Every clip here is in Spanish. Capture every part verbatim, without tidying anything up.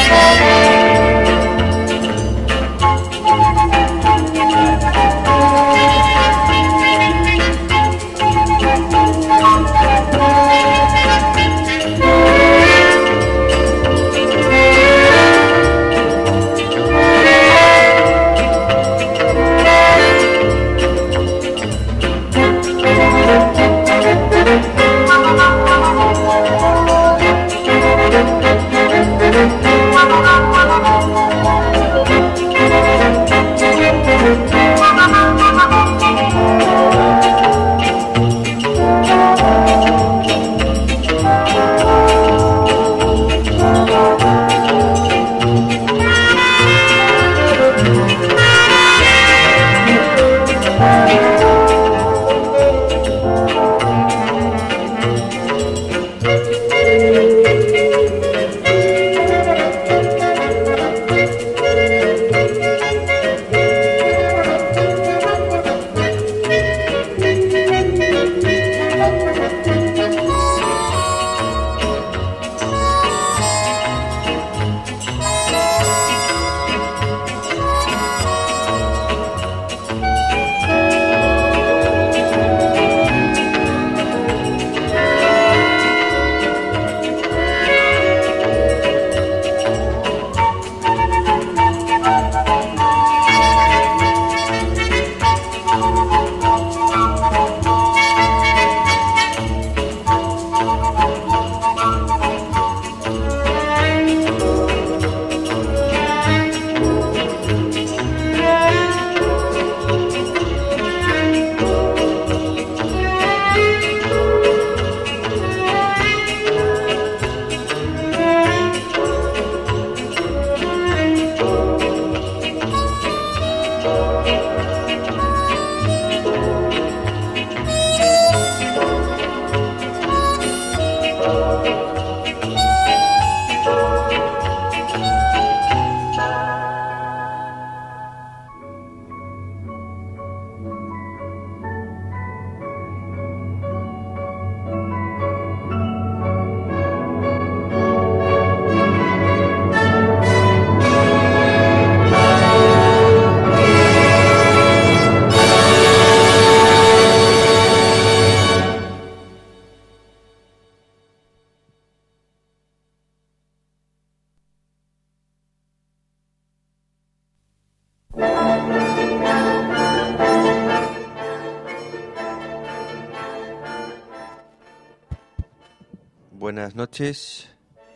Buenas noches.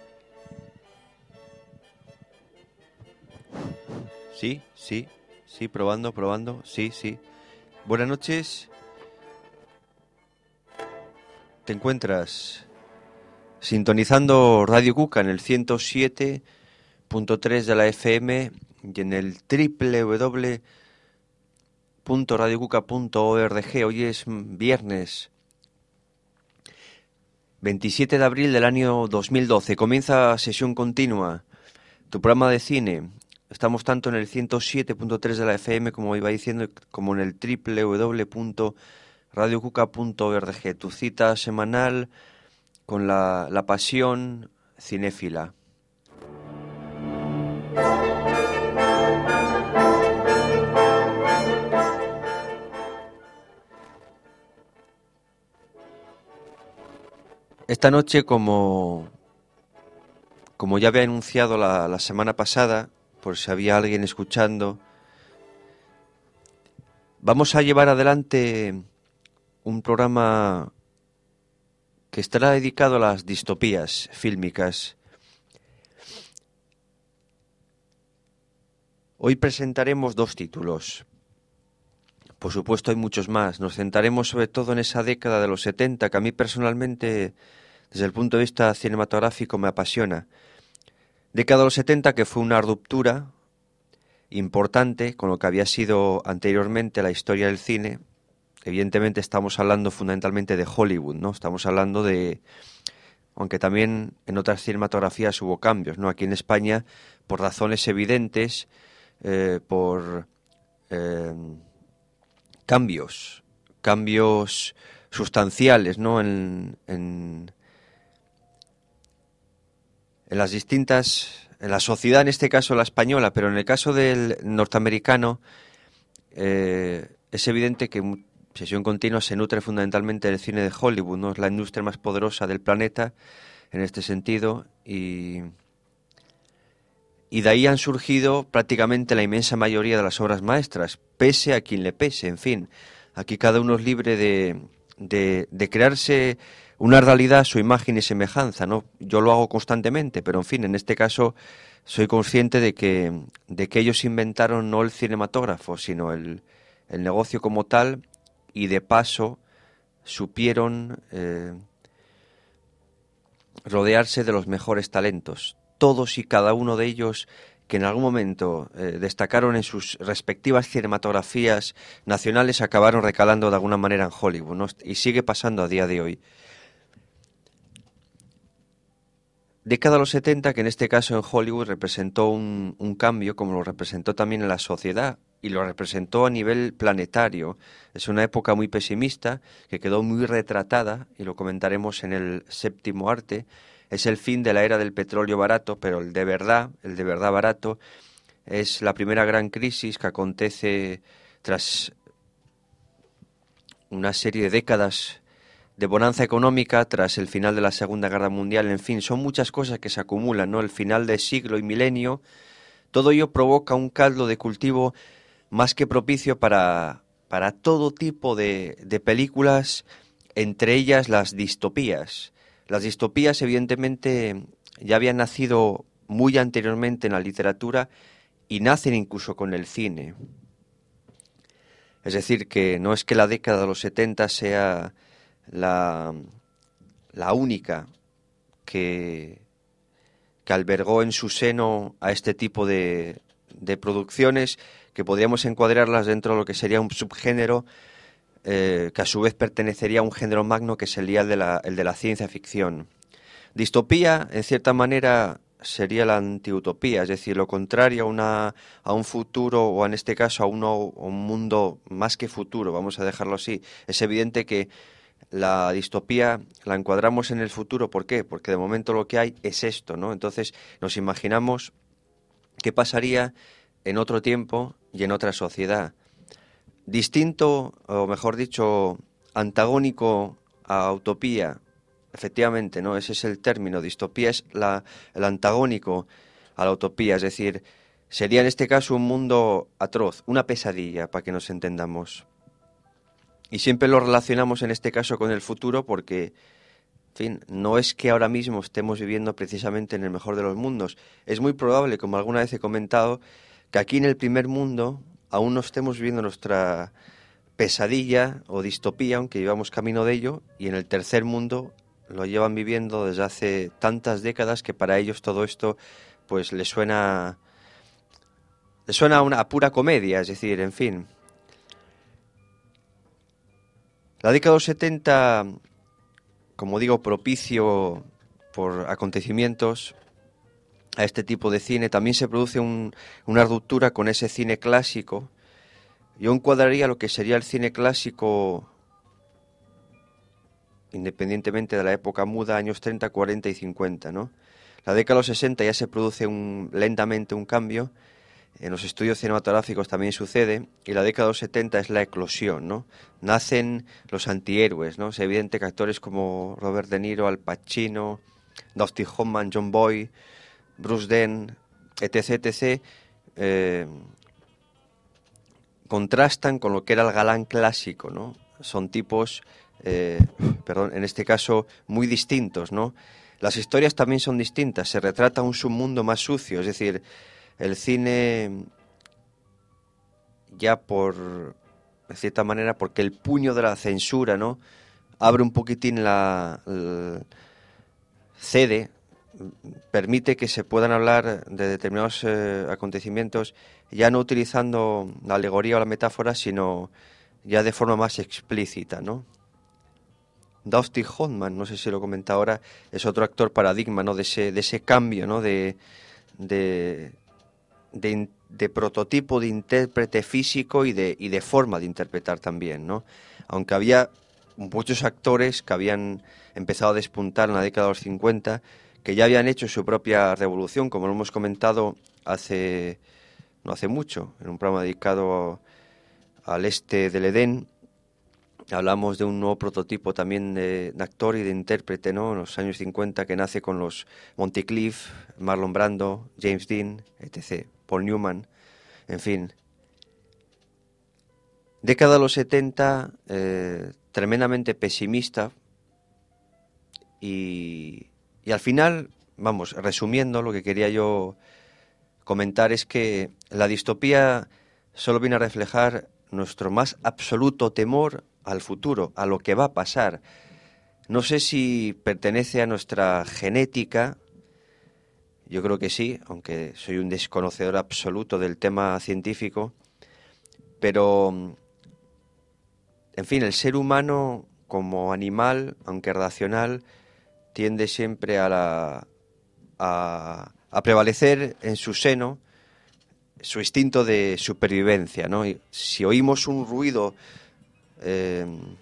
Sí, sí, sí, probando, probando, sí, sí. Buenas noches. Te encuentras sintonizando Radio Cuca en el ciento siete punto tres de la F M y en el doble u doble u doble u punto radio cuca punto org. Hoy es viernes veintisiete de abril del año dos mil doce. Comienza Sesión Continua, tu programa de cine. Estamos tanto en el ciento siete punto tres de la F M, como iba diciendo, como en el doble u doble u doble u punto radio cuca punto org. Tu cita semanal con la, la pasión cinéfila. Esta noche, como, como ya había anunciado la, la semana pasada, por si había alguien escuchando, vamos a llevar adelante un programa que estará dedicado a las distopías fílmicas. Hoy presentaremos dos títulos. Por supuesto hay muchos más. Nos centraremos sobre todo en esa década de los setenta, que a mí personalmente, desde el punto de vista cinematográfico, me apasiona. Década de los setenta que fue una ruptura importante con lo que había sido anteriormente la historia del cine. Evidentemente estamos hablando fundamentalmente de Hollywood, ¿no? Estamos hablando de... Aunque también en otras cinematografías hubo cambios, ¿no? Aquí en España, por razones evidentes, eh, por... Eh, cambios, cambios sustanciales, ¿no? En, en, en las distintas en la sociedad, en este caso la española, pero en el caso del norteamericano, eh, es evidente que Sesión Continua se nutre fundamentalmente del cine de Hollywood, ¿no? Es la industria más poderosa del planeta en este sentido, y, y de ahí han surgido prácticamente la inmensa mayoría de las obras maestras, pese a quien le pese, en fin. Aquí cada uno es libre de, de, de crearse una realidad a su imagen y semejanza, ¿no? Yo lo hago constantemente, pero en fin, en este caso soy consciente de que, de que ellos inventaron no el cinematógrafo, sino el, el negocio como tal, y de paso supieron eh, rodearse de los mejores talentos. Todos y cada uno de ellos que en algún momento eh, destacaron en sus respectivas cinematografías nacionales acabaron recalando de alguna manera en Hollywood, ¿no? Y sigue pasando a día de hoy. Década de los setenta, que en este caso en Hollywood representó un, un cambio, como lo representó también en la sociedad, y lo representó a nivel planetario. Es una época muy pesimista, que quedó muy retratada, y lo comentaremos en el séptimo arte. Es el fin de la era del petróleo barato, pero el de verdad, el de verdad barato, es la primera gran crisis que acontece tras una serie de décadas de bonanza económica, tras el final de la Segunda Guerra Mundial. En fin, son muchas cosas que se acumulan, ¿no? El final de siglo y milenio, todo ello provoca un caldo de cultivo más que propicio para, para todo tipo de, de películas, entre ellas las distopías. Las distopías, evidentemente, ya habían nacido muy anteriormente en la literatura y nacen incluso con el cine. Es decir, que no es que la década de los setenta sea la, la única que, que albergó en su seno a este tipo de, de producciones, que podríamos encuadrarlas dentro de lo que sería un subgénero eh, que a su vez pertenecería a un género magno, que sería el de la, el de la ciencia ficción. Distopía, en cierta manera, sería la antiutopía, es decir, lo contrario a, una, a un futuro, o en este caso a, uno, a un mundo más que futuro, vamos a dejarlo así. Es evidente que la distopía la encuadramos en el futuro. ¿Por qué? Porque de momento lo que hay es esto, ¿no? Entonces nos imaginamos qué pasaría en otro tiempo y en otra sociedad. Distinto, o mejor dicho, antagónico a utopía. Efectivamente, ¿no? Ese es el término. Distopía es la, el antagónico a la utopía. Es decir, sería en este caso un mundo atroz, una pesadilla, para que nos entendamos. Y siempre lo relacionamos en este caso con el futuro porque, en fin, no es que ahora mismo estemos viviendo precisamente en el mejor de los mundos. Es muy probable, como alguna vez he comentado, que aquí en el primer mundo aún no estemos viviendo nuestra pesadilla o distopía, aunque llevamos camino de ello, y en el tercer mundo lo llevan viviendo desde hace tantas décadas que para ellos todo esto pues les suena, les suena a una a pura comedia, es decir, en fin. La década de los setenta, como digo, propicio por acontecimientos a este tipo de cine, también se produce un, una ruptura con ese cine clásico. Yo encuadraría lo que sería el cine clásico, independientemente de la época muda, años treinta, cuarenta y cincuenta, ¿no? La década de los sesenta ya se produce un, lentamente un cambio. En los estudios cinematográficos también sucede, y la década de los setenta es la eclosión, ¿no? Nacen los antihéroes, ¿no? Es evidente que actores como Robert De Niro, Al Pacino, Dustin Hoffman, John Boyd, Bruce Dern, etc, etc, eh, contrastan con lo que era el galán clásico, ¿no? Son tipos, eh, perdón, en este caso muy distintos, ¿no? Las historias también son distintas, se retrata un submundo más sucio, es decir, el cine ya por, de cierta manera, porque el puño de la censura, ¿no?, abre un poquitín la, el, cede, permite que se puedan hablar de determinados eh, acontecimientos ya no utilizando la alegoría o la metáfora, sino ya de forma más explícita, ¿no? Dustin Hoffman, no sé si lo comenta ahora, es otro actor paradigma, ¿no?, de ese, de ese cambio, ¿no?, de... de De, de prototipo de intérprete físico y de, y de forma de interpretar también, ¿no? Aunque había muchos actores que habían empezado a despuntar en la década de los cincuenta, que ya habían hecho su propia revolución, como lo hemos comentado hace no hace mucho, en un programa dedicado al este del Edén. Hablamos de un nuevo prototipo también de, de actor y de intérprete, ¿no? En los años cincuenta, que nace con los Montecrief, Marlon Brando, James Dean, etcétera, Paul Newman, en fin. Década de los setenta, eh, tremendamente pesimista, y, y al final, vamos, resumiendo, lo que quería yo comentar es que la distopía solo viene a reflejar nuestro más absoluto temor al futuro, a lo que va a pasar. No sé si pertenece a nuestra genética, yo creo que sí, aunque soy un desconocedor absoluto del tema científico, pero, en fin, el ser humano como animal, aunque racional, tiende siempre a, la, a, a prevalecer en su seno su instinto de supervivencia, ¿no? Y si oímos un ruido eh,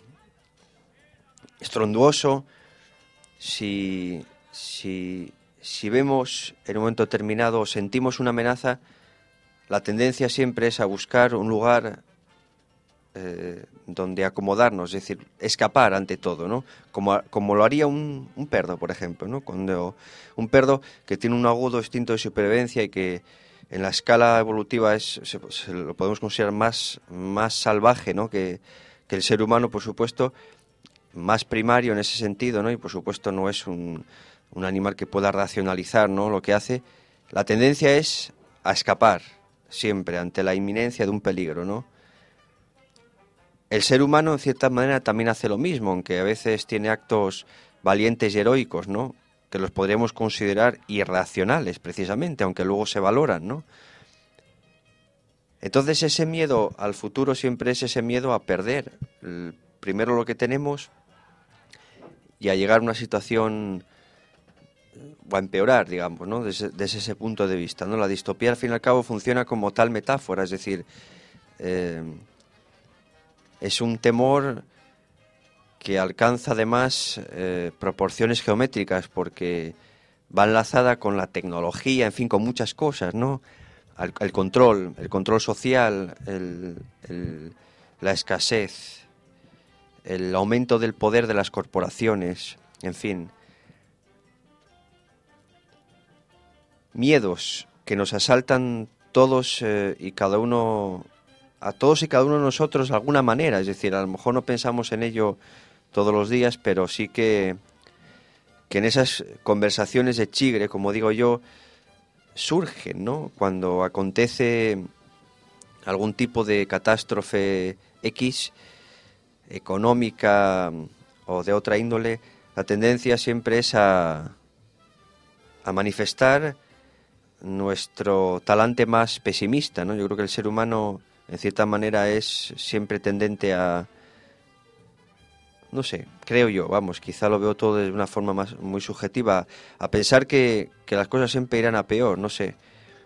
estronduoso, si, si, si vemos en un momento determinado o sentimos una amenaza, la tendencia siempre es a buscar un lugar eh, donde acomodarnos, es decir, escapar ante todo, ¿no? Como, como lo haría un, un perro, por ejemplo, ¿no? Cuando un perro que tiene un agudo instinto de supervivencia y que en la escala evolutiva es, se, se lo podemos considerar más, más salvaje, ¿no? que, que el ser humano, por supuesto, más primario en ese sentido, ¿no? Y por supuesto no es un, un animal que pueda racionalizar, ¿no? Lo que hace. La tendencia es a escapar siempre ante la inminencia de un peligro, ¿no? El ser humano, en cierta manera, también hace lo mismo, aunque a veces tiene actos valientes y heroicos, ¿no? Que los podríamos considerar irracionales, precisamente, aunque luego se valoran, ¿no? Entonces ese miedo al futuro siempre es ese miedo a perder el, primero lo que tenemos y a llegar a una situación o a empeorar, digamos, ¿no? Desde, desde ese punto de vista, ¿no? La distopía, al fin y al cabo, funciona como tal metáfora, es decir, eh, es un temor que alcanza además eh, proporciones geométricas porque va enlazada con la tecnología, en fin, con muchas cosas, ¿no? El, el control, el control social, el, el, la escasez, el aumento del poder de las corporaciones, en fin. Miedos que nos asaltan todos eh, y cada uno, a todos y cada uno de nosotros de alguna manera, es decir, a lo mejor no pensamos en ello todos los días, pero sí que, que en esas conversaciones de chigre, como digo yo, surgen, ¿no? Cuando acontece algún tipo de catástrofe X, económica o de otra índole, la tendencia siempre es a, a manifestar nuestro talante más pesimista, ¿no? Yo creo que el ser humano, en cierta manera, es siempre tendente a, no sé, creo yo, vamos, quizá lo veo todo de una forma más muy subjetiva, a pensar que, que las cosas siempre irán a peor, no sé.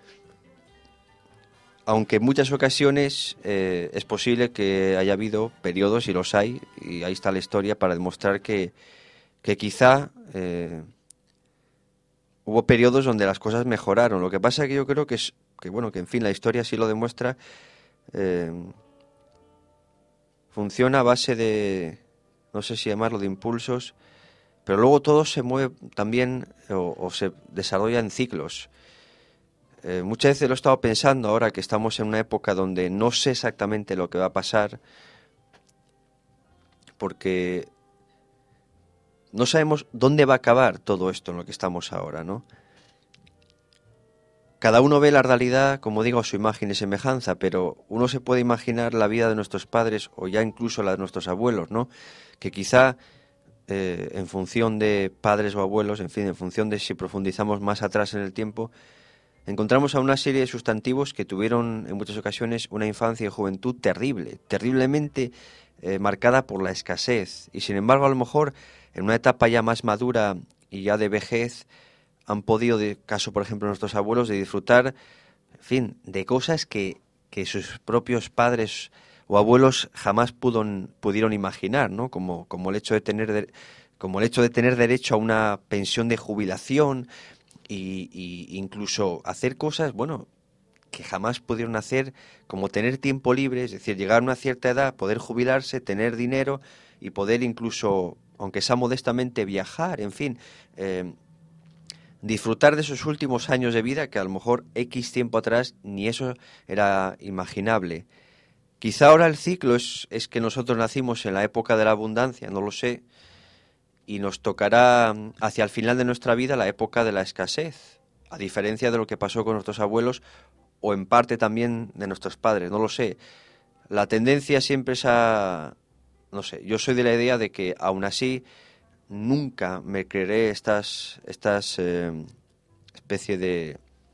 Aunque en muchas ocasiones eh, es posible que haya habido periodos, y los hay, y ahí está la historia para demostrar que, que quizá eh, hubo periodos donde las cosas mejoraron. Lo que pasa es que yo creo que, es, que bueno, que en fin, la historia sí lo demuestra, eh, funciona a base de, no sé si llamarlo de impulsos, pero luego todo se mueve también o, o se desarrolla en ciclos. Eh, muchas veces lo he estado pensando ahora que estamos en una época donde no sé exactamente lo que va a pasar, porque no sabemos dónde va a acabar todo esto en lo que estamos ahora, ¿no? Cada uno ve la realidad, como digo, a su imagen y semejanza, pero uno se puede imaginar la vida de nuestros padres o ya incluso la de nuestros abuelos, ¿no? Que quizá eh, en función de padres o abuelos, en fin, en función de si profundizamos más atrás en el tiempo, encontramos a una serie de sustantivos que tuvieron en muchas ocasiones una infancia y juventud terrible, terriblemente eh, marcada por la escasez. Y sin embargo, a lo mejor en una etapa ya más madura y ya de vejez, han podido, de caso por ejemplo nuestros abuelos, de disfrutar, en fin, de cosas que, que sus propios padres o abuelos jamás pudon, pudieron imaginar, ¿no? Como, como el hecho de tener de, como el hecho de tener derecho a una pensión de jubilación y, y incluso hacer cosas, bueno, que jamás pudieron hacer, como tener tiempo libre, es decir, llegar a una cierta edad, poder jubilarse, tener dinero y poder incluso, aunque sea modestamente, viajar, en fin, eh, disfrutar de esos últimos años de vida que a lo mejor X tiempo atrás ni eso era imaginable. Quizá ahora el ciclo es, es que nosotros nacimos en la época de la abundancia, no lo sé, y nos tocará hacia el final de nuestra vida la época de la escasez, a diferencia de lo que pasó con nuestros abuelos o en parte también de nuestros padres, no lo sé. La tendencia siempre es a... no sé, yo soy de la idea de que aún así nunca me creeré estas, estas eh, especie de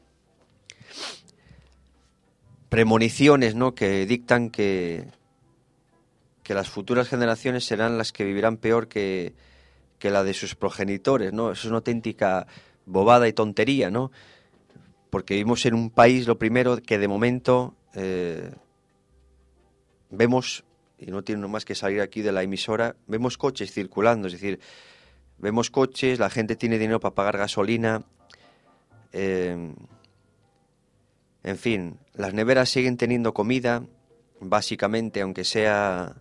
premoniciones, ¿no?, que dictan que, que las futuras generaciones serán las que vivirán peor que, que la de sus progenitores, ¿no? Eso es una auténtica bobada y tontería, ¿no? Porque vivimos en un país, lo primero, que de momento eh, vemos, y no tiene más que salir aquí de la emisora, vemos coches circulando, es decir, vemos coches, la gente tiene dinero para pagar gasolina, eh, en fin, las neveras siguen teniendo comida, básicamente, aunque sea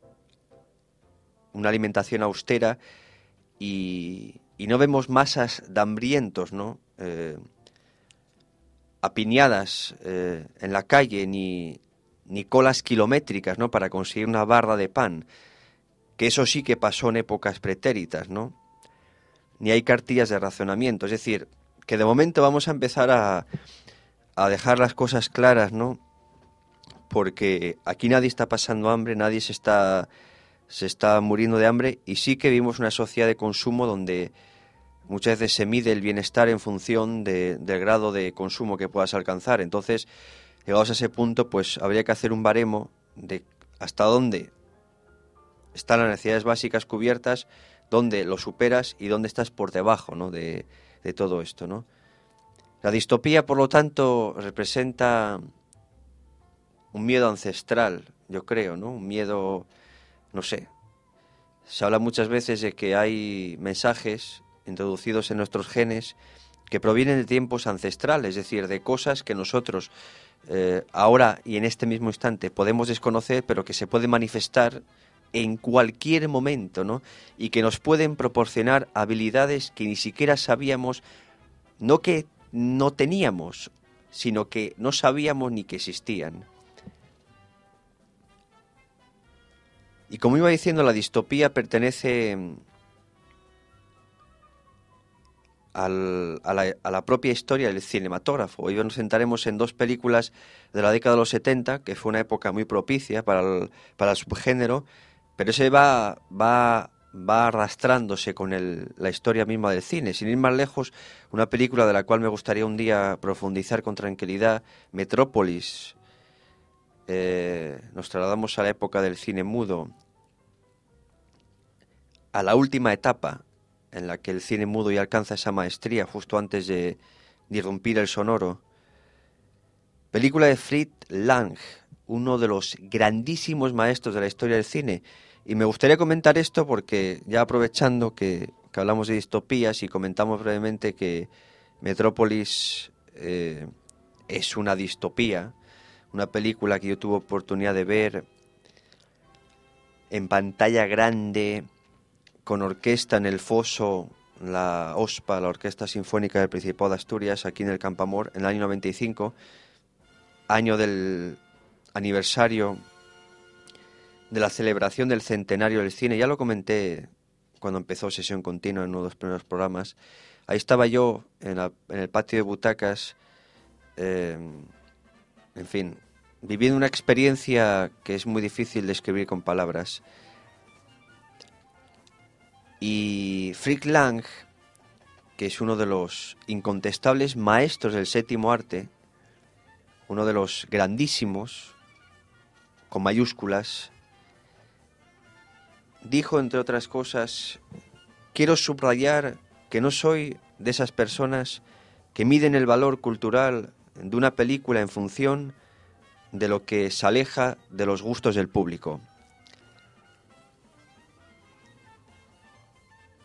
una alimentación austera, y, y no vemos masas de hambrientos, ¿no?, Eh, apiñadas eh, en la calle, ni, ni colas kilométricas, ¿no?, para conseguir una barra de pan, que eso sí que pasó en épocas pretéritas, ¿no? Ni hay cartillas de racionamiento, es decir, que de momento vamos a empezar a, a dejar las cosas claras, ¿no? Porque aquí nadie está pasando hambre, nadie se está, se está muriendo de hambre, y sí que vivimos una sociedad de consumo donde muchas veces se mide el bienestar en función de, del grado de consumo que puedas alcanzar. Entonces, llegados a ese punto, pues habría que hacer un baremo de hasta dónde están las necesidades básicas cubiertas, dónde lo superas y dónde estás por debajo, ¿no?, de, de todo esto, ¿no? La distopía, por lo tanto, representa un miedo ancestral, yo creo, ¿no? Un miedo, no sé. Se habla muchas veces de que hay mensajes introducidos en nuestros genes que provienen de tiempos ancestrales, es decir, de cosas que nosotros eh, ahora y en este mismo instante podemos desconocer, pero que se pueden manifestar en cualquier momento, ¿no? Y que nos pueden proporcionar habilidades que ni siquiera sabíamos, no que no teníamos, sino que no sabíamos ni que existían. Y como iba diciendo, la distopía pertenece al, a, la, a la propia historia del cinematógrafo. Hoy nos sentaremos en dos películas de la década de los setenta, que fue una época muy propicia para el, para el subgénero, pero ese va, va, va arrastrándose con el, la historia misma del cine. Sin ir más lejos, una película de la cual me gustaría un día profundizar con tranquilidad, Metrópolis. Eh, nos trasladamos a la época del cine mudo, a la última etapa en la que el cine mudo ya alcanza esa maestría, justo antes de, de irrumpir el sonoro. Película de Fritz Lang, uno de los grandísimos maestros de la historia del cine. Y me gustaría comentar esto porque, ya aprovechando que, que hablamos de distopías y comentamos brevemente que Metrópolis eh, es una distopía, una película que yo tuve oportunidad de ver en pantalla grande, con orquesta en el foso, la OSPA, la Orquesta Sinfónica del Principado de Asturias, aquí en el Campoamor, en el año noventa y cinco, año del aniversario de la celebración del centenario del cine. Ya lo comenté cuando empezó Sesión Continua en uno de los primeros programas. Ahí estaba yo en, la, en el patio de butacas, eh, en fin, viviendo una experiencia que es muy difícil de describir con palabras. Y Fritz Lang, que es uno de los incontestables maestros del séptimo arte, uno de los grandísimos, con mayúsculas, dijo, entre otras cosas: quiero subrayar que no soy de esas personas que miden el valor cultural de una película en función de lo que se aleja de los gustos del público.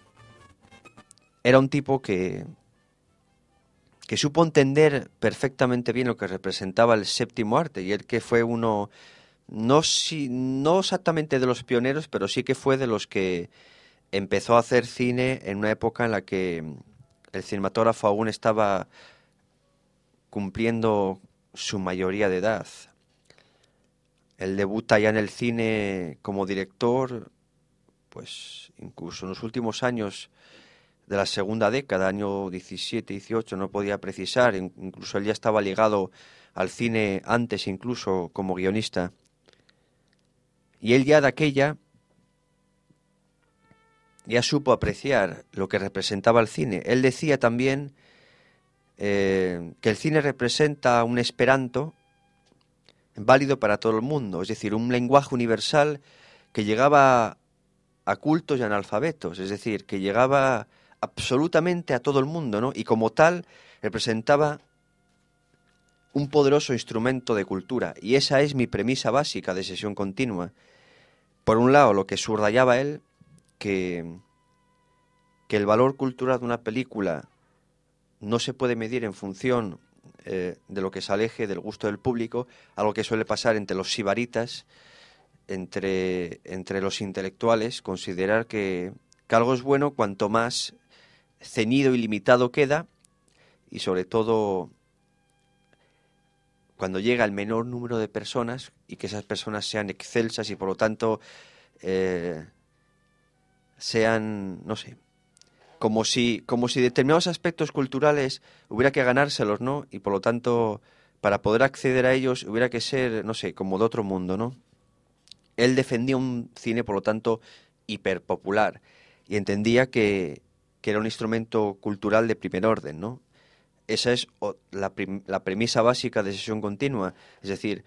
era un tipo que, que supo entender perfectamente bien lo que representaba el séptimo arte, y él que fue uno, no, si, no exactamente de los pioneros, pero sí que fue de los que empezó a hacer cine en una época en la que el cinematógrafo aún estaba cumpliendo su mayoría de edad. Él debuta ya en el cine como director, pues incluso en los últimos años de la segunda década, año diecisiete, dieciocho, no podía precisar, incluso él ya estaba ligado al cine antes incluso como guionista. Y él ya de aquella ya supo apreciar lo que representaba el cine. Él decía también eh, que el cine representa un esperanto válido para todo el mundo, es decir, un lenguaje universal que llegaba a cultos y analfabetos, es decir, que llegaba absolutamente a todo el mundo, ¿no? Y como tal representaba un poderoso instrumento de cultura. Y esa es mi premisa básica de Sesión Continua. Por un lado, lo que subrayaba él, que, que el valor cultural de una película no se puede medir en función eh, de lo que se aleje del gusto del público, algo que suele pasar entre los sibaritas, entre, entre los intelectuales, considerar que, que algo es bueno cuanto más ceñido y limitado queda, y sobre todo cuando llega el menor número de personas y que esas personas sean excelsas y por lo tanto eh, sean, no sé, como si, como si determinados aspectos culturales hubiera que ganárselos, ¿no? Y por lo tanto, para poder acceder a ellos hubiera que ser, no sé, como de otro mundo, ¿no? Él defendía un cine, por lo tanto, hiperpopular y entendía que, que era un instrumento cultural de primer orden, ¿no? Esa es la, prim la premisa básica de Sesión Continua. Es decir,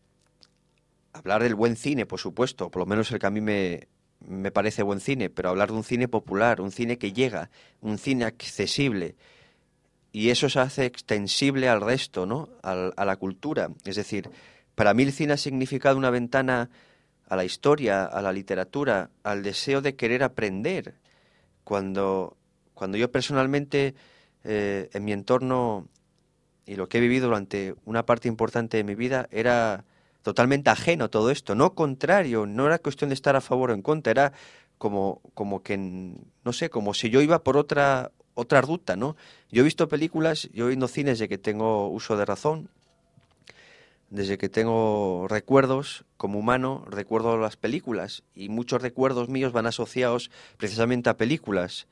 hablar del buen cine, por supuesto, por lo menos el que a mí me, me parece buen cine, pero hablar de un cine popular, un cine que llega, un cine accesible, y eso se hace extensible al resto, ¿no? A, a la cultura. Es decir, para mí el cine ha significado una ventana a la historia, a la literatura, al deseo de querer aprender. Cuando, cuando yo personalmente, eh, en mi entorno y lo que he vivido durante una parte importante de mi vida, era totalmente ajeno a todo esto, no contrario, no era cuestión de estar a favor o en contra, era como, como que, no sé, como si yo iba por otra, otra ruta, ¿no? Yo he visto películas, yo he ido a cines desde que tengo uso de razón, desde que tengo recuerdos como humano, recuerdo las películas, y muchos recuerdos míos van asociados precisamente a películas.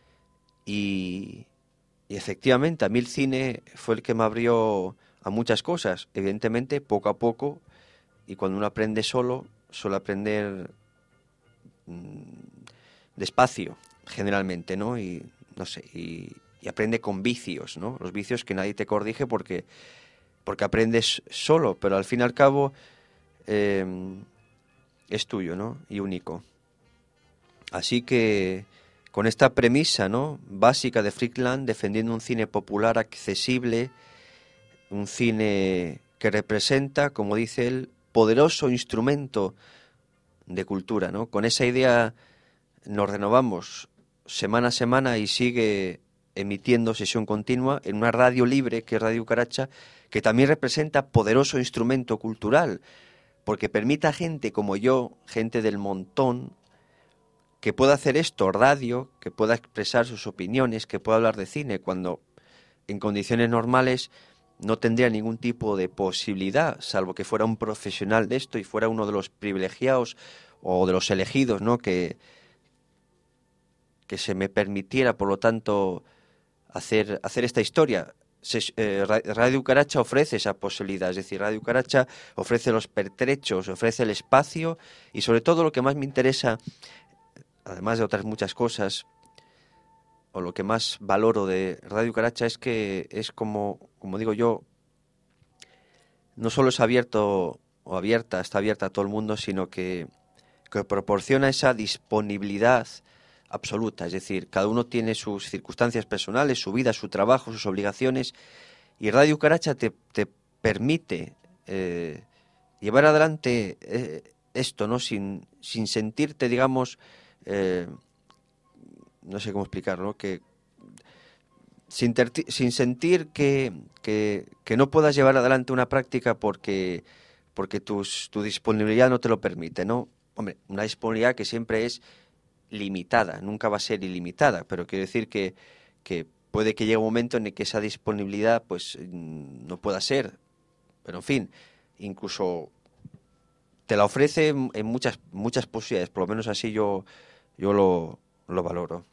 Y, y efectivamente, a mí el cine fue el que me abrió a muchas cosas, evidentemente poco a poco, y cuando uno aprende solo, suele aprender mmm, despacio, generalmente, ¿no? Y no sé, y, y aprende con vicios, ¿no? Los vicios que nadie te corrige porque porque aprendes solo, pero al fin y al cabo eh, es tuyo, ¿no? Y único. Así que con esta premisa, ¿no?, básica de Friedland, defendiendo un cine popular accesible, un cine que representa, como dice él, poderoso instrumento de cultura, ¿no? Con esa idea nos renovamos semana a semana y sigue emitiendo Sesión Continua en una radio libre que es Radio Cucaracha, que también representa poderoso instrumento cultural, porque permite a gente como yo, gente del montón, que pueda hacer esto, radio, que pueda expresar sus opiniones, que pueda hablar de cine, cuando en condiciones normales no tendría ningún tipo de posibilidad, salvo que fuera un profesional de esto y fuera uno de los privilegiados o de los elegidos, ¿no?, que, que se me permitiera, por lo tanto, hacer, hacer esta historia. Se, eh, Radio Cucaracha ofrece esa posibilidad, es decir, Radio Cucaracha ofrece los pertrechos, ofrece el espacio y sobre todo lo que más me interesa, además de otras muchas cosas, o lo que más valoro de Radio Cucaracha es que es como, como digo yo, no solo es abierto o abierta, está abierta a todo el mundo, sino que, que proporciona esa disponibilidad absoluta, es decir, cada uno tiene sus circunstancias personales, su vida, su trabajo, sus obligaciones, y Radio Cucaracha te, te permite eh, llevar adelante eh, esto, ¿no?, sin, sin sentirte, digamos, eh, no sé cómo explicarlo, que sin, terti- sin sentir que, que, que no puedas llevar adelante una práctica porque, porque tus, tu disponibilidad no te lo permite, ¿no? Hombre, una disponibilidad que siempre es limitada, nunca va a ser ilimitada, pero quiero decir que, que puede que llegue un momento en el que esa disponibilidad pues no pueda ser, pero en fin, incluso te la ofrece en, en muchas muchas posibilidades, por lo menos así yo, yo lo, lo valoro.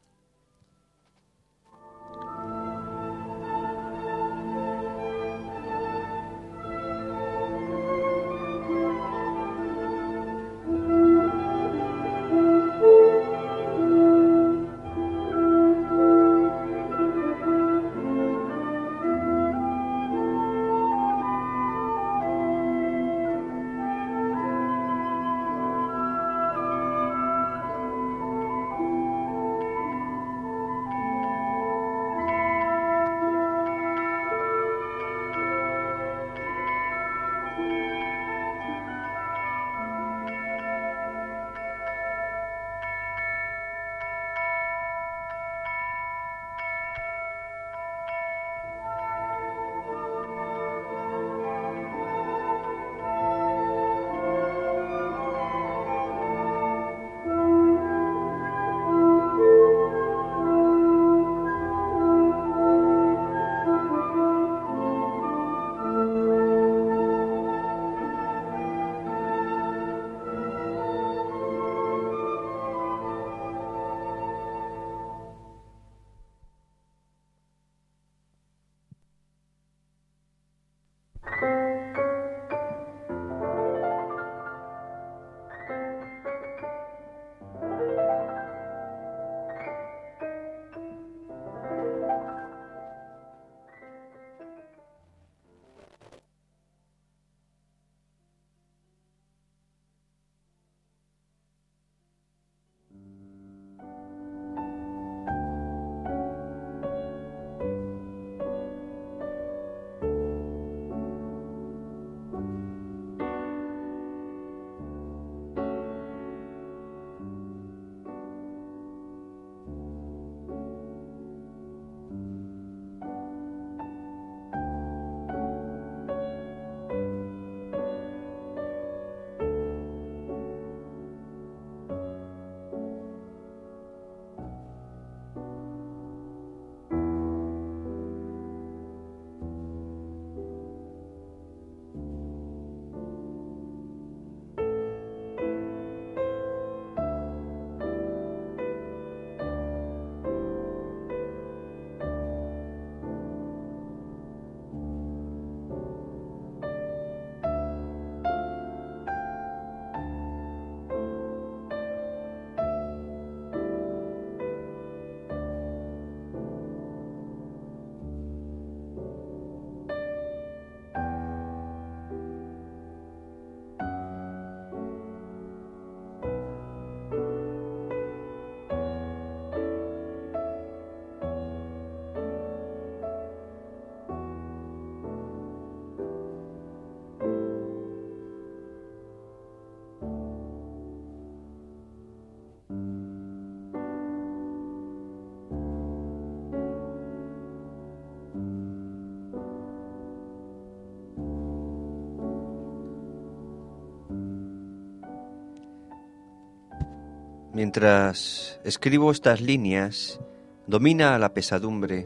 Mientras escribo estas líneas, domina la pesadumbre.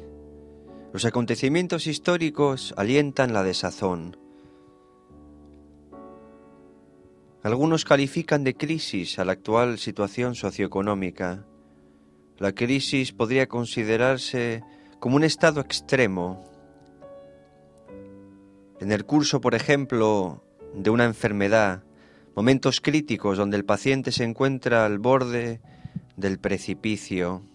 Los acontecimientos históricos alientan la desazón. Algunos califican de crisis a la actual situación socioeconómica. La crisis podría considerarse como un estado extremo. En el curso, por ejemplo, de una enfermedad, momentos críticos donde el paciente se encuentra al borde del precipicio.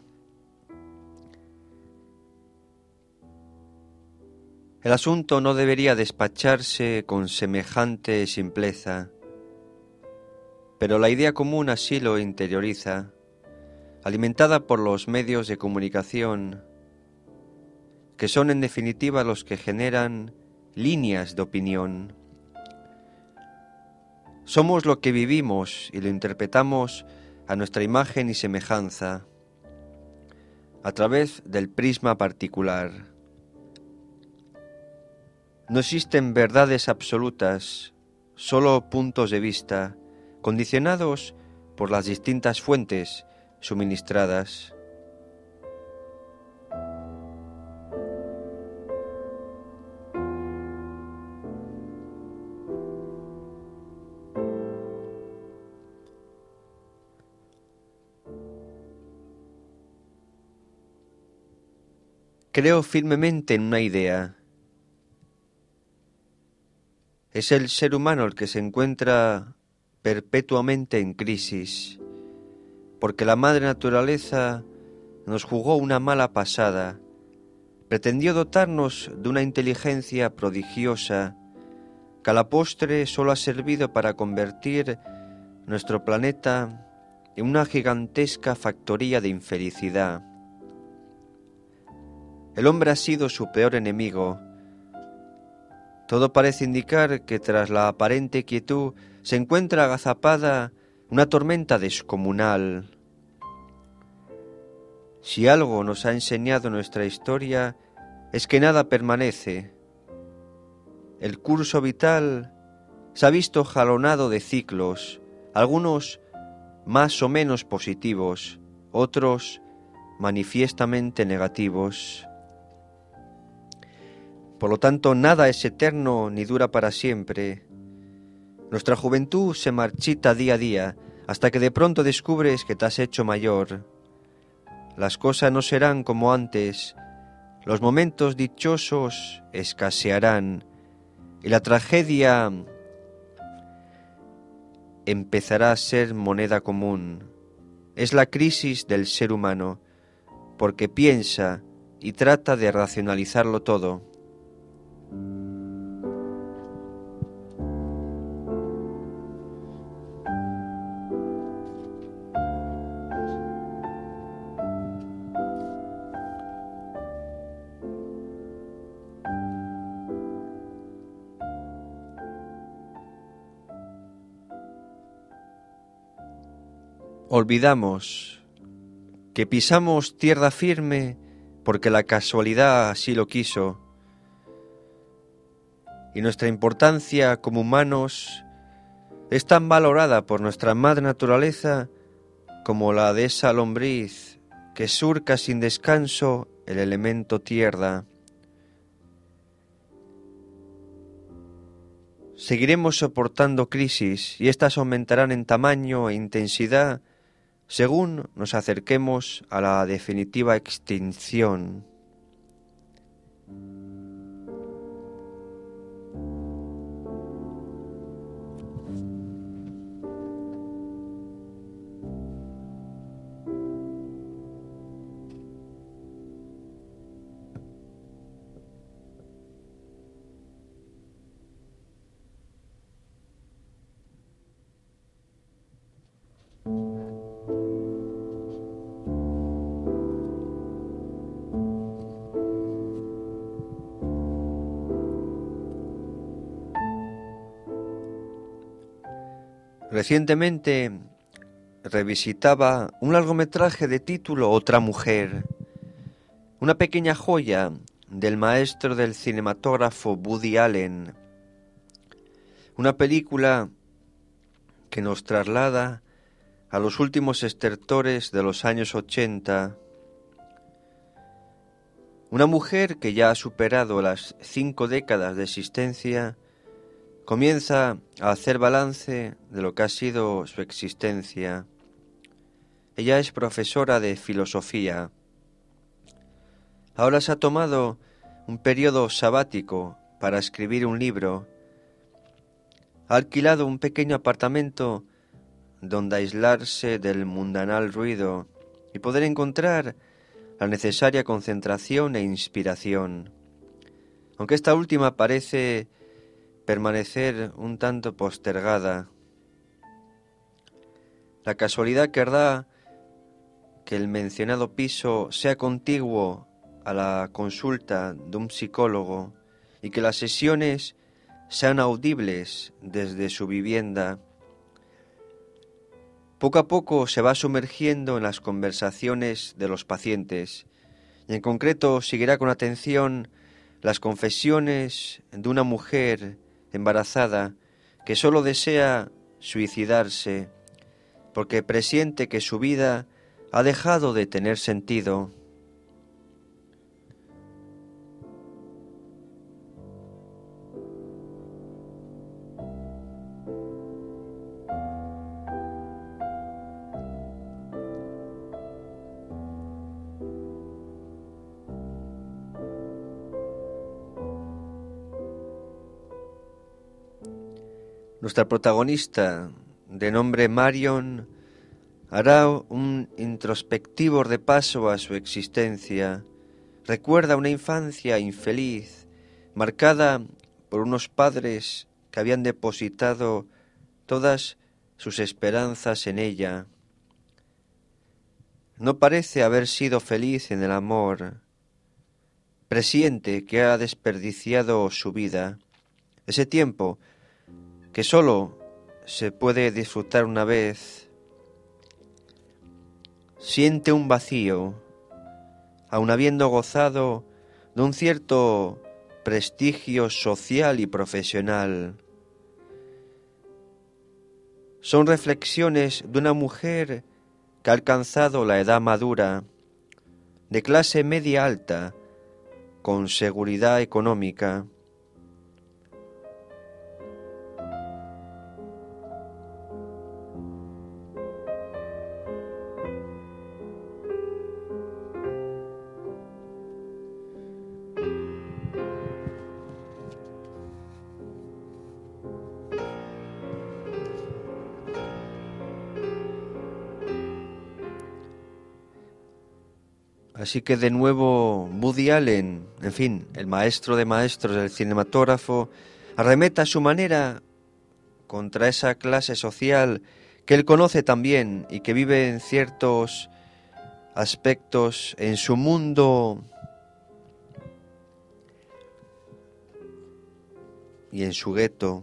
El asunto no debería despacharse con semejante simpleza, pero la idea común así lo interioriza, alimentada por los medios de comunicación, que son en definitiva los que generan líneas de opinión. Somos lo que vivimos y lo interpretamos a nuestra imagen y semejanza. a través del prisma particular. No existen verdades absolutas, solo puntos de vista, condicionados por las distintas fuentes suministradas. Creo firmemente en una idea. Es el ser humano el que se encuentra perpetuamente en crisis, porque la madre naturaleza nos jugó una mala pasada, pretendió dotarnos de una inteligencia prodigiosa que a la postre solo ha servido para convertir nuestro planeta en una gigantesca factoría de infelicidad. El hombre ha sido su peor enemigo. Todo parece indicar que tras la aparente quietud se encuentra agazapada una tormenta descomunal. Si algo nos ha enseñado nuestra historia es que nada permanece. El curso vital se ha visto jalonado de ciclos, algunos más o menos positivos, otros manifiestamente negativos. Por lo tanto, nada es eterno ni dura para siempre. Nuestra juventud se marchita día a día, hasta que de pronto descubres que te has hecho mayor. Las cosas no serán como antes, los momentos dichosos escasearán, y la tragedia empezará a ser moneda común. Es la crisis del ser humano, porque piensa y trata de racionalizarlo todo. Olvidamos que pisamos tierra firme porque la casualidad así lo quiso, y nuestra importancia como humanos es tan valorada por nuestra madre naturaleza como la de esa lombriz que surca sin descanso el elemento tierra. Seguiremos soportando crisis y éstas aumentarán en tamaño e intensidad según nos acerquemos a la definitiva extinción. Recientemente revisitaba un largometraje de título Otra mujer, una pequeña joya del maestro del cinematógrafo Woody Allen, una película que nos traslada a los últimos estertores de los años ochenta. Una mujer que ya ha superado las cinco décadas de existencia comienza a hacer balance de lo que ha sido su existencia. Ella es profesora de filosofía. Ahora se ha tomado un periodo sabático para escribir un libro. Ha alquilado un pequeño apartamento donde aislarse del mundanal ruido y poder encontrar la necesaria concentración e inspiración. Aunque esta última parece permanecer un tanto postergada. La casualidad querrá que el mencionado piso sea contiguo a la consulta de un psicólogo y que las sesiones sean audibles desde su vivienda. Poco a poco se va sumergiendo en las conversaciones de los pacientes y en concreto seguirá con atención las confesiones de una mujer embarazada que solo desea suicidarse porque presiente que su vida ha dejado de tener sentido. Nuestra protagonista, de nombre Marion, hará un introspectivo repaso a su existencia. Recuerda una infancia infeliz, marcada por unos padres que habían depositado todas sus esperanzas en ella. No parece haber sido feliz en el amor. Presiente que ha desperdiciado su vida. Ese tiempo que solo se puede disfrutar una vez, siente un vacío, aun habiendo gozado de un cierto prestigio social y profesional. Son reflexiones de una mujer que ha alcanzado la edad madura, de clase media alta, con seguridad económica. Así que de nuevo Woody Allen, en fin, el maestro de maestros del cinematógrafo, arremete a su manera contra esa clase social que él conoce también y que vive en ciertos aspectos en su mundo y en su gueto.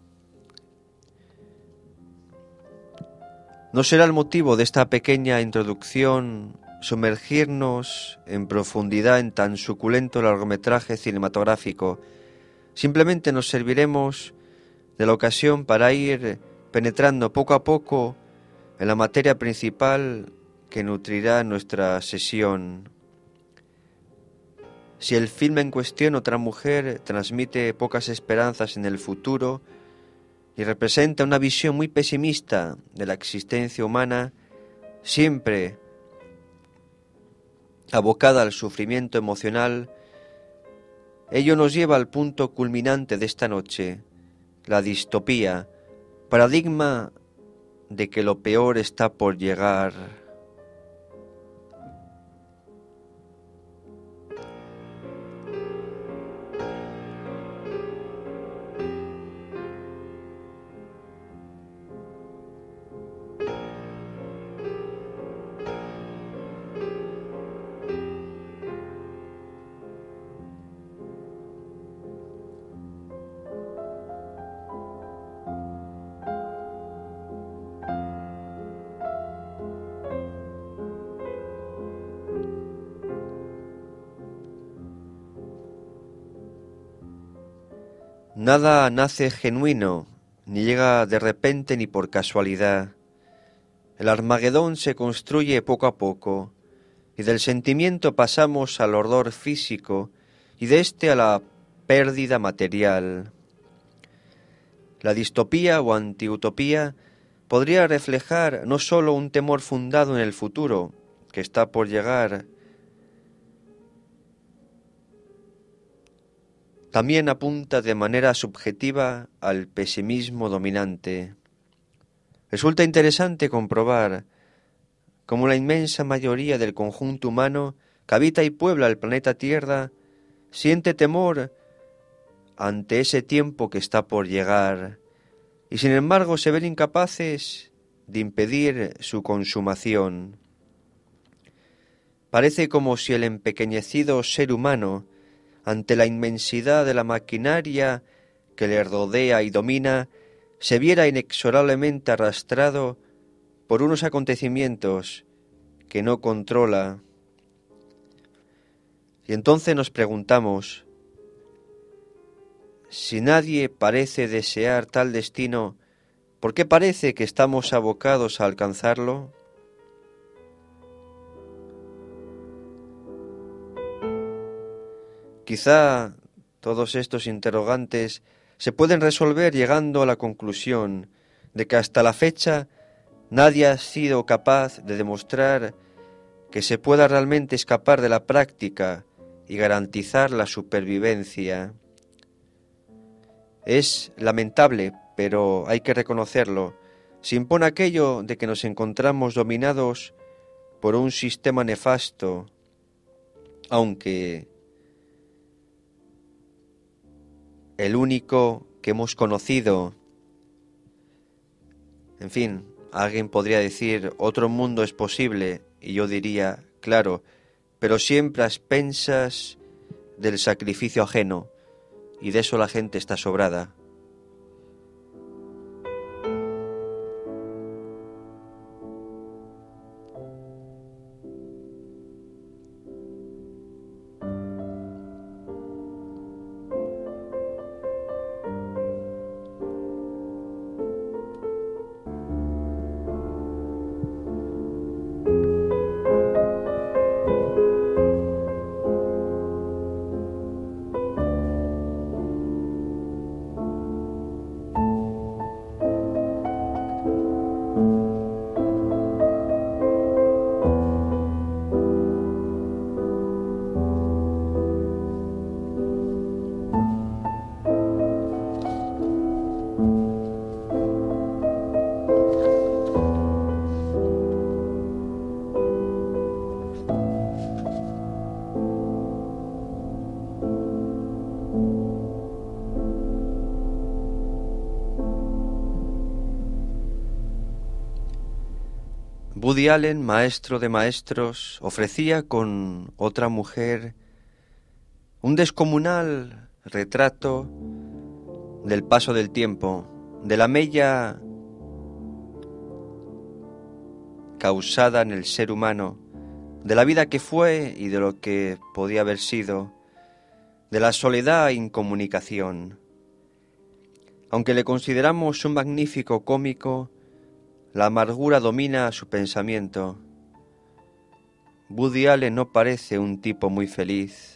No será el motivo de esta pequeña introducción sumergirnos en profundidad en tan suculento largometraje cinematográfico. Simplemente nos serviremos de la ocasión para ir penetrando poco a poco en la materia principal que nutrirá nuestra sesión. Si el filme en cuestión, Otra mujer, transmite pocas esperanzas en el futuro y representa una visión muy pesimista de la existencia humana, siempre abocada al sufrimiento emocional, ello nos lleva al punto culminante de esta noche, la distopía, paradigma de que lo peor está por llegar. Nada nace genuino, ni llega de repente ni por casualidad. El Armagedón se construye poco a poco, y del sentimiento pasamos al horror físico, y de éste a la pérdida material. La distopía o antiutopía podría reflejar no sólo un temor fundado en el futuro, que está por llegar, también apunta de manera subjetiva al pesimismo dominante. Resulta interesante comprobar cómo la inmensa mayoría del conjunto humano que habita y puebla el planeta Tierra siente temor ante ese tiempo que está por llegar, y sin embargo se ven incapaces de impedir su consumación. Parece como si el empequeñecido ser humano, ante la inmensidad de la maquinaria que le rodea y domina, se viera inexorablemente arrastrado por unos acontecimientos que no controla. Y entonces nos preguntamos, si nadie parece desear tal destino, ¿por qué parece que estamos abocados a alcanzarlo? Quizá todos estos interrogantes se pueden resolver llegando a la conclusión de que hasta la fecha nadie ha sido capaz de demostrar que se pueda realmente escapar de la práctica y garantizar la supervivencia. Es lamentable, pero hay que reconocerlo. Se impone aquello de que nos encontramos dominados por un sistema nefasto, aunque el único que hemos conocido. En fin, alguien podría decir, otro mundo es posible, y yo diría, claro, pero siempre a expensas del sacrificio ajeno, y de eso la gente está sobrada. Woody Allen, maestro de maestros, ofrecía con otra mujer un descomunal retrato del paso del tiempo, de la mella causada en el ser humano, de la vida que fue y de lo que podía haber sido, de la soledad e incomunicación. Aunque le consideramos un magnífico cómico, la amargura domina su pensamiento. Woody Allen no parece un tipo muy feliz.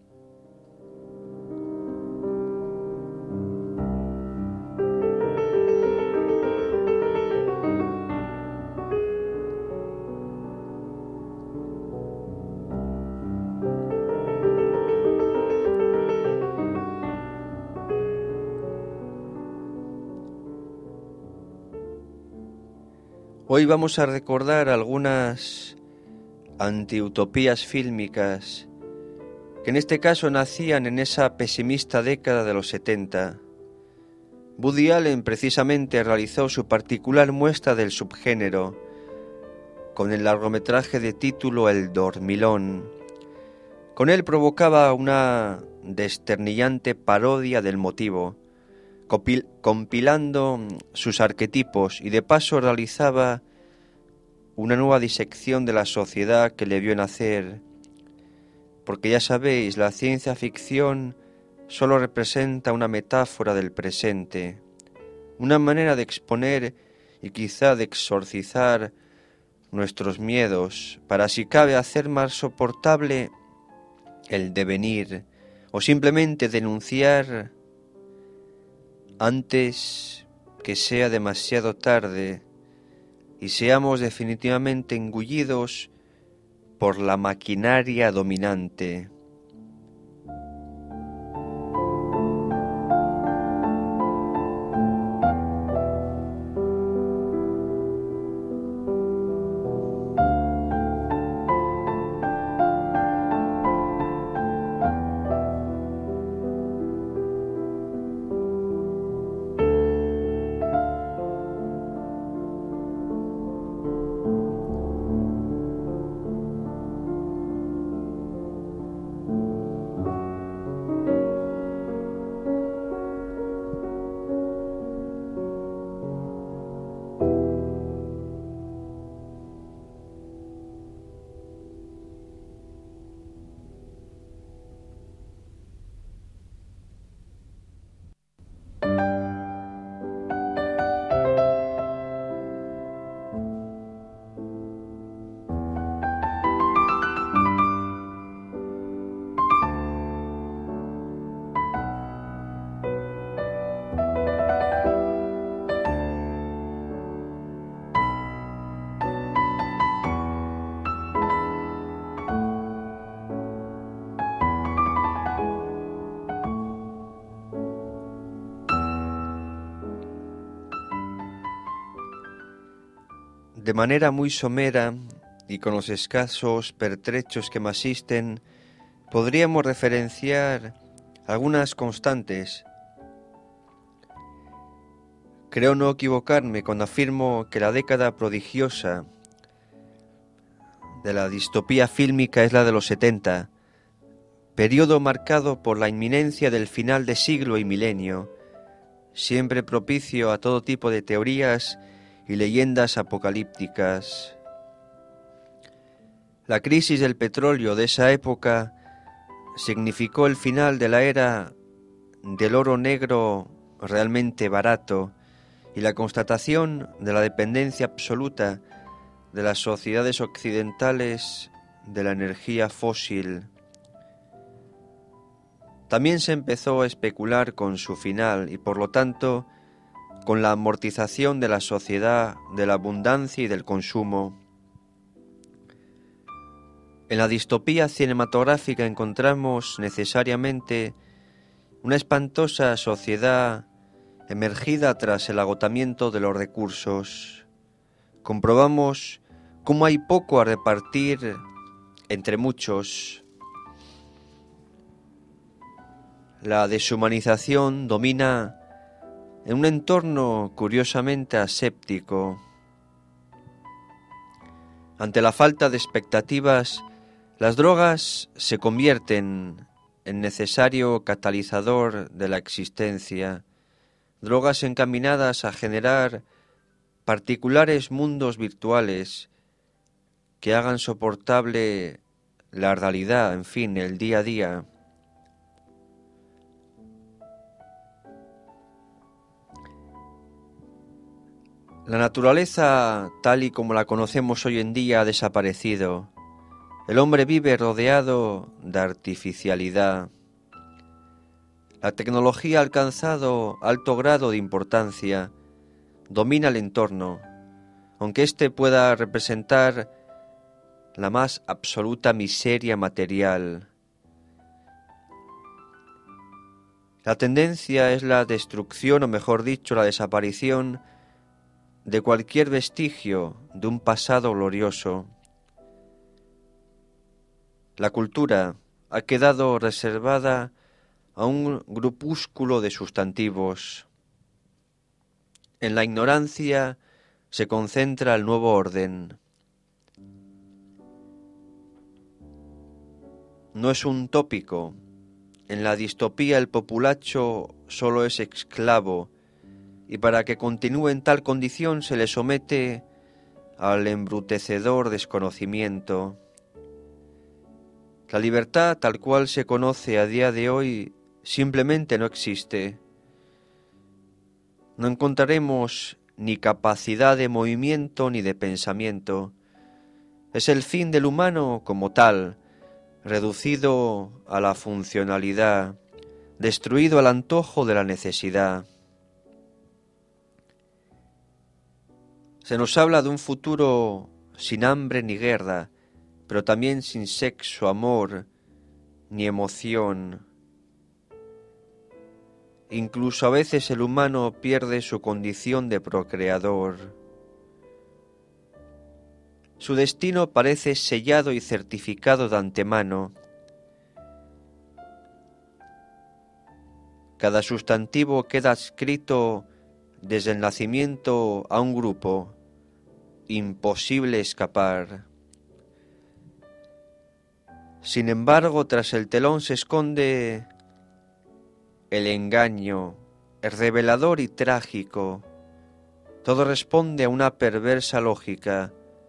Hoy vamos a recordar algunas antiutopías fílmicas que en este caso nacían en esa pesimista década de los setenta. Woody Allen precisamente realizó su particular muestra del subgénero con el largometraje de título El Dormilón. Con él provocaba una desternillante parodia del motivo, compilando sus arquetipos, y de paso realizaba una nueva disección de la sociedad que le vio nacer, porque ya sabéis, la ciencia ficción solo representa una metáfora del presente, una manera de exponer y quizá de exorcizar nuestros miedos, para si cabe hacer más soportable el devenir, o simplemente denunciar antes que sea demasiado tarde y seamos definitivamente engullidos por la maquinaria dominante. De manera muy somera y con los escasos pertrechos que me asisten, podríamos referenciar algunas constantes. Creo no equivocarme cuando afirmo que la década prodigiosa de la distopía fílmica es la de los setenta, periodo marcado por la inminencia del final de siglo y milenio, siempre propicio a todo tipo de teorías y leyendas apocalípticas. La crisis del petróleo de esa época significó el final de la era del oro negro realmente barato y la constatación de la dependencia absoluta de las sociedades occidentales de la energía fósil. También se empezó a especular con su final y, por lo tanto, con la amortización de la sociedad de la abundancia y del consumo. En la distopía cinematográfica encontramos necesariamente una espantosa sociedad emergida tras el agotamiento de los recursos. Comprobamos cómo hay poco a repartir entre muchos. La deshumanización domina en un entorno curiosamente aséptico. Ante la falta de expectativas, las drogas se convierten en necesario catalizador de la existencia, drogas encaminadas a generar particulares mundos virtuales que hagan soportable la realidad, en fin, el día a día. La naturaleza, tal y como la conocemos hoy en día, ha desaparecido. El hombre vive rodeado de artificialidad. La tecnología ha alcanzado alto grado de importancia, domina el entorno, aunque éste pueda representar la más absoluta miseria material. La tendencia es la destrucción, o mejor dicho, la desaparición de cualquier vestigio de un pasado glorioso. La cultura ha quedado reservada a un grupúsculo de sustantivos. En la ignorancia se concentra el nuevo orden. No es un tópico. En la distopía el populacho solo es esclavo, y para que continúe en tal condición se le somete al embrutecedor desconocimiento. La libertad, tal cual se conoce a día de hoy, simplemente no existe. No encontraremos ni capacidad de movimiento ni de pensamiento. Es el fin del humano como tal, reducido a la funcionalidad, destruido al antojo de la necesidad. Se nos habla de un futuro sin hambre ni guerra, pero también sin sexo, amor, ni emoción. Incluso a veces el humano pierde su condición de procreador. Su destino parece sellado y certificado de antemano. Cada sustantivo queda adscrito desde el nacimiento a un grupo. Imposible escapar. Sin embargo, tras el telón se esconde el engaño, el revelador y trágico. Todo responde a una perversa lógica: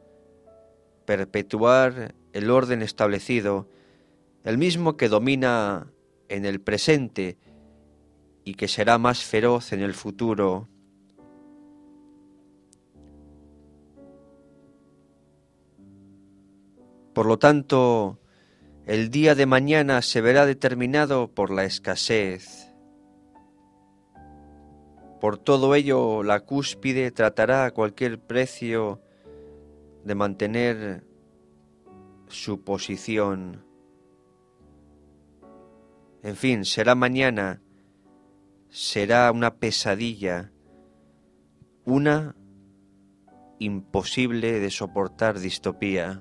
perpetuar el orden establecido, el mismo que domina en el presente y que será más feroz en el futuro. Por lo tanto, el día de mañana se verá determinado por la escasez. Por todo ello, la cúspide tratará a cualquier precio de mantener su posición. En fin, será mañana, será una pesadilla, una imposible de soportar distopía.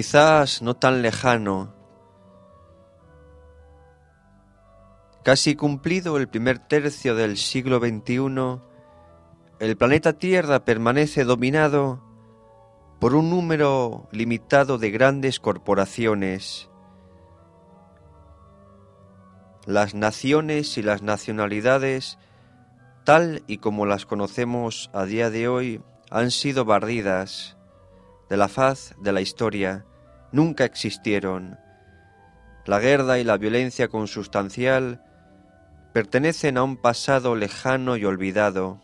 quizás no tan lejano. Casi cumplido el primer tercio del siglo veintiuno, el planeta Tierra permanece dominado por un número limitado de grandes corporaciones. Las naciones y las nacionalidades, tal y como las conocemos a día de hoy, han sido barridas de la faz de la historia. Nunca existieron. La guerra y la violencia consustancial pertenecen a un pasado lejano y olvidado.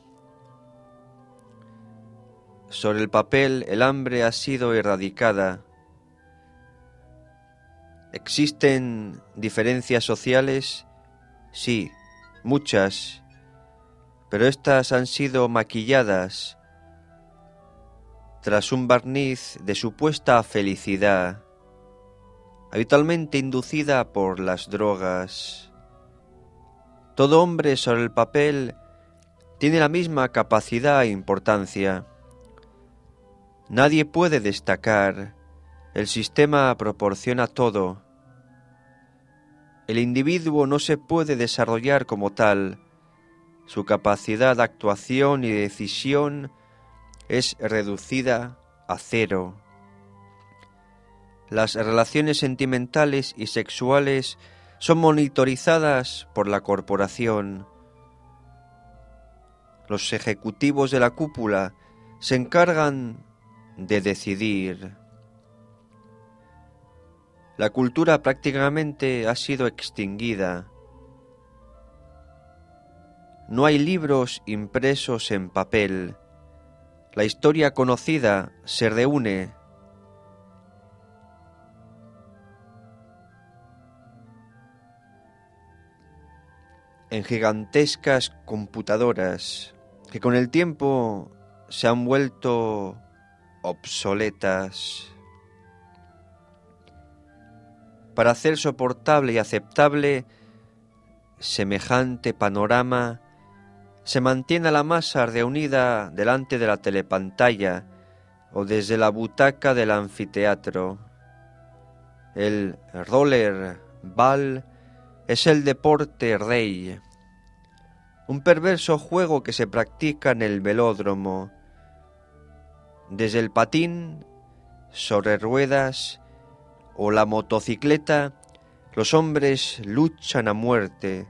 Sobre el papel, el hambre ha sido erradicada. ¿Existen diferencias sociales? Sí, muchas, pero estas han sido maquilladas tras un barniz de supuesta felicidad, habitualmente inducida por las drogas. Todo hombre sobre el papel tiene la misma capacidad e importancia. Nadie puede destacar. El sistema proporciona todo. El individuo no se puede desarrollar como tal. Su capacidad de actuación y decisión es reducida a cero. Las relaciones sentimentales y sexuales son monitorizadas por la corporación. Los ejecutivos de la cúpula se encargan de decidir. La cultura prácticamente ha sido extinguida. No hay libros impresos en papel. La historia conocida se reúne. En gigantescas computadoras que con el tiempo se han vuelto obsoletas. Para hacer soportable y aceptable semejante panorama, se mantiene a la masa reunida delante de la telepantalla o desde la butaca del anfiteatro. El rollerball es el deporte rey, un perverso juego que se practica en el velódromo. Desde el patín sobre ruedas o la motocicleta, los hombres luchan a muerte.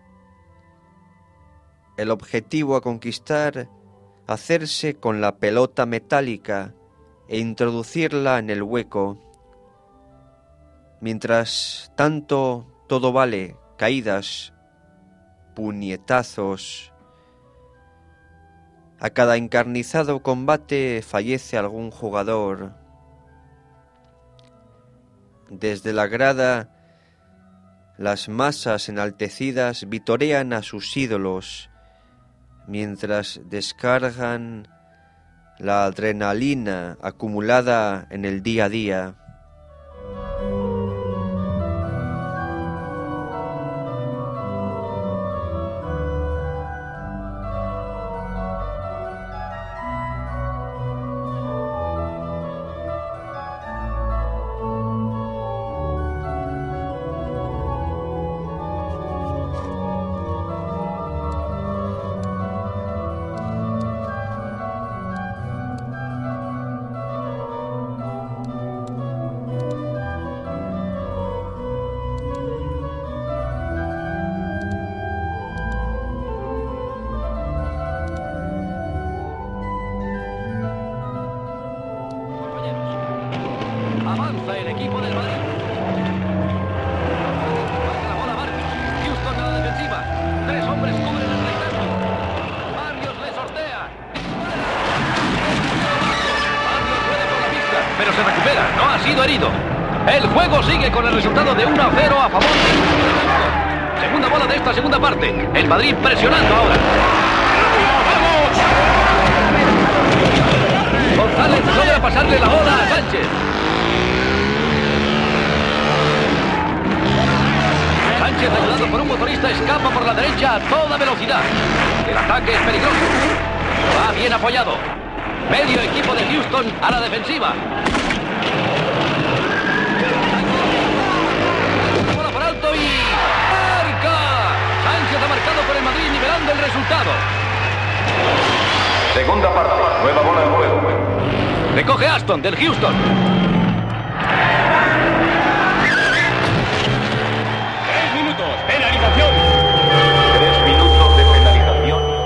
El objetivo a conquistar, hacerse con la pelota metálica e introducirla en el hueco. Mientras tanto, todo vale: caídas, puñetazos. A cada encarnizado combate fallece algún jugador. Desde la grada, las masas enaltecidas vitorean a sus ídolos, mientras descargan la adrenalina acumulada en el día a día. Avanza el equipo del Madrid. Marca la bola Barrios. Houston a la defensiva. Tres hombres cubren el retraso. Barrios le sortea. Barrios puede por la pista, pero se recupera. No ha sido herido. El juego sigue con el resultado de uno a cero a favor de... Segunda bola de esta segunda parte. El Madrid presionando ahora. ¡Vamos! González logra pasarle la bola a Sánchez. Sánchez, ayudado por un motorista, escapa por la derecha a toda velocidad. El ataque es peligroso. Va bien apoyado. Medio equipo de Houston a la defensiva. Segunda parte, nueva bola de juego. Recoge Aston del Houston. Tres minutos, penalización. Tres minutos de penalización.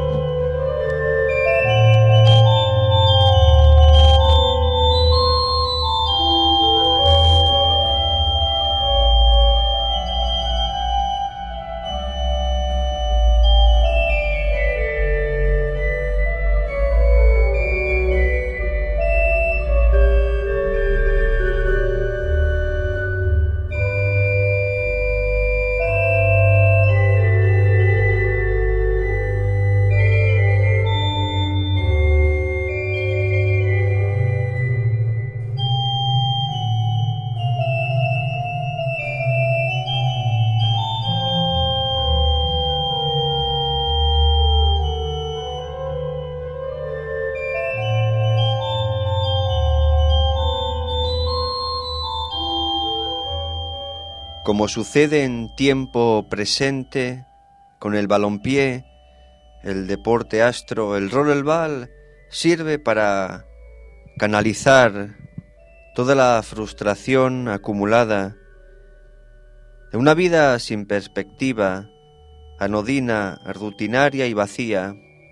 Como sucede en tiempo presente con el balompié, el deporte astro, el rollerball sirve para canalizar toda la frustración acumulada de una vida sin perspectiva, anodina, rutinaria y vacía.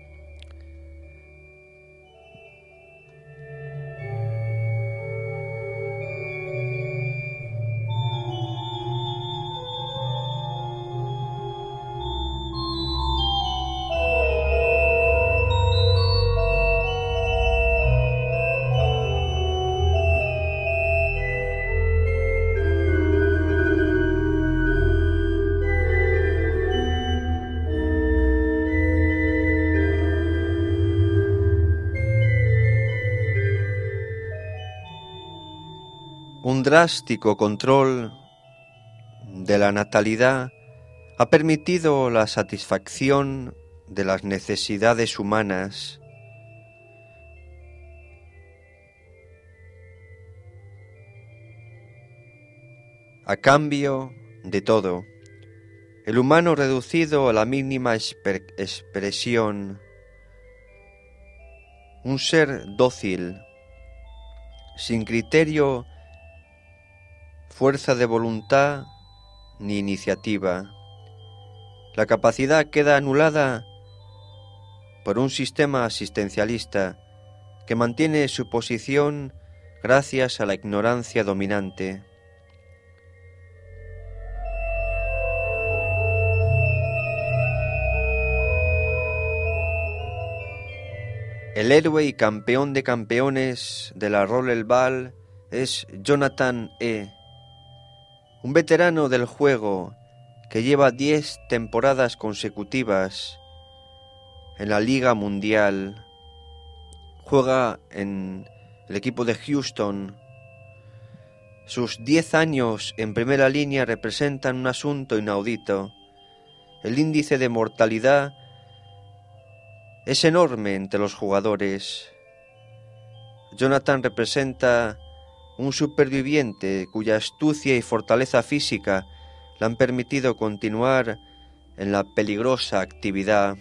Un drástico control de la natalidad ha permitido la satisfacción de las necesidades humanas. A cambio de todo, el humano reducido a la mínima exper- expresión, un ser dócil, sin criterio, fuerza de voluntad ni iniciativa. La capacidad queda anulada por un sistema asistencialista que mantiene su posición gracias a la ignorancia dominante. El héroe y campeón de campeones de la rollerball es Jonathan E., un veterano del juego que lleva diez temporadas consecutivas en la Liga Mundial. Juega en el equipo de Houston. Sus diez años en primera línea representan un asunto inaudito. El índice de mortalidad es enorme entre los jugadores. Jonathan representa un superviviente cuya astucia y fortaleza física le han permitido continuar en la peligrosa actividad.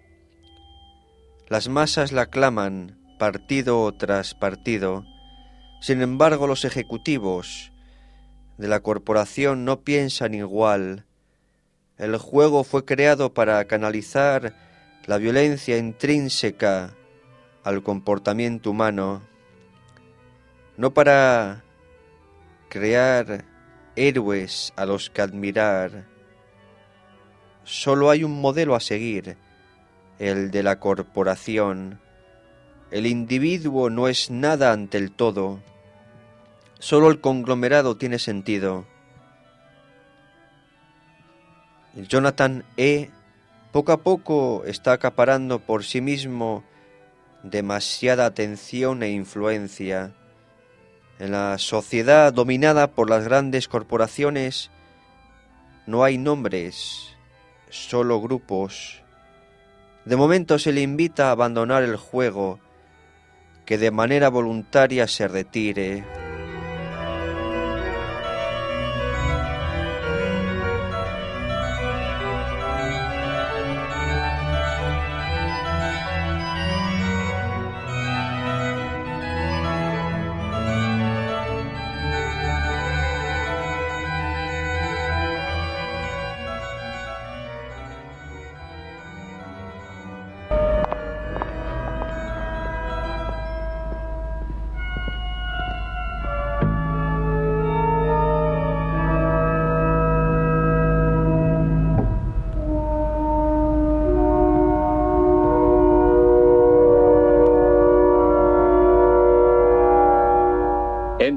Las masas la aclaman partido tras partido. Sin embargo, los ejecutivos de la corporación no piensan igual. El juego fue creado para canalizar la violencia intrínseca al comportamiento humano, no para crear héroes a los que admirar. Solo hay un modelo a seguir, el de la corporación. El individuo no es nada ante el todo. Solo el conglomerado tiene sentido. Jonathan E. poco a poco está acaparando por sí mismo demasiada atención e influencia. En la sociedad dominada por las grandes corporaciones no hay nombres, solo grupos. De momento se le invita a abandonar el juego, que de manera voluntaria se retire.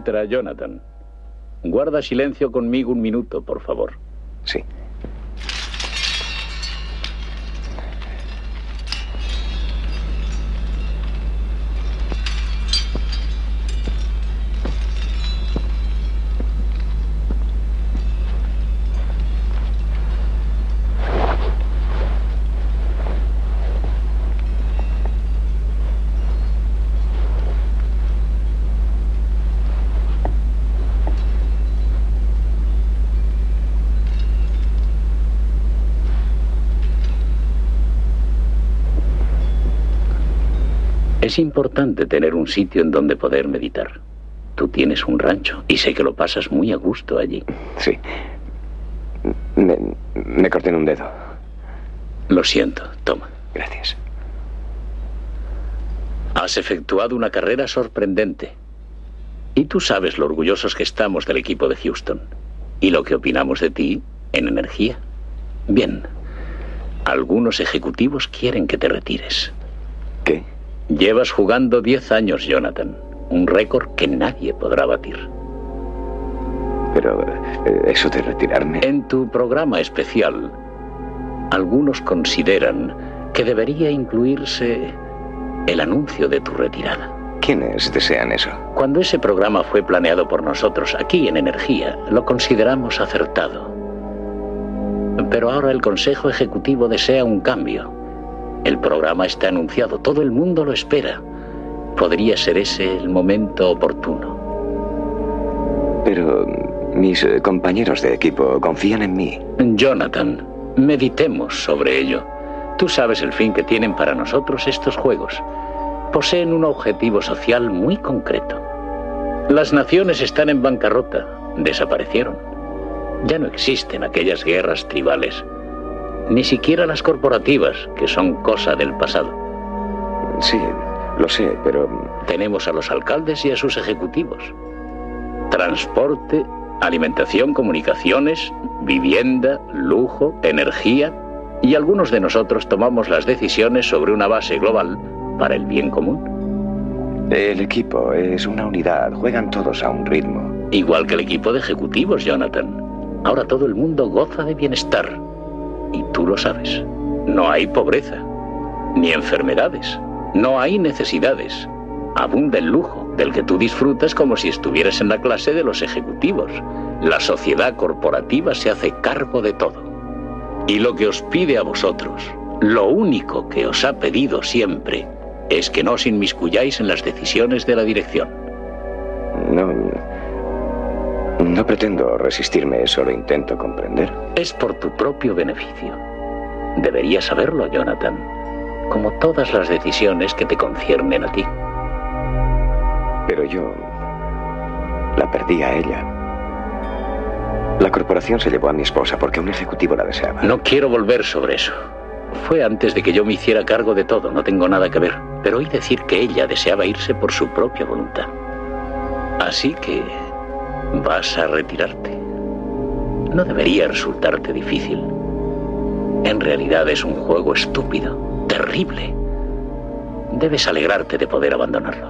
Entra, Jonathan. Guarda silencio conmigo un minuto, por favor. Sí. Es importante tener un sitio en donde poder meditar. Tú tienes un rancho y sé que lo pasas muy a gusto allí. Sí. Me, me corté en un dedo. Lo siento, toma. Gracias. Has efectuado una carrera sorprendente. Y tú sabes lo orgullosos que estamos del equipo de Houston. Y lo que opinamos de ti en energía. Bien. Algunos ejecutivos quieren que te retires. ¿Qué? Llevas jugando diez años, Jonathan. Un récord que nadie podrá batir. Pero eh, eso de retirarme... En tu programa especial, algunos consideran que debería incluirse el anuncio de tu retirada. ¿Quiénes desean eso? Cuando ese programa fue planeado por nosotros aquí en Energía, lo consideramos acertado. Pero ahora el Consejo Ejecutivo desea un cambio. El programa está anunciado, todo el mundo lo espera. Podría ser ese el momento oportuno. Pero mis eh, compañeros de equipo confían en mí. Jonathan, meditemos sobre ello. Tú sabes el fin que tienen para nosotros estos juegos. Poseen un objetivo social muy concreto. Las naciones están en bancarrota, desaparecieron. Ya no existen aquellas guerras tribales. Ni siquiera las corporativas, que son cosa del pasado. Sí, lo sé, pero... Tenemos a los alcaldes y a sus ejecutivos. Transporte, alimentación, comunicaciones, vivienda, lujo, energía... Y algunos de nosotros tomamos las decisiones sobre una base global para el bien común. El equipo es una unidad, juegan todos a un ritmo. Igual que el equipo de ejecutivos, Jonathan. Ahora todo el mundo goza de bienestar. Y tú lo sabes. No hay pobreza, ni enfermedades, no hay necesidades. Abunda el lujo, del que tú disfrutas como si estuvieras en la clase de los ejecutivos. La sociedad corporativa se hace cargo de todo. Y lo que os pide a vosotros, lo único que os ha pedido siempre, es que no os inmiscuyáis en las decisiones de la dirección. No... No pretendo resistirme, solo intento comprender. Es por tu propio beneficio. Deberías saberlo, Jonathan. Como todas las decisiones que te conciernen a ti. Pero yo... la perdí a ella. La corporación se llevó a mi esposa porque un ejecutivo la deseaba. No quiero volver sobre eso. Fue antes de que yo me hiciera cargo de todo, no tengo nada que ver. Pero oí decir que ella deseaba irse por su propia voluntad. Así que... vas a retirarte. No debería resultarte difícil. En realidad es un juego estúpido, terrible. Debes alegrarte de poder abandonarlo.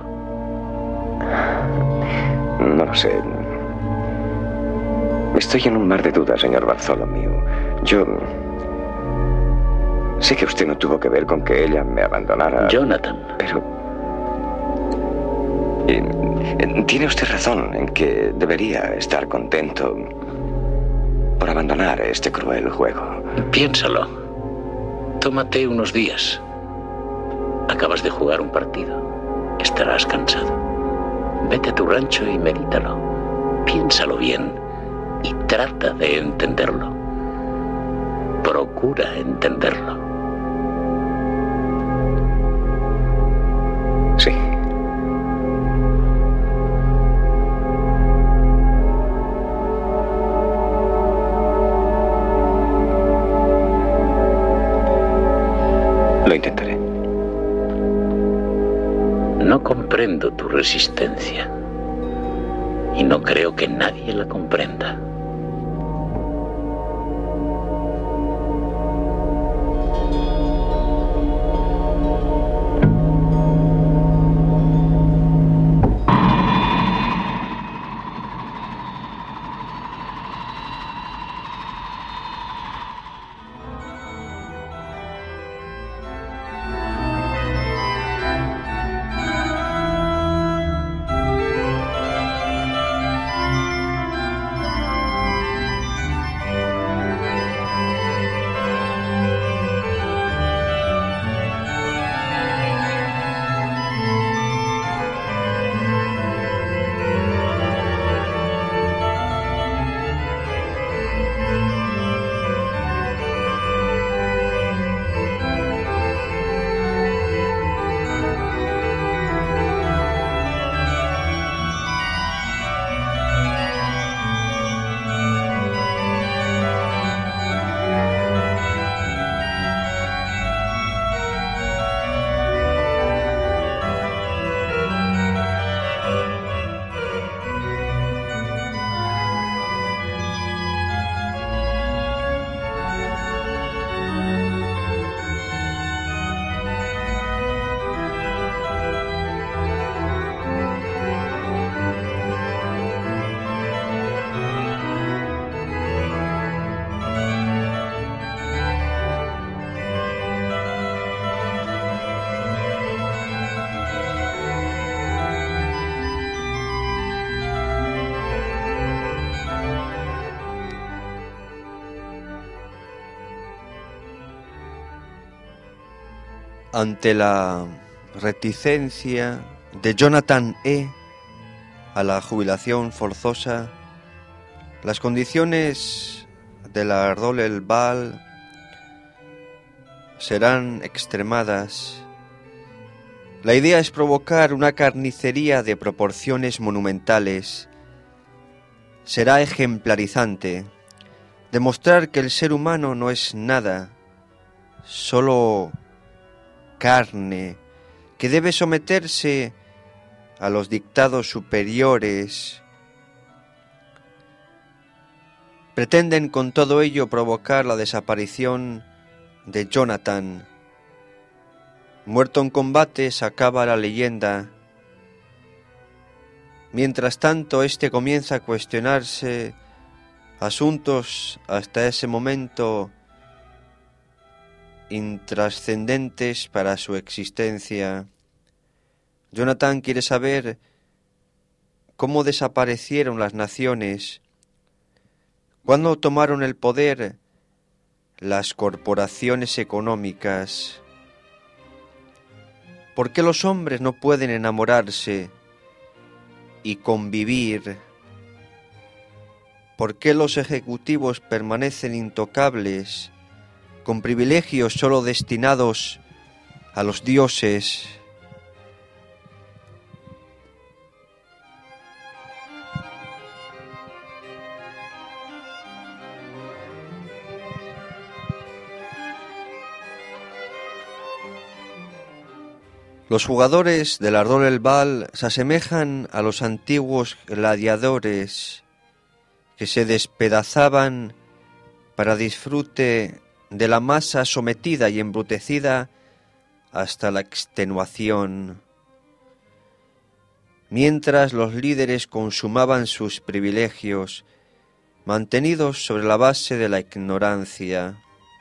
No lo sé. Estoy en un mar de dudas, señor Bartholomew. Yo... sé que usted no tuvo que ver con que ella me abandonara. Jonathan. Pero... Eh, tiene usted razón en que debería estar contento por abandonar este cruel juego. Piénsalo. Tómate unos días. Acabas de jugar un partido. Estarás cansado. Vete a tu rancho y medítalo. Piénsalo bien y trata de entenderlo. Procura entenderlo. Sí. Lo intentaré. No comprendo tu resistencia. Y no creo que nadie la comprenda. Ante la reticencia de Jonathan E. a la jubilación forzosa, las condiciones de la Ardol El Bal serán extremadas. La idea es provocar una carnicería de proporciones monumentales. Será ejemplarizante, demostrar que el ser humano no es nada, solo carne, que debe someterse a los dictados superiores. Pretenden con todo ello provocar la desaparición de Jonathan. Muerto en combate, se acaba la leyenda. Mientras tanto, este comienza a cuestionarse asuntos hasta ese momento intrascendentes para su existencia. Jonathan quiere saber cómo desaparecieron las naciones, cuándo tomaron el poder las corporaciones económicas, por qué los hombres no pueden enamorarse y convivir, por qué los ejecutivos permanecen intocables, con privilegios solo destinados a los dioses. Los jugadores del Ardol El Bal se asemejan a los antiguos gladiadores que se despedazaban para disfrute de la masa sometida y embrutecida hasta la extenuación, mientras los líderes consumaban sus privilegios, mantenidos sobre la base de la ignorancia.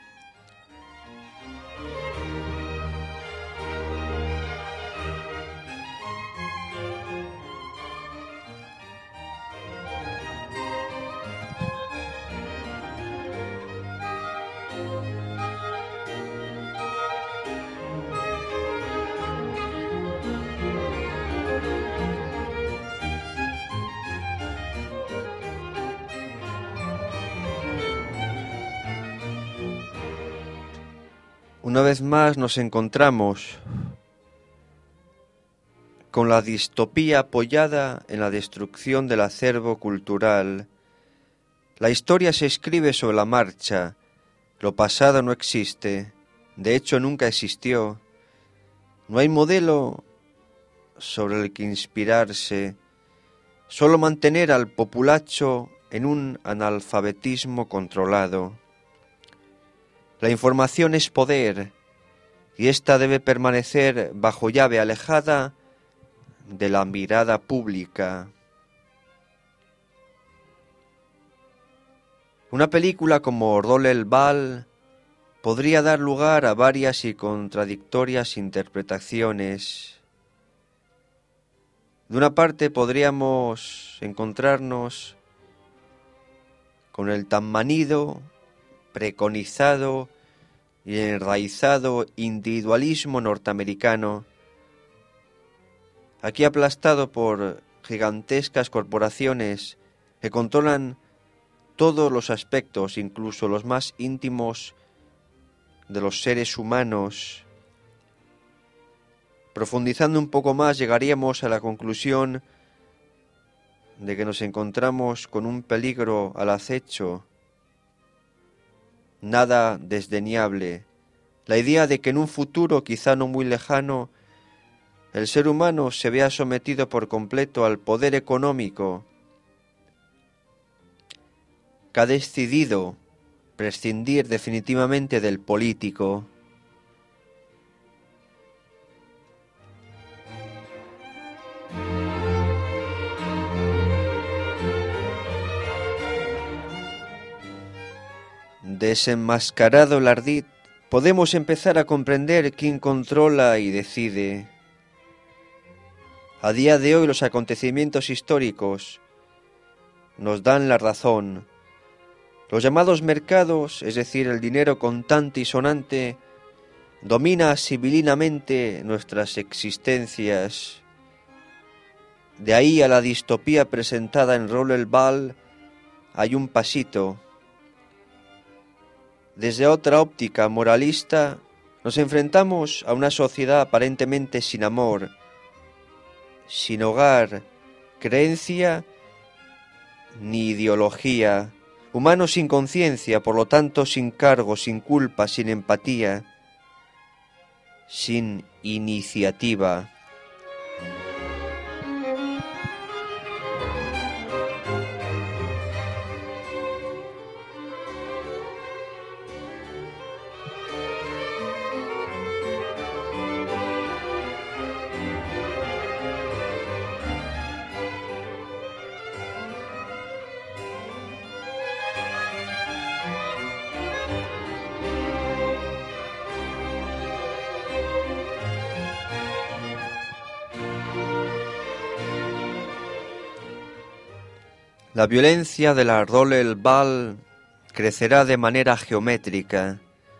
Una vez más nos encontramos con la distopía apoyada en la destrucción del acervo cultural. La historia se escribe sobre la marcha, lo pasado no existe, de hecho nunca existió. No hay modelo sobre el que inspirarse, solo mantener al populacho en un analfabetismo controlado. La información es poder, y ésta debe permanecer bajo llave, alejada de la mirada pública. Una película como Ardol El Bal podría dar lugar a varias y contradictorias interpretaciones. De una parte podríamos encontrarnos con el tan manido, preconizado y enraizado individualismo norteamericano, aquí aplastado por gigantescas corporaciones que controlan todos los aspectos, incluso los más íntimos de los seres humanos. Profundizando un poco más, llegaríamos a la conclusión de que nos encontramos con un peligro al acecho, nada desdeñable, la idea de que en un futuro quizá no muy lejano el ser humano se vea sometido por completo al poder económico que ha decidido prescindir definitivamente del político. Desenmascarado el ardid, podemos empezar a comprender quién controla y decide. A día de hoy los acontecimientos históricos nos dan la razón. Los llamados mercados, es decir, el dinero contante y sonante, domina sibilinamente nuestras existencias. De ahí a la distopía presentada en Rollerball hay un pasito. Desde otra óptica moralista, nos enfrentamos a una sociedad aparentemente sin amor, sin hogar, creencia ni ideología, humanos sin conciencia, por lo tanto sin cargo, sin culpa, sin empatía, sin iniciativa. La violencia de la Rollerball crecerá de manera geométrica.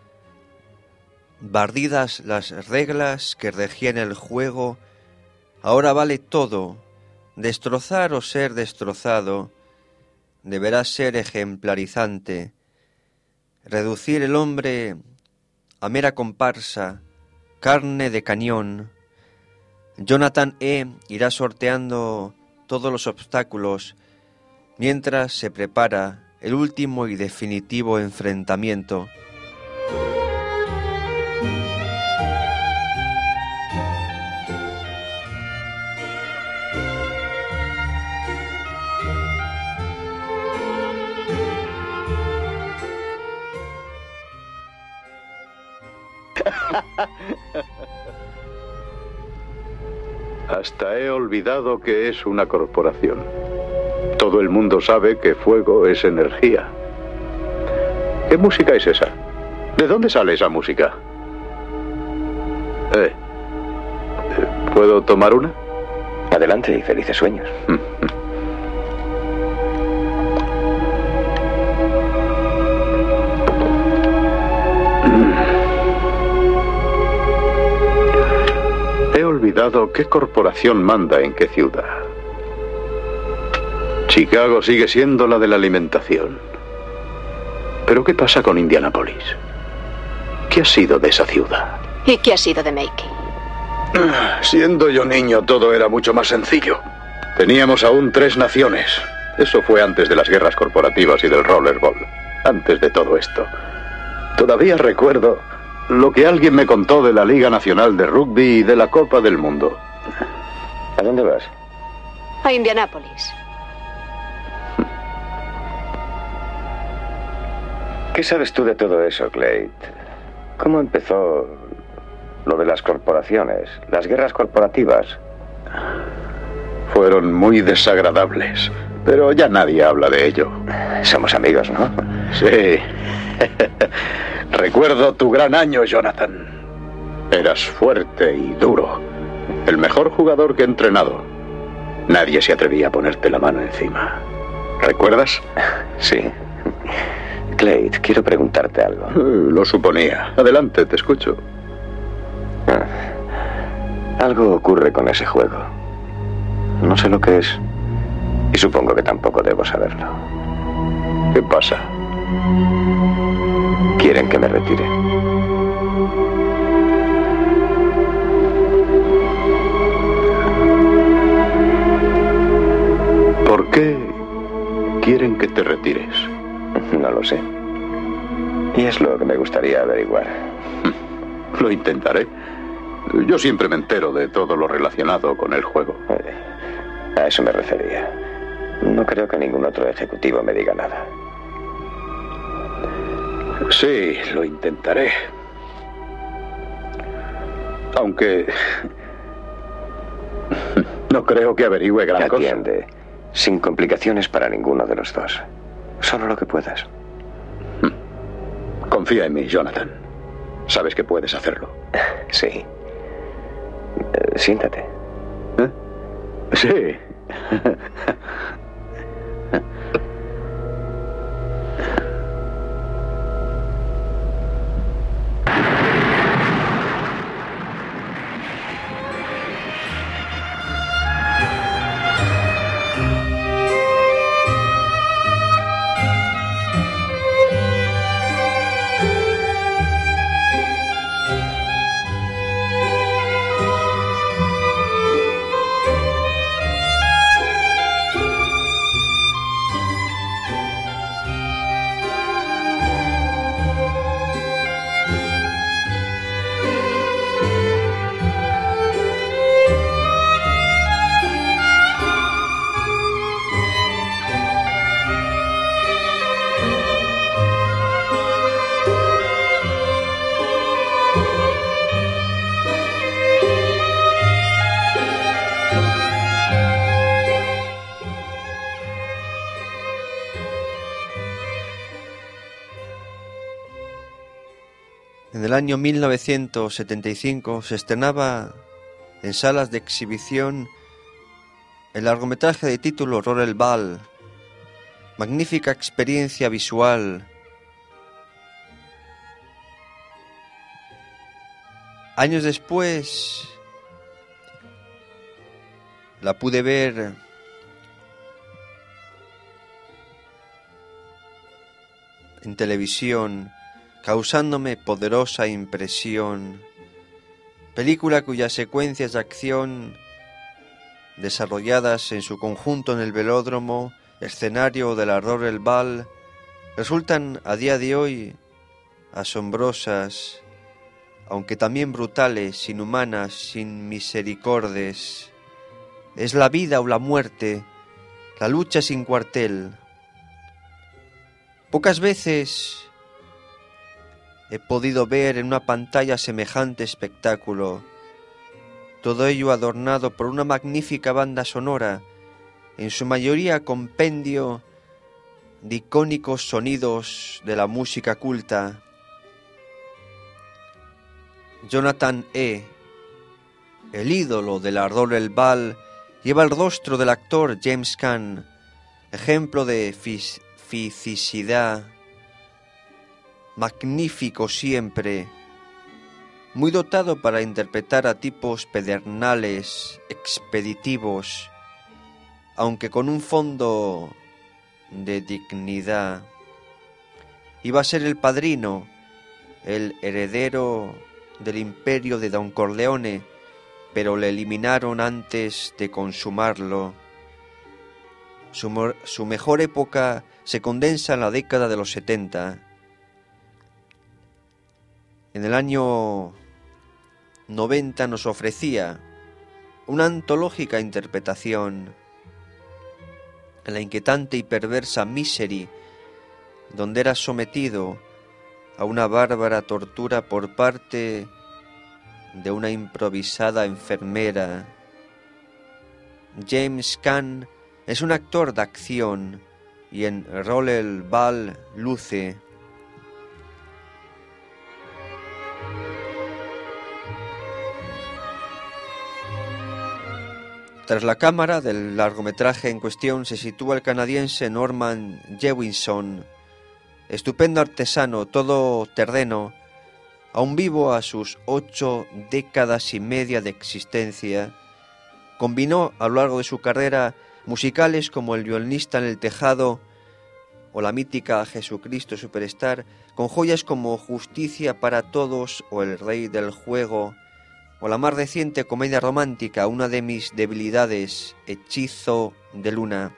Bardidas las reglas que regían el juego, ahora vale todo. Destrozar o ser destrozado deberá ser ejemplarizante. Reducir el hombre a mera comparsa, carne de cañón. Jonathan E. irá sorteando todos los obstáculos mientras se prepara el último y definitivo enfrentamiento. Hasta he olvidado que es una corporación. Todo el mundo sabe que fuego es energía. ¿Qué música es esa? ¿De dónde sale esa música? Eh, ¿Puedo tomar una? Adelante y felices sueños. He olvidado qué corporación manda en qué ciudad. Chicago sigue siendo la de la alimentación. ¿Pero qué pasa con Indianápolis? ¿Qué ha sido de esa ciudad? ¿Y qué ha sido de Makey? Siendo yo niño, todo era mucho más sencillo. Teníamos aún tres naciones. Eso fue antes de las guerras corporativas y del Rollerball. Antes de todo esto. Todavía recuerdo lo que alguien me contó de la Liga Nacional de Rugby y de la Copa del Mundo. ¿A dónde vas? A Indianápolis. ¿Qué sabes tú de todo eso, Clay? ¿Cómo empezó lo de las corporaciones, las guerras corporativas? Fueron muy desagradables, pero ya nadie habla de ello. Somos amigos, ¿no? Sí. Recuerdo tu gran año, Jonathan. Eras fuerte y duro. El mejor jugador que he entrenado. Nadie se atrevía a ponerte la mano encima. ¿Recuerdas? Sí. Clay, quiero preguntarte algo. Uh, lo suponía. Adelante, te escucho. Ah, algo ocurre con ese juego. No sé lo que es. Y supongo que tampoco debo saberlo. ¿Qué pasa? Quieren que me retire. ¿Por qué quieren que te retires? No lo sé. Y es lo que me gustaría averiguar. Lo intentaré. Yo siempre me entero de todo lo relacionado con el juego. Eh, a eso me refería. No creo que ningún otro ejecutivo me diga nada. Sí, lo intentaré. Aunque no creo que averigüe gran cosa. Atiende. Sin complicaciones para ninguno de los dos. Solo lo que puedas. Confía en mí, Jonathan. Sabes que puedes hacerlo. Sí. Eh, siéntate. ¿Eh? Sí. En el año mil novecientos setenta y cinco se estrenaba en salas de exhibición el largometraje de título Rollerball, magnífica experiencia visual. Años después la pude ver en televisión, causándome poderosa impresión. Película cuyas secuencias de acción, desarrolladas en su conjunto en el velódromo, escenario de la Rollerball, resultan a día de hoy asombrosas, aunque también brutales, inhumanas, sin misericordias. Es la vida o la muerte, la lucha sin cuartel. Pocas veces he podido ver en una pantalla semejante espectáculo, todo ello adornado por una magnífica banda sonora, en su mayoría compendio de icónicos sonidos de la música culta. Jonathan E., el ídolo de la Rollerball, lleva el rostro del actor James Caan, ejemplo de fis- fisicidad, magnífico siempre, muy dotado para interpretar a tipos pedernales, expeditivos, aunque con un fondo de dignidad. Iba a ser el padrino, el heredero del imperio de Don Corleone, pero le eliminaron antes de consumarlo. Su, mo- su mejor época se condensa en la década de los setenta. En el año noventa nos ofrecía una antológica interpretación en la inquietante y perversa Misery, donde era sometido a una bárbara tortura por parte de una improvisada enfermera. James Caan es un actor de acción y en Rollerball luce. Tras la cámara del largometraje en cuestión se sitúa el canadiense Norman Jewison, estupendo artesano todoterreno, aún vivo a sus ocho décadas y media de existencia. Combinó a lo largo de su carrera musicales como El violinista en el tejado o la mítica Jesucristo Superstar, con joyas como Justicia para todos o El rey del juego, o la más reciente comedia romántica, una de mis debilidades, Hechizo de luna.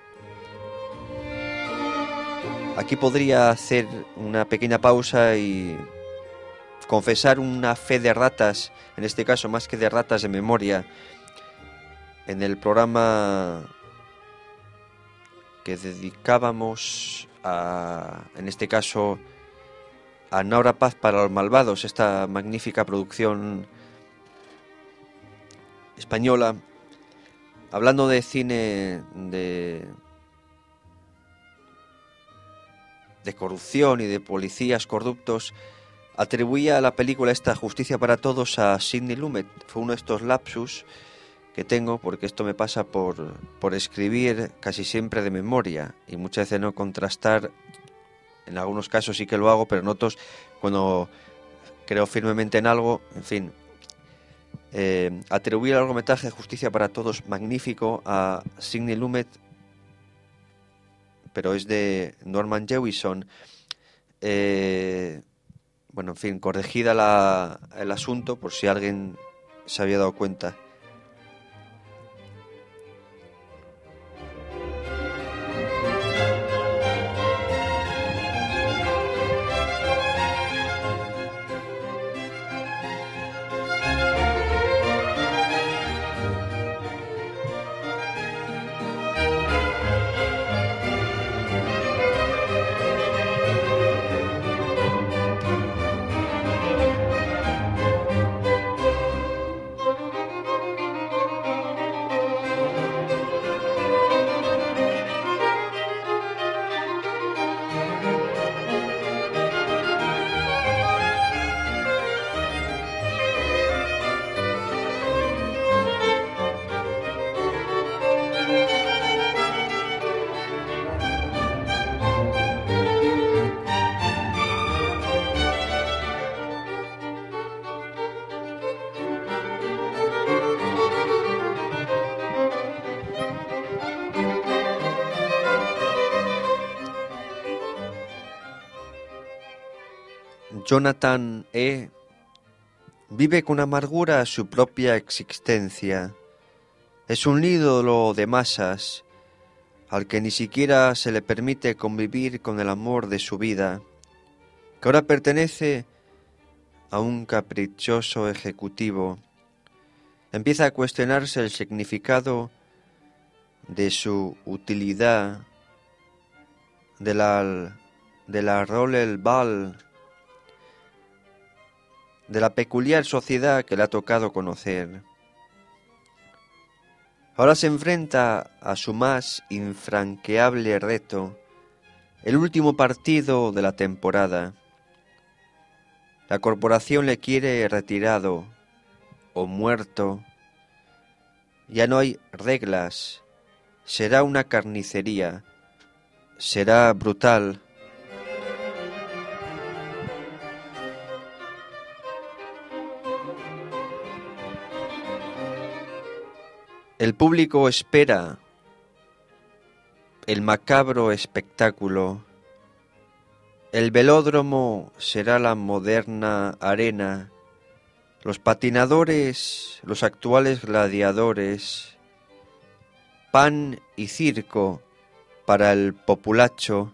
Aquí podría hacer una pequeña pausa y confesar una fe de ratas, en este caso más que de ratas de memoria. En el programa que dedicábamos a, en este caso, a No habrá paz para los malvados, esta magnífica producción española, hablando de cine de de corrupción y de policías corruptos, atribuía a la película esta Justicia para todos a Sidney Lumet. Fue uno de estos lapsus que tengo, porque esto me pasa por, por escribir casi siempre de memoria y muchas veces no contrastar. En algunos casos sí que lo hago, pero en otros, cuando creo firmemente en algo, en fin. Eh, atribuir el largometraje Justicia para todos, magnífico, a Sidney Lumet, pero es de Norman Jewison. Eh, bueno, en fin, corregida la, el asunto, por si alguien se había dado cuenta. Jonathan E. vive con amargura su propia existencia. Es un ídolo de masas, al que ni siquiera se le permite convivir con el amor de su vida, que ahora pertenece a un caprichoso ejecutivo. Empieza a cuestionarse el significado de su utilidad, de la, de la Rollerball, de la peculiar sociedad que le ha tocado conocer. Ahora se enfrenta a su más infranqueable reto, el último partido de la temporada. La corporación le quiere retirado o muerto. Ya no hay reglas. Será una carnicería. Será brutal. El público espera el macabro espectáculo. El velódromo será la moderna arena. Los patinadores, los actuales gladiadores. Pan y circo para el populacho.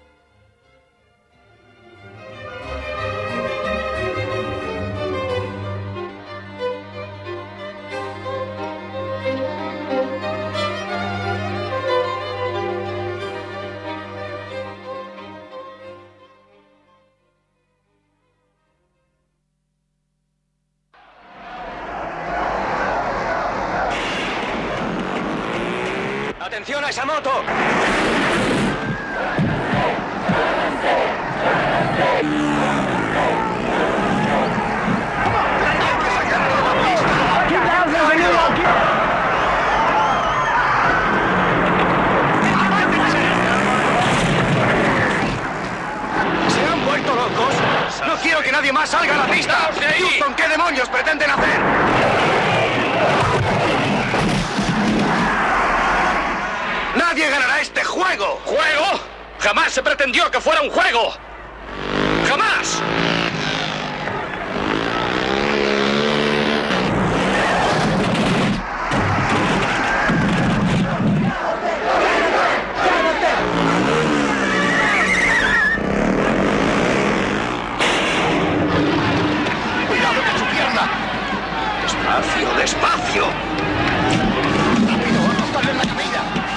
¡Atención a esa moto! ¿Se han vuelto locos? No quiero que nadie más salga a la pista. ¿Con qué demonios pretenden hacer? ¡Nadie ganará este juego! ¿Juego? ¡Jamás se pretendió que fuera un juego! ¡Jamás! ¡Cuidado con su pierna! ¡Despacio, despacio! ¡Rápido, vamos a darle la camilla!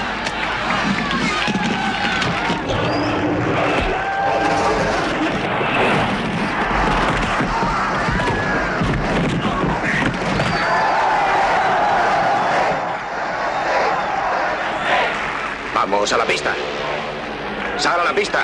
Vamos a la pista. Sal a la pista.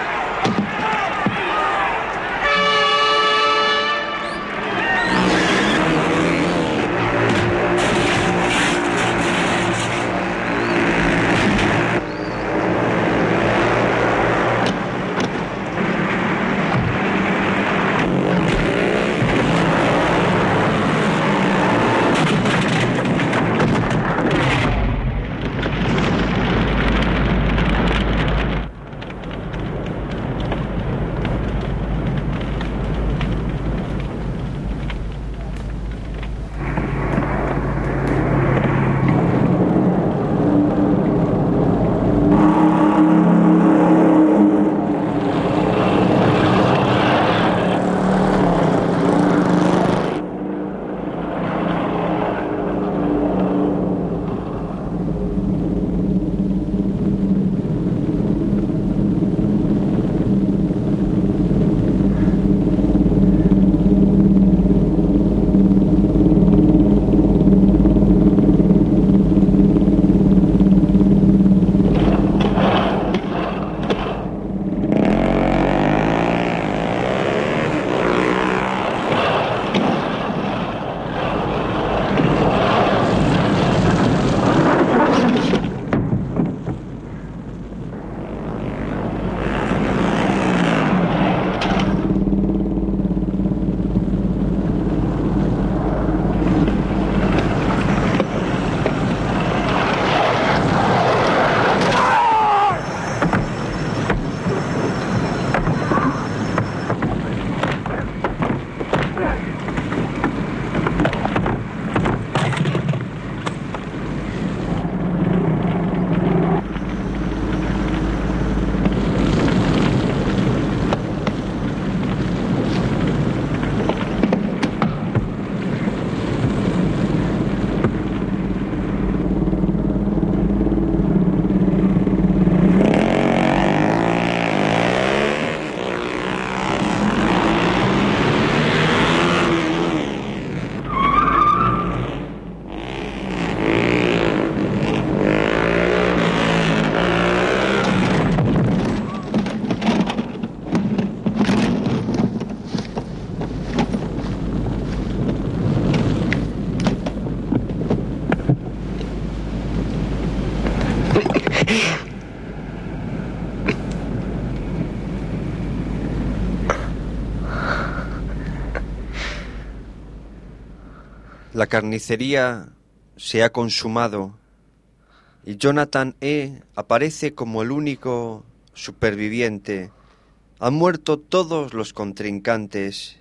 La carnicería se ha consumado y Jonathan E. aparece como el único superviviente. Han muerto todos los contrincantes.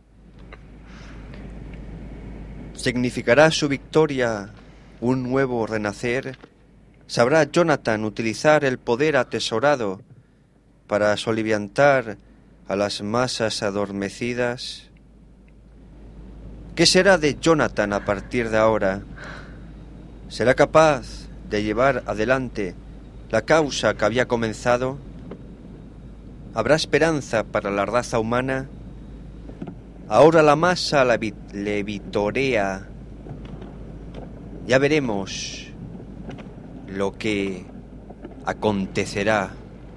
¿Significará su victoria un nuevo renacer? ¿Sabrá Jonathan utilizar el poder atesorado para soliviantar a las masas adormecidas? ¿Qué será de Jonathan a partir de ahora? ¿Será capaz de llevar adelante la causa que había comenzado? ¿Habrá esperanza para la raza humana? Ahora la masa la vi- le vitorea. Ya veremos lo que acontecerá.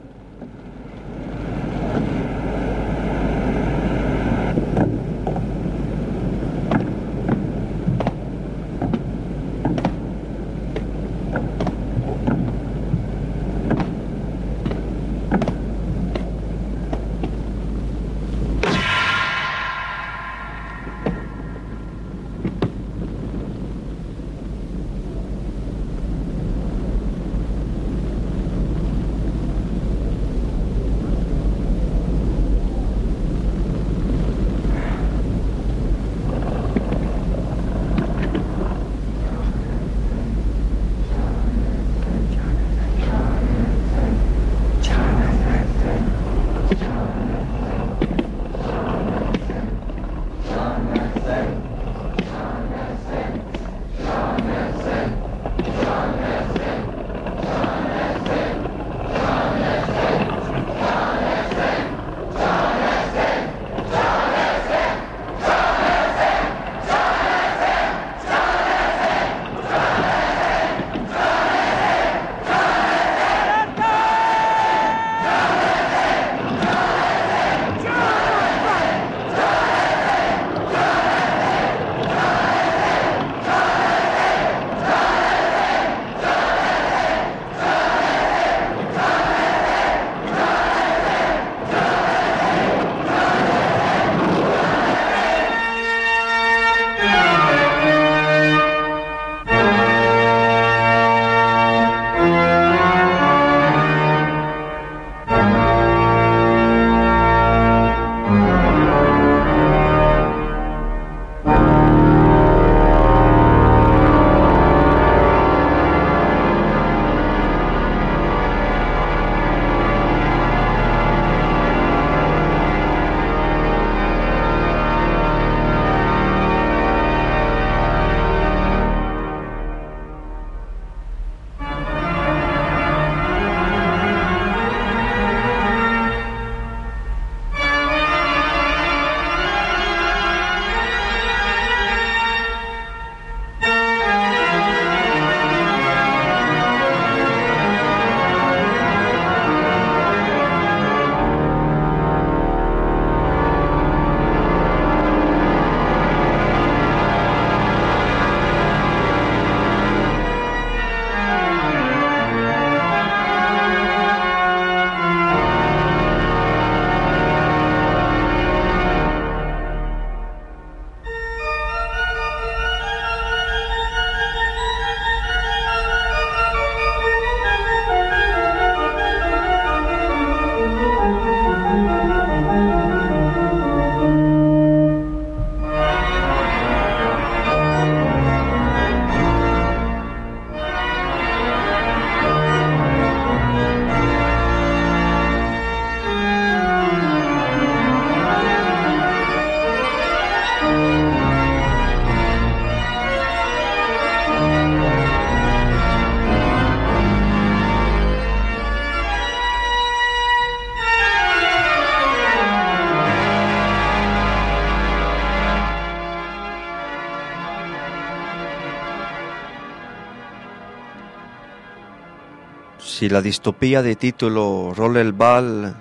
Si la distopía de título Rollerball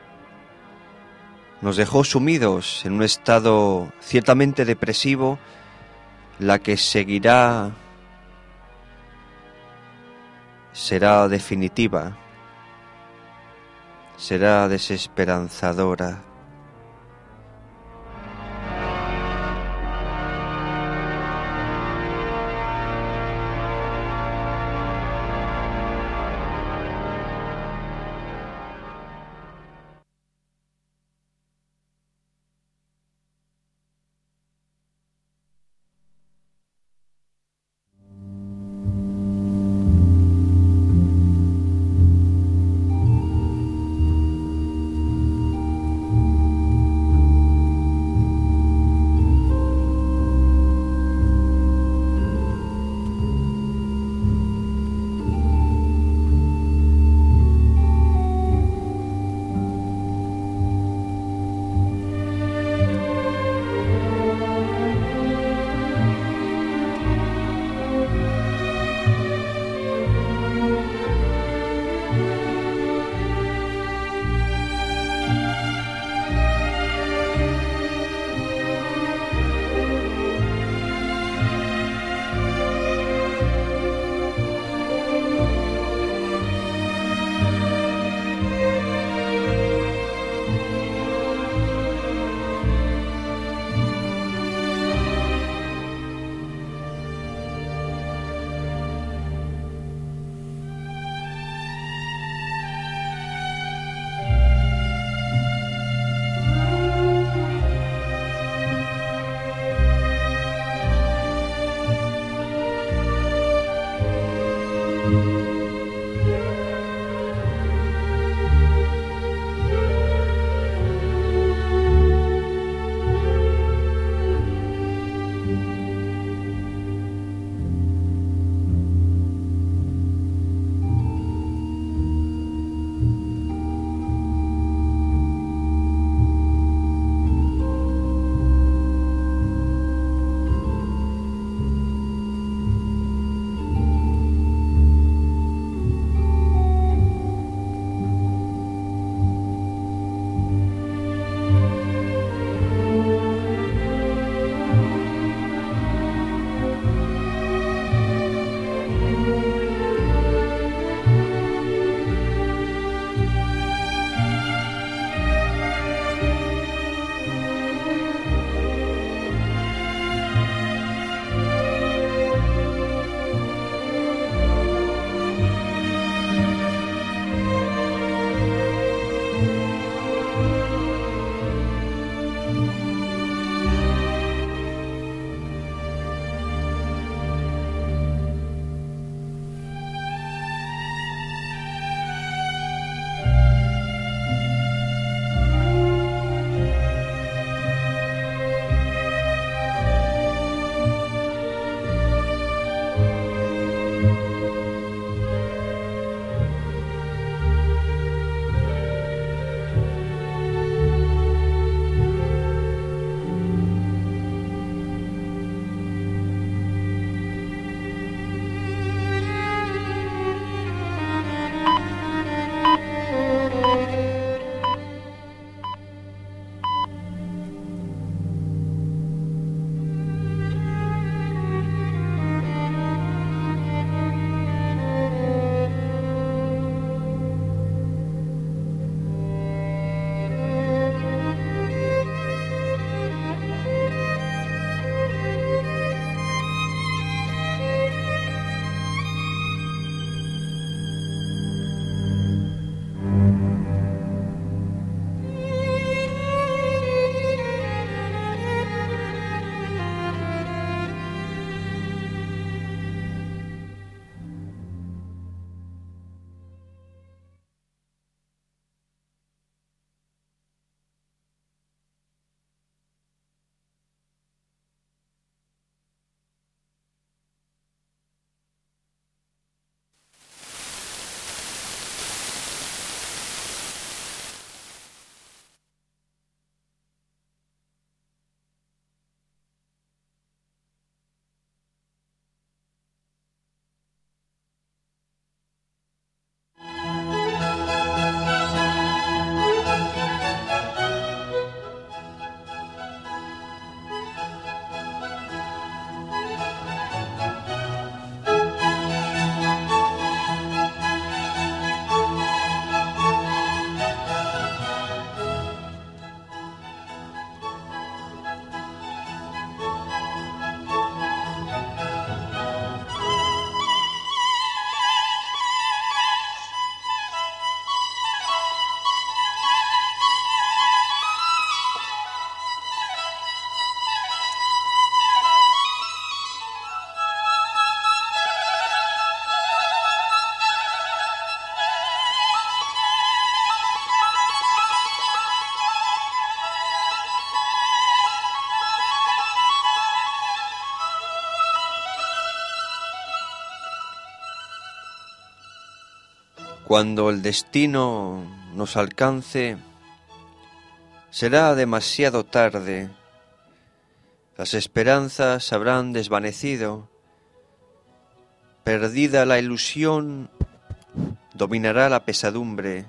nos dejó sumidos en un estado ciertamente depresivo, la que seguirá será definitiva, será desesperanzadora. Cuando el destino nos alcance, será demasiado tarde. Las esperanzas se habrán desvanecido. Perdida la ilusión, dominará la pesadumbre.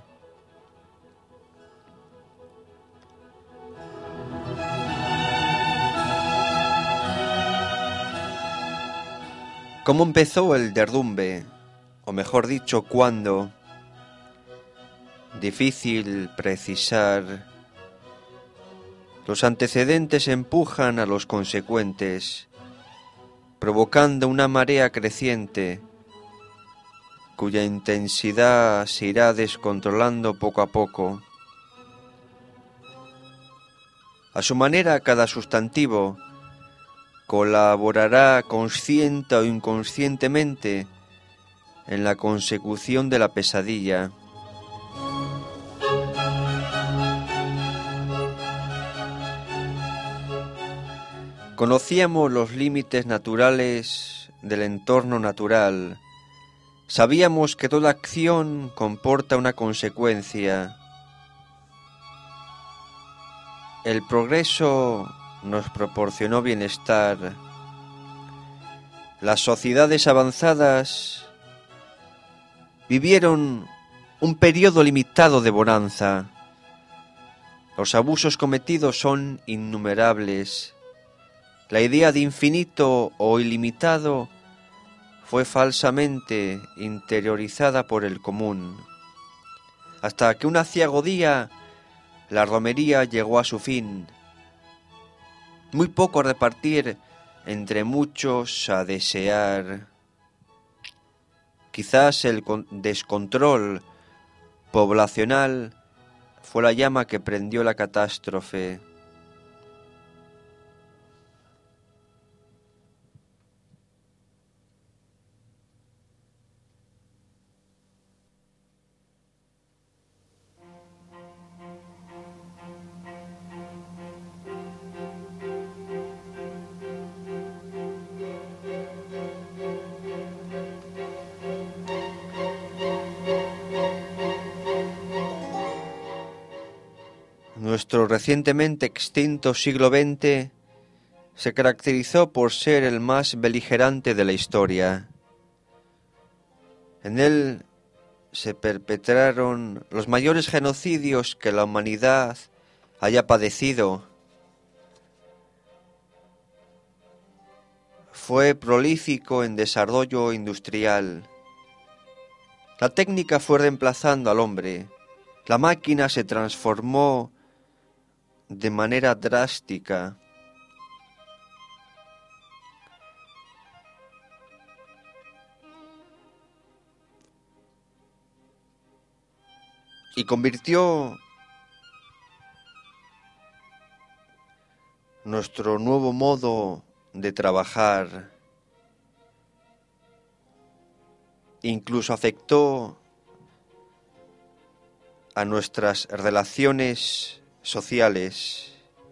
¿Cómo empezó el derrumbe? O mejor dicho, ¿cuándo? Difícil precisar. Los antecedentes empujan a los consecuentes, provocando una marea creciente, cuya intensidad se irá descontrolando poco a poco. A su manera, cada sustantivo colaborará consciente o inconscientemente en la consecución de la pesadilla. Conocíamos los límites naturales del entorno natural. Sabíamos que toda acción comporta una consecuencia. El progreso nos proporcionó bienestar. Las sociedades avanzadas vivieron un periodo limitado de bonanza. Los abusos cometidos son innumerables. La idea de infinito o ilimitado fue falsamente interiorizada por el común, hasta que un aciago día la romería llegó a su fin. Muy poco a repartir, entre muchos a desear. Quizás el descontrol poblacional fue la llama que prendió la catástrofe. Nuestro recientemente extinto siglo veinte se caracterizó por ser el más beligerante de la historia. En él se perpetraron los mayores genocidios que la humanidad haya padecido. Fue prolífico en desarrollo industrial. La técnica fue reemplazando al hombre. La máquina se transformó de manera drástica. Y convirtió nuestro nuevo modo de trabajar. Incluso afectó a nuestras relaciones sociales.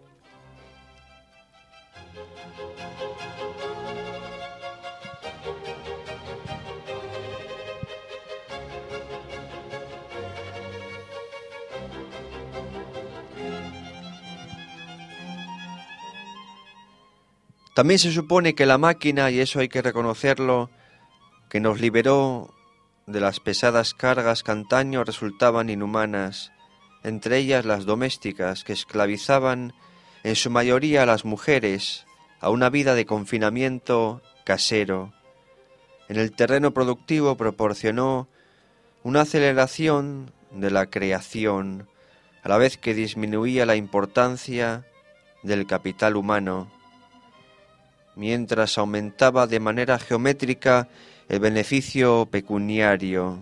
También se supone que la máquina, y eso hay que reconocerlo, que nos liberó de las pesadas cargas que antaño resultaban inhumanas, entre ellas las domésticas, que esclavizaban en su mayoría a las mujeres a una vida de confinamiento casero. En el terreno productivo proporcionó una aceleración de la creación, a la vez que disminuía la importancia del capital humano, mientras aumentaba de manera geométrica el beneficio pecuniario.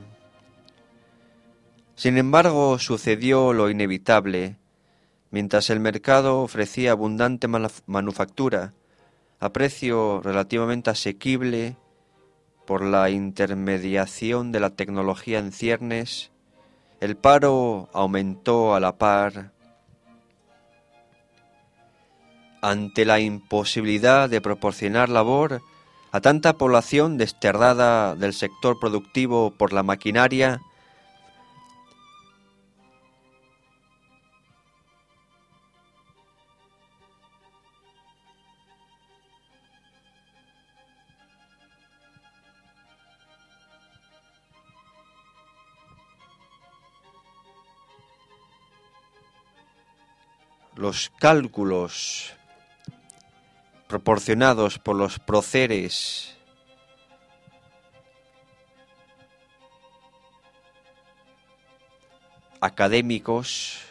Sin embargo, sucedió lo inevitable. Mientras el mercado ofrecía abundante manufactura a precio relativamente asequible por la intermediación de la tecnología en ciernes, el paro aumentó a la par. Ante la imposibilidad de proporcionar labor a tanta población desterrada del sector productivo por la maquinaria, los cálculos proporcionados por los próceres académicos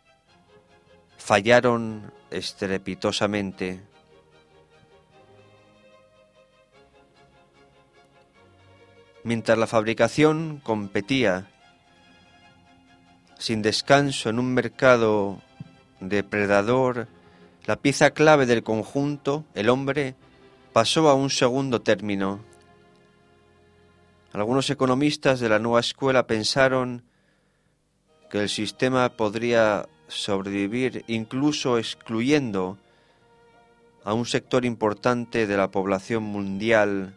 fallaron estrepitosamente. Mientras la fabricación competía sin descanso en un mercado depredador, la pieza clave del conjunto, el hombre, pasó a un segundo término. Algunos economistas de la nueva escuela pensaron que el sistema podría sobrevivir incluso excluyendo a un sector importante de la población mundial,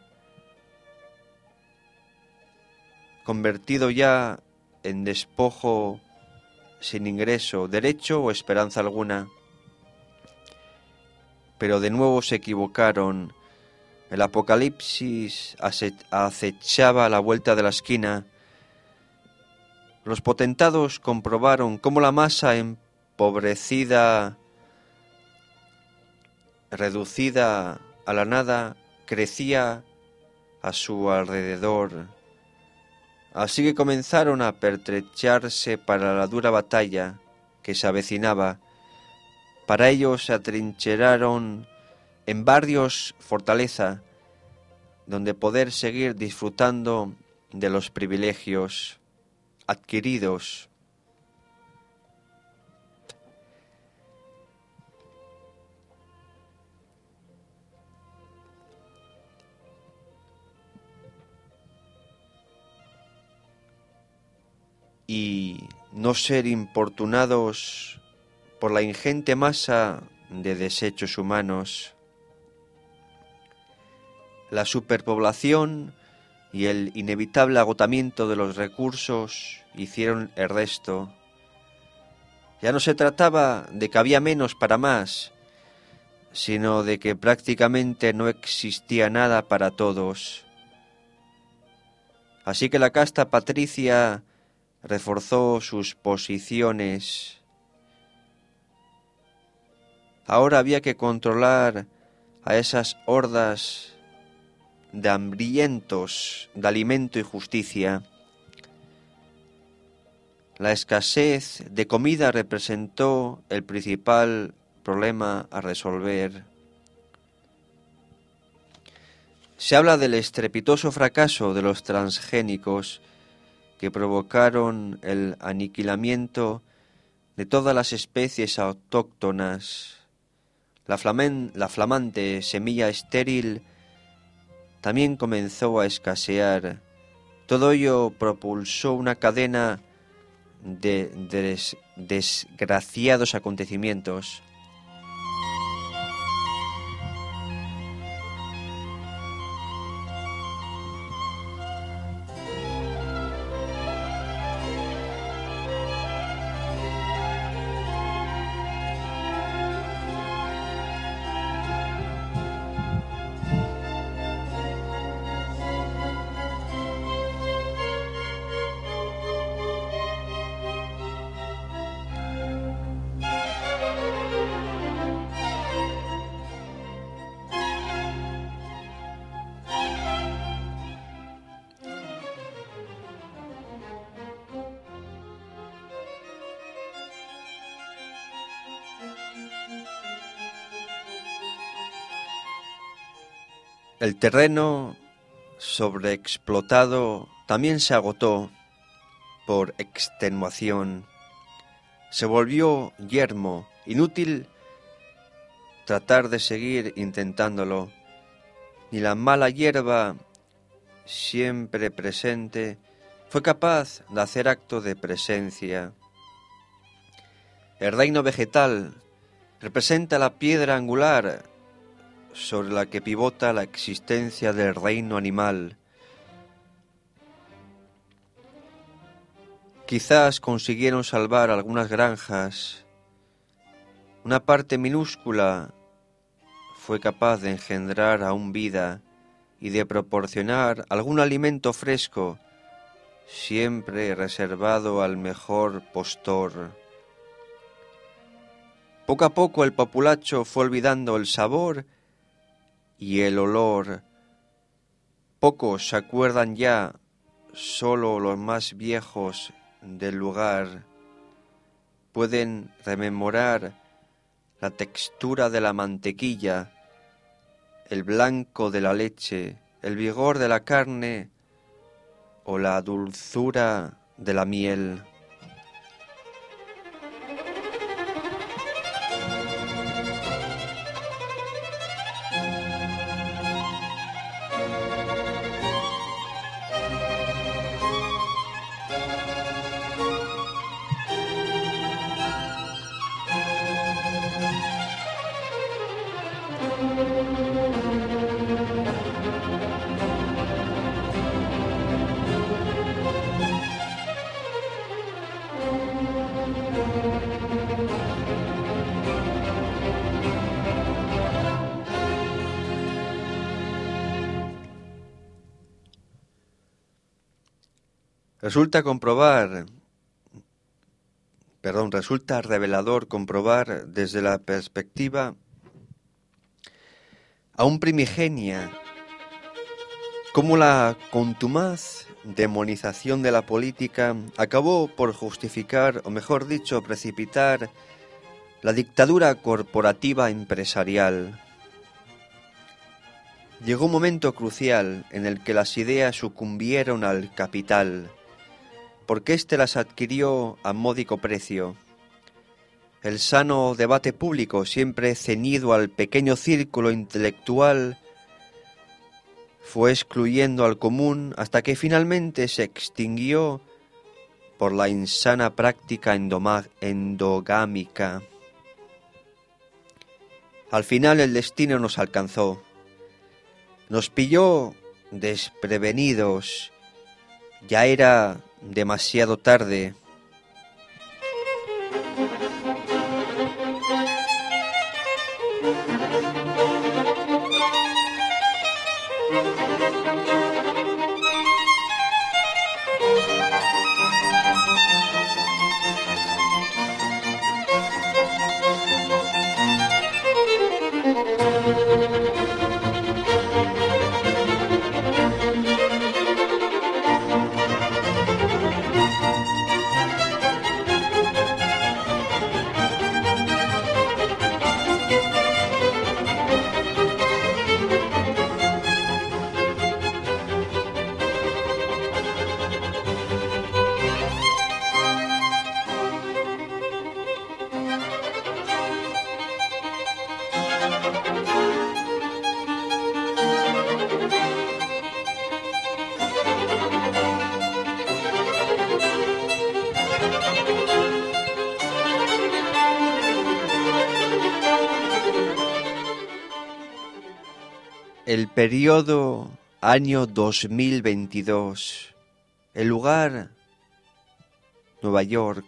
convertido ya en despojo sin ingreso, derecho o esperanza alguna. Pero de nuevo se equivocaron. El apocalipsis acechaba a la vuelta de la esquina. Los potentados comprobaron cómo la masa empobrecida, reducida a la nada, crecía a su alrededor. Así que comenzaron a pertrecharse para la dura batalla que se avecinaba. Para ello se atrincheraron en barrios fortaleza, donde poder seguir disfrutando de los privilegios adquiridos. Y no ser importunados por la ingente masa de desechos humanos. La superpoblación y el inevitable agotamiento de los recursos hicieron el resto. Ya no se trataba de que había menos para más, sino de que prácticamente no existía nada para todos. Así que la casta patricia reforzó sus posiciones. Ahora había que controlar a esas hordas de hambrientos de alimento y justicia. La escasez de comida representó el principal problema a resolver. Se habla del estrepitoso fracaso de los transgénicos que provocaron el aniquilamiento de todas las especies autóctonas. La, flamen, la flamante semilla estéril también comenzó a escasear. Todo ello propulsó una cadena de, de des, desgraciados acontecimientos. El terreno sobreexplotado también se agotó por extenuación. Se volvió yermo, inútil tratar de seguir intentándolo. Ni la mala hierba, siempre presente, fue capaz de hacer acto de presencia. El reino vegetal representa la piedra angular sobre la que pivota la existencia del reino animal. Quizás consiguieron salvar algunas granjas. Una parte minúscula fue capaz de engendrar aún vida y de proporcionar algún alimento fresco, siempre reservado al mejor postor. Poco a poco el populacho fue olvidando el sabor y el olor. Pocos se acuerdan ya, solo los más viejos del lugar pueden rememorar la textura de la mantequilla, el blanco de la leche, el vigor de la carne o la dulzura de la miel. Resulta comprobar, perdón, resulta revelador comprobar desde la perspectiva aún primigenia cómo la contumaz demonización de la política acabó por justificar, o mejor dicho, precipitar la dictadura corporativa empresarial. Llegó un momento crucial en el que las ideas sucumbieron al capital, porque éste las adquirió a módico precio. El sano debate público, siempre ceñido al pequeño círculo intelectual, fue excluyendo al común hasta que finalmente se extinguió por la insana práctica endoma- endogámica. Al final el destino nos alcanzó. Nos pilló desprevenidos. Ya era demasiado tarde. El periodo año dos mil veintidós. El lugar, Nueva York.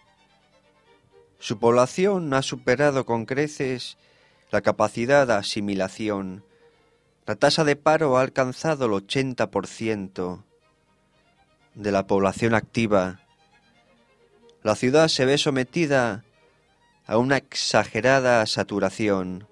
Su población ha superado con creces la capacidad de asimilación. La tasa de paro ha alcanzado el ochenta por ciento de la población activa. La ciudad se ve sometida a una exagerada saturación.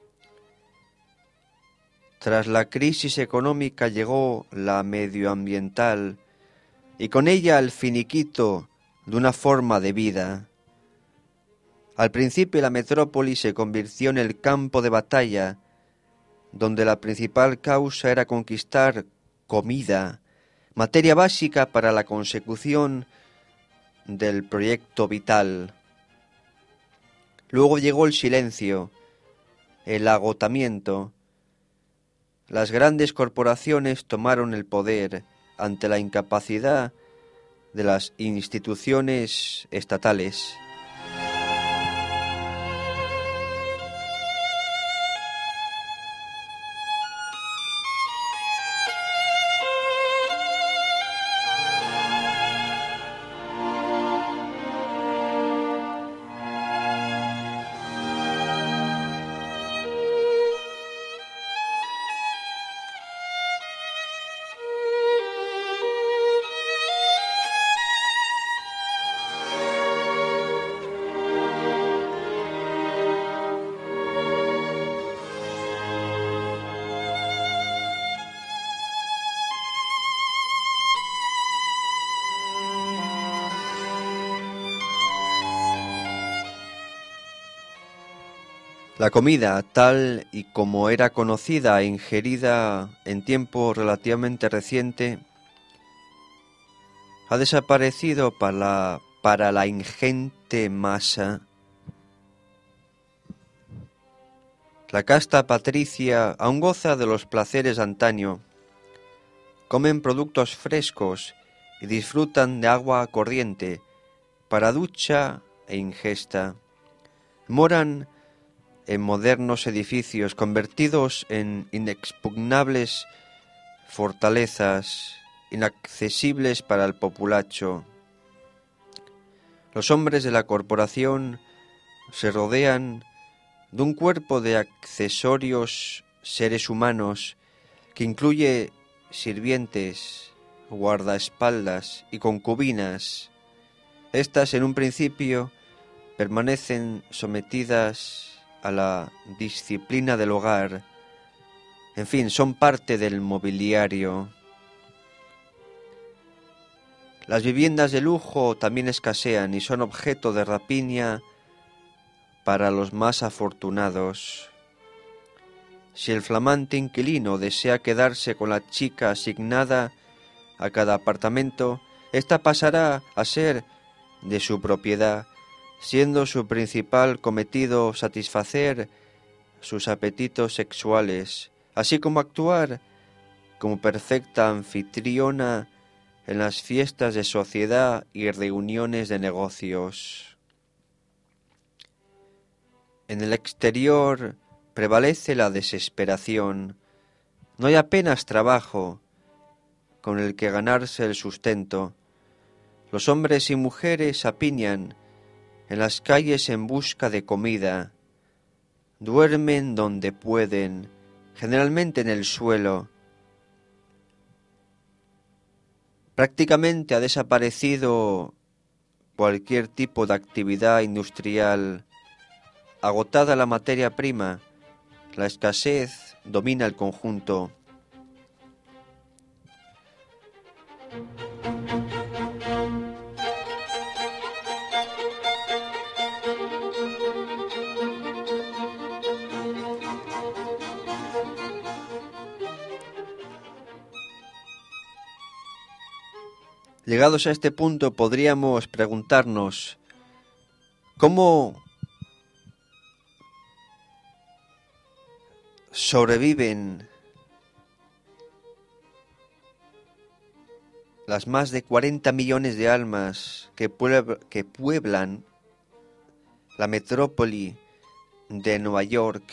Tras la crisis económica llegó la medioambiental y con ella el finiquito de una forma de vida. Al principio la metrópoli se convirtió en el campo de batalla, donde la principal causa era conquistar comida, materia básica para la consecución del proyecto vital. Luego llegó el silencio, el agotamiento. Las grandes corporaciones tomaron el poder ante la incapacidad de las instituciones estatales. La comida, tal y como era conocida e ingerida en tiempo relativamente reciente, ha desaparecido para la, para la ingente masa. La casta patricia aún goza de los placeres de antaño. Comen productos frescos y disfrutan de agua corriente para ducha e ingesta. Moran en modernos edificios convertidos en inexpugnables fortalezas, inaccesibles para el populacho. Los hombres de la corporación se rodean de un cuerpo de accesorios seres humanos que incluye sirvientes, guardaespaldas y concubinas. Estas en un principio permanecen sometidas a la disciplina del hogar. En fin, son parte del mobiliario. Las viviendas de lujo también escasean y son objeto de rapiña para los más afortunados. Si el flamante inquilino desea quedarse con la chica asignada a cada apartamento, ésta pasará a ser de su propiedad, siendo su principal cometido satisfacer sus apetitos sexuales, así como actuar como perfecta anfitriona en las fiestas de sociedad y reuniones de negocios. En el exterior prevalece la desesperación. No hay apenas trabajo con el que ganarse el sustento. Los hombres y mujeres apiñan en las calles en busca de comida. Duermen donde pueden, generalmente en el suelo. Prácticamente ha desaparecido cualquier tipo de actividad industrial. Agotada la materia prima, la escasez domina el conjunto. Llegados a este punto, podríamos preguntarnos ¿cómo sobreviven las más de cuarenta millones de almas que, puebl- que pueblan la metrópoli de Nueva York?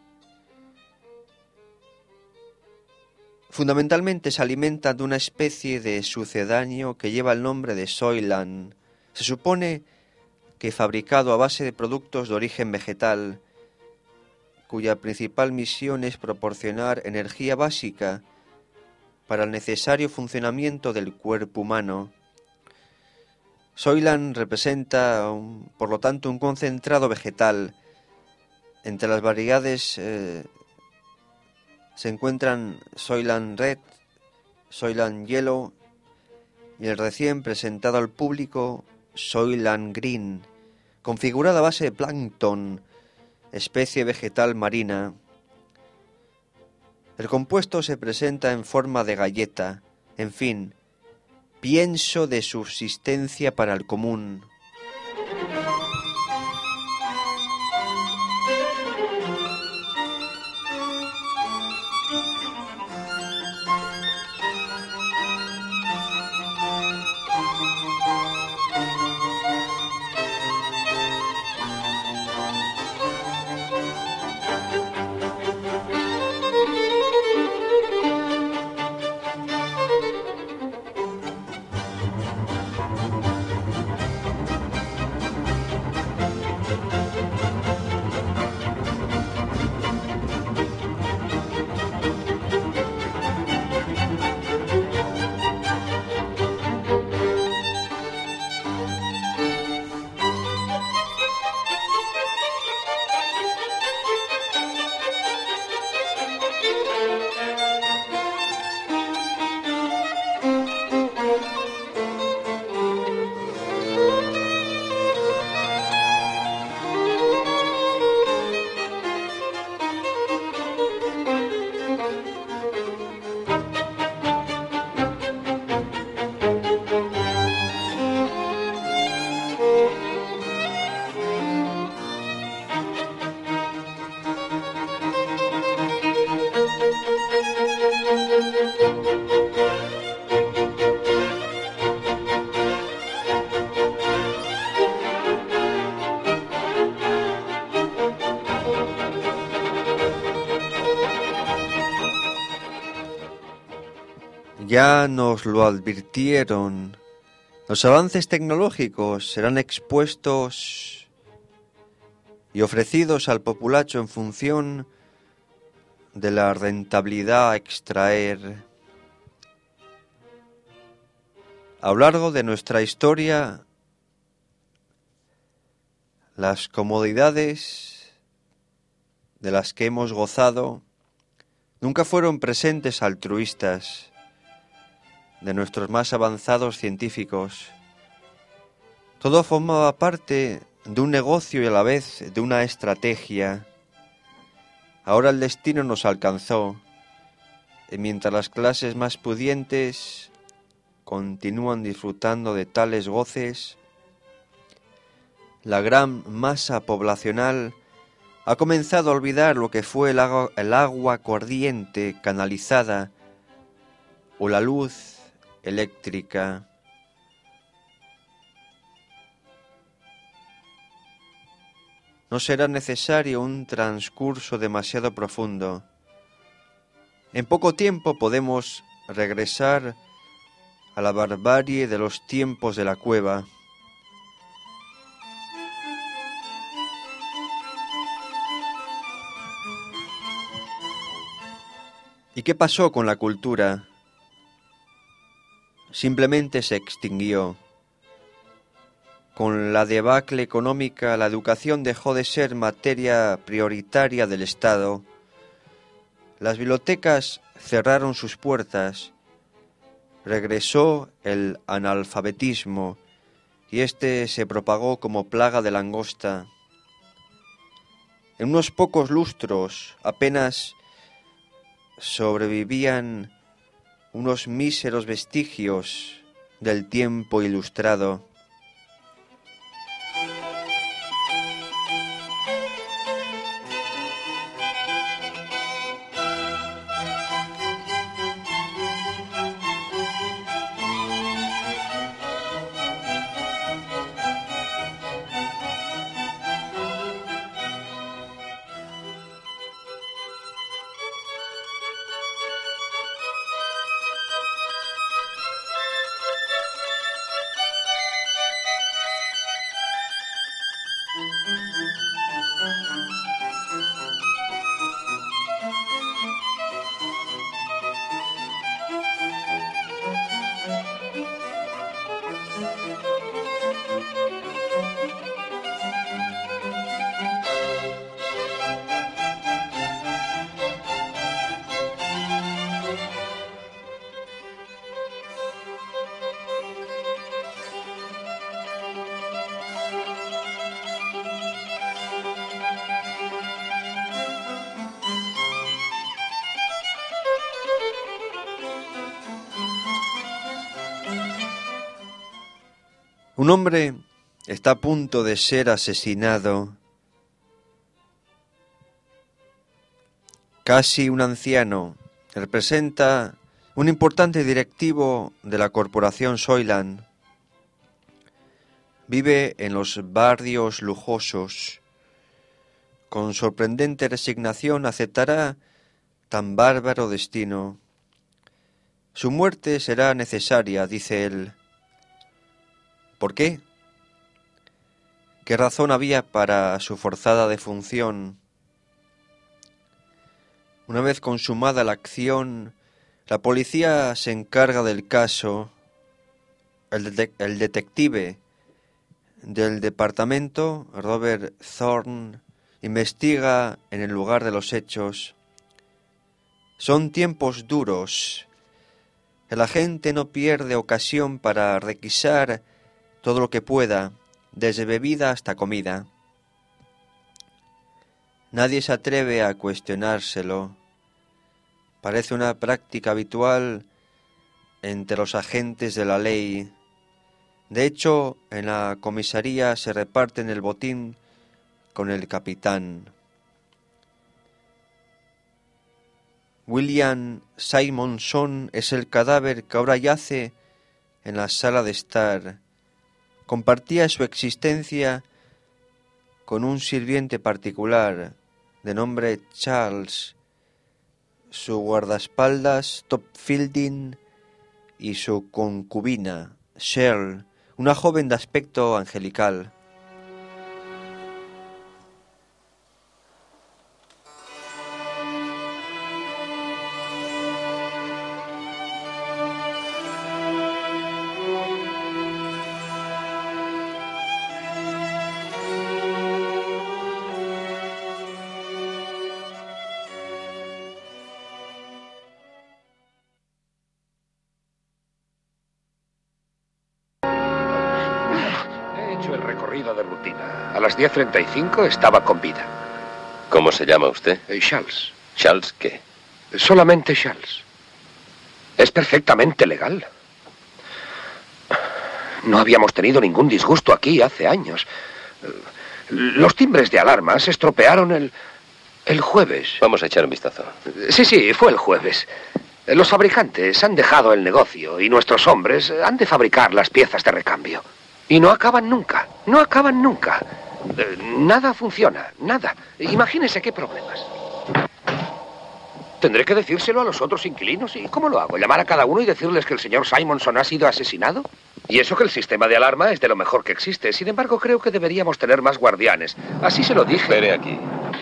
Fundamentalmente se alimentan de una especie de sucedáneo que lleva el nombre de Soylent. Se supone que fabricado a base de productos de origen vegetal, cuya principal misión es proporcionar energía básica para el necesario funcionamiento del cuerpo humano. Soylent representa, un, por lo tanto, un concentrado vegetal. Entre las variedades eh, se encuentran Soylent Red, Soylent Yellow y el recién presentado al público Soylent Green, configurada a base de plancton, especie vegetal marina. El compuesto se presenta en forma de galleta, en fin, pienso de subsistencia para el común. Ya nos lo advirtieron. Los avances tecnológicos serán expuestos y ofrecidos al populacho en función de la rentabilidad a extraer. A lo largo de nuestra historia, las comodidades de las que hemos gozado nunca fueron presentes altruistas de nuestros más avanzados científicos. Todo formaba parte de un negocio y a la vez de una estrategia. Ahora el destino nos alcanzó, y mientras las clases más pudientes continúan disfrutando de tales goces, la gran masa poblacional ha comenzado a olvidar lo que fue el agua, el agua corriente canalizada o la luz eléctrica. No será necesario un transcurso demasiado profundo. En poco tiempo podemos regresar a la barbarie de los tiempos de la cueva. ¿Y qué pasó con la cultura? Simplemente se extinguió. Con la debacle económica, la educación dejó de ser materia prioritaria del Estado. Las bibliotecas cerraron sus puertas. Regresó el analfabetismo y este se propagó como plaga de langosta. En unos pocos lustros apenas sobrevivían unos míseros vestigios del tiempo ilustrado. Un hombre está a punto de ser asesinado. Casi un anciano. Representa un importante directivo de la corporación Soylent. Vive en los barrios lujosos. Con sorprendente resignación aceptará tan bárbaro destino. Su muerte será necesaria, dice él. ¿Por qué? ¿Qué razón había para su forzada defunción? Una vez consumada la acción, la policía se encarga del caso. El, de- el detective del departamento, Robert Thorne, investiga en el lugar de los hechos. Son tiempos duros. El agente no pierde ocasión para requisar todo lo que pueda, desde bebida hasta comida. Nadie se atreve a cuestionárselo. Parece una práctica habitual entre los agentes de la ley. De hecho, en la comisaría se reparten el botín con el capitán. William Simonson es el cadáver que ahora yace en la sala de estar. Compartía su existencia con un sirviente particular de nombre Charles. Su guardaespaldas, Top Fielding, y su concubina, Cheryl, una joven de aspecto angelical. De rutina. A las diez treinta y cinco estaba con vida. ¿Cómo se llama usted? Eh, Charles. ¿Charles qué? Solamente Charles. Es perfectamente legal. No habíamos tenido ningún disgusto aquí hace años. Los timbres de alarma se estropearon el, el jueves. Vamos a echar un vistazo. Sí, sí, fue el jueves. Los fabricantes han dejado el negocio y nuestros hombres han de fabricar las piezas de recambio. Y no acaban nunca, no acaban nunca. Eh, nada funciona, nada. Imagínese qué problemas. Tendré que decírselo a los otros inquilinos. ¿Y cómo lo hago? ¿Llamar a cada uno y decirles que el señor Simonson ha sido asesinado? Y eso que el sistema de alarma es de lo mejor que existe. Sin embargo, creo que deberíamos tener más guardianes. Así se lo dije. Espere aquí.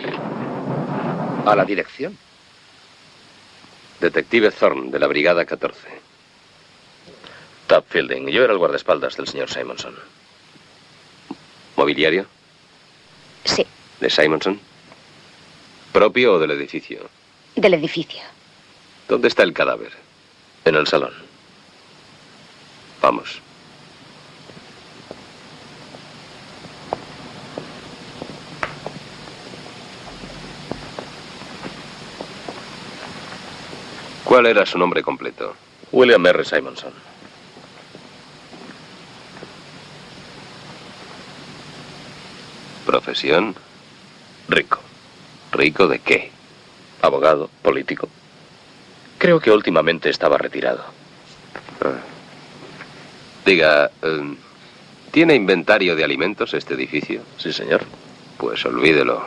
A la dirección. Detective Thorne, de la Brigada catorce. Top Fielding. Yo era el guardaespaldas del señor Simonson. ¿Mobiliario? Sí. ¿De Simonson? ¿Propio o del edificio? Del edificio. ¿Dónde está el cadáver? En el salón. Vamos. ¿Cuál era su nombre completo? William R. Simonson. ¿Profesión? Rico. ¿Rico de qué? Abogado, político. Creo que últimamente estaba retirado. Ah. Diga, eh, ¿tiene inventario de alimentos este edificio? Sí, señor. Pues olvídelo.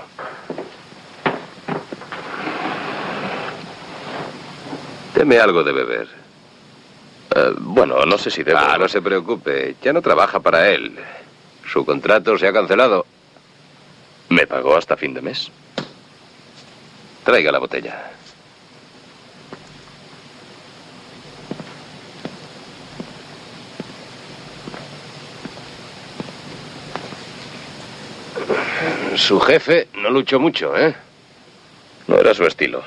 Deme algo de beber. Uh, bueno, no sé si debo... Ah, no se preocupe. Ya no trabaja para él. Su contrato se ha cancelado. Me pagó hasta fin de mes. Traiga la botella. Su jefe no luchó mucho, ¿eh? No era su estilo.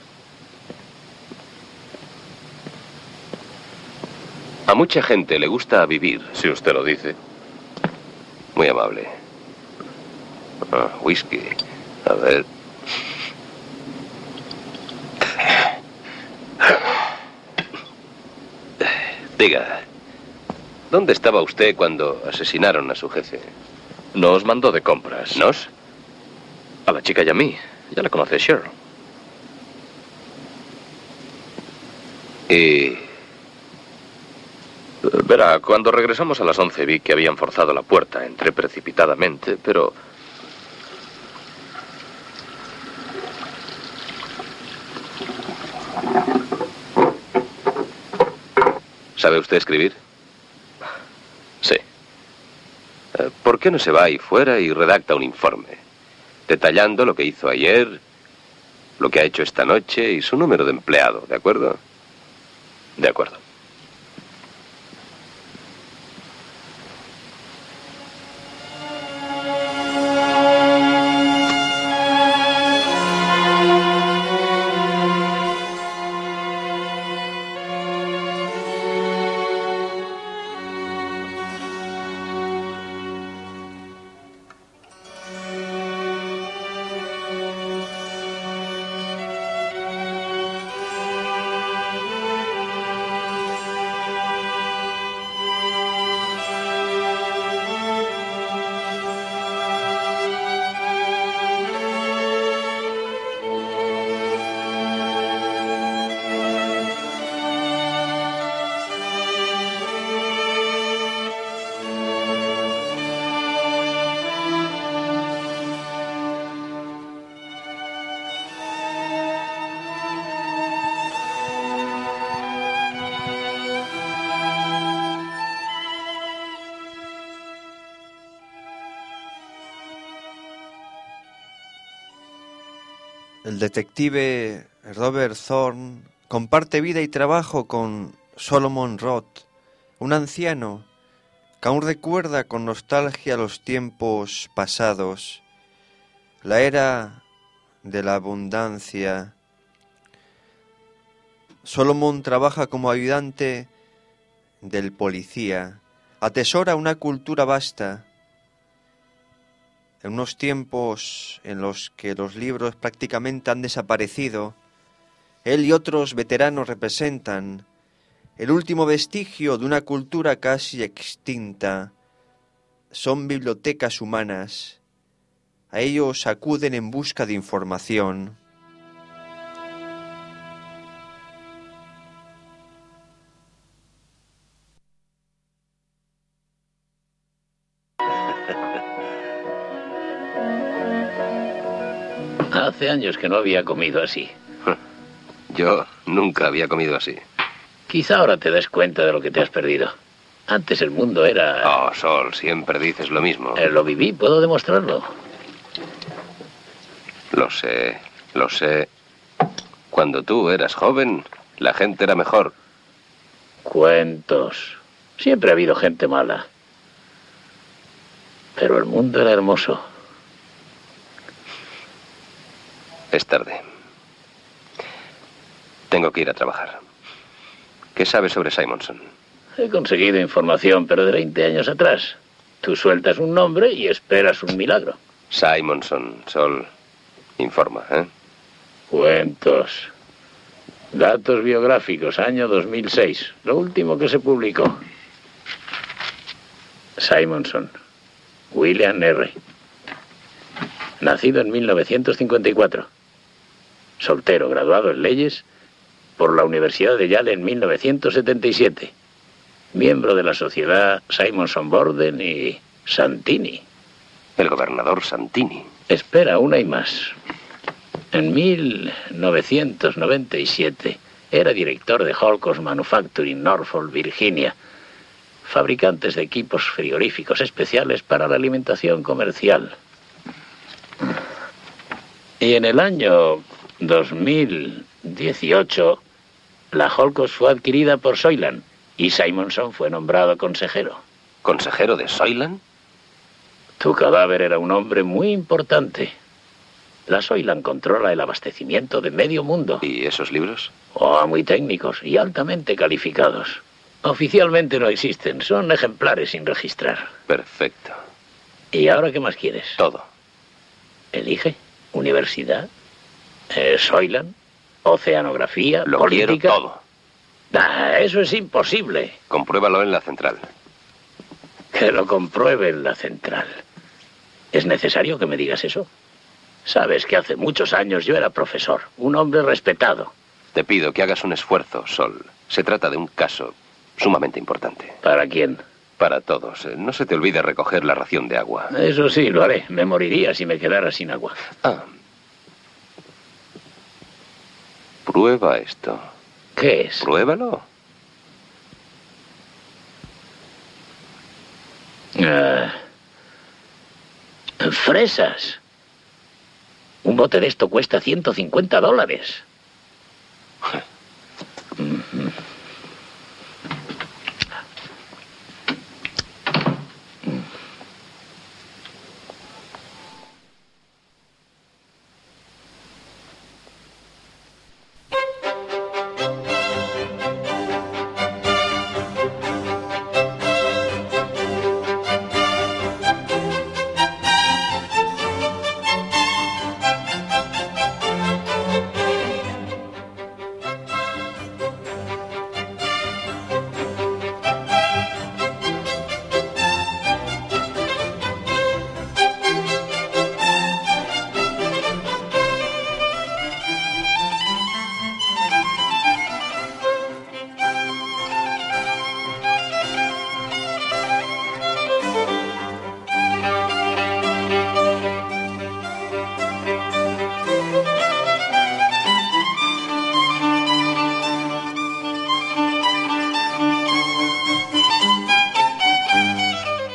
A mucha gente le gusta vivir. Si usted lo dice. Muy amable. Ah, whisky. A ver. Diga, ¿dónde estaba usted cuando asesinaron a su jefe? Nos mandó de compras. ¿Nos? A la chica y a mí. Ya la conoce Cheryl. Y... Verá, cuando regresamos a las once vi que habían forzado la puerta. Entré precipitadamente, pero... ¿Sabe usted escribir? Sí. ¿Por qué no se va ahí fuera y redacta un informe? Detallando lo que hizo ayer, lo que ha hecho esta noche y su número de empleado, ¿de acuerdo? De acuerdo. el detective Robert Thorne comparte vida y trabajo con Solomon Roth, un anciano que aún recuerda con nostalgia los tiempos pasados, la era de la abundancia. Solomon trabaja como ayudante del policía, atesora una cultura vasta. En unos tiempos en los que los libros prácticamente han desaparecido, él y otros veteranos representan el último vestigio de una cultura casi extinta. Son bibliotecas humanas. A ellos acuden en busca de información. Hace años que no había comido así. Yo nunca había comido así. Quizá ahora te des cuenta de lo que te has perdido. Antes el mundo era... Oh, Sol, siempre dices lo mismo. Eh, lo viví, puedo demostrarlo. Lo sé, lo sé. Cuando tú eras joven, la gente era mejor. Cuentos. Siempre ha habido gente mala. Pero el mundo era hermoso. Es tarde. Tengo que ir a trabajar. ¿Qué sabes sobre Simonson? He conseguido información, pero de veinte años atrás. Tú sueltas un nombre y esperas un milagro. Simonson, Sol. Informa, ¿eh? Cuentos. Datos biográficos, año dos mil seis. Lo último que se publicó. Simonson. William R. Nacido en mil novecientos cincuenta y cuatro. Soltero, graduado en leyes por la Universidad de Yale en mil novecientos setenta y siete. Miembro de la sociedad Simonson Borden y Santini. El gobernador Santini. Espera, una y más. En mil novecientos noventa y siete era director de Holcos Manufacturing, Norfolk, Virginia. Fabricantes de equipos frigoríficos especiales para la alimentación comercial. Y en el año dos mil dieciocho, la Holcos fue adquirida por Soyland y Simonson fue nombrado consejero. ¿Consejero de Soyland? Tu cadáver era un hombre muy importante. La Soyland controla el abastecimiento de medio mundo. ¿Y esos libros? Oh, muy técnicos y altamente calificados. Oficialmente no existen, son ejemplares sin registrar. Perfecto. ¿Y ahora qué más quieres? Todo. Elige. Universidad. Eh, Soyland. Oceanografía. Lo política. quiero todo. Ah, eso es imposible. Compruébalo en la central. Que lo compruebe en la central. ¿Es necesario que me digas eso? Sabes que hace muchos años yo era profesor, un hombre respetado. Te pido que hagas un esfuerzo, Sol. Se trata de un caso sumamente importante. ¿Para quién? Para todos. No se te olvide recoger la ración de agua. Eso sí, lo haré. Me moriría si me quedara sin agua. Ah. Prueba esto. ¿Qué es? Pruébalo. Ah, fresas. Un bote de esto cuesta ciento cincuenta dólares.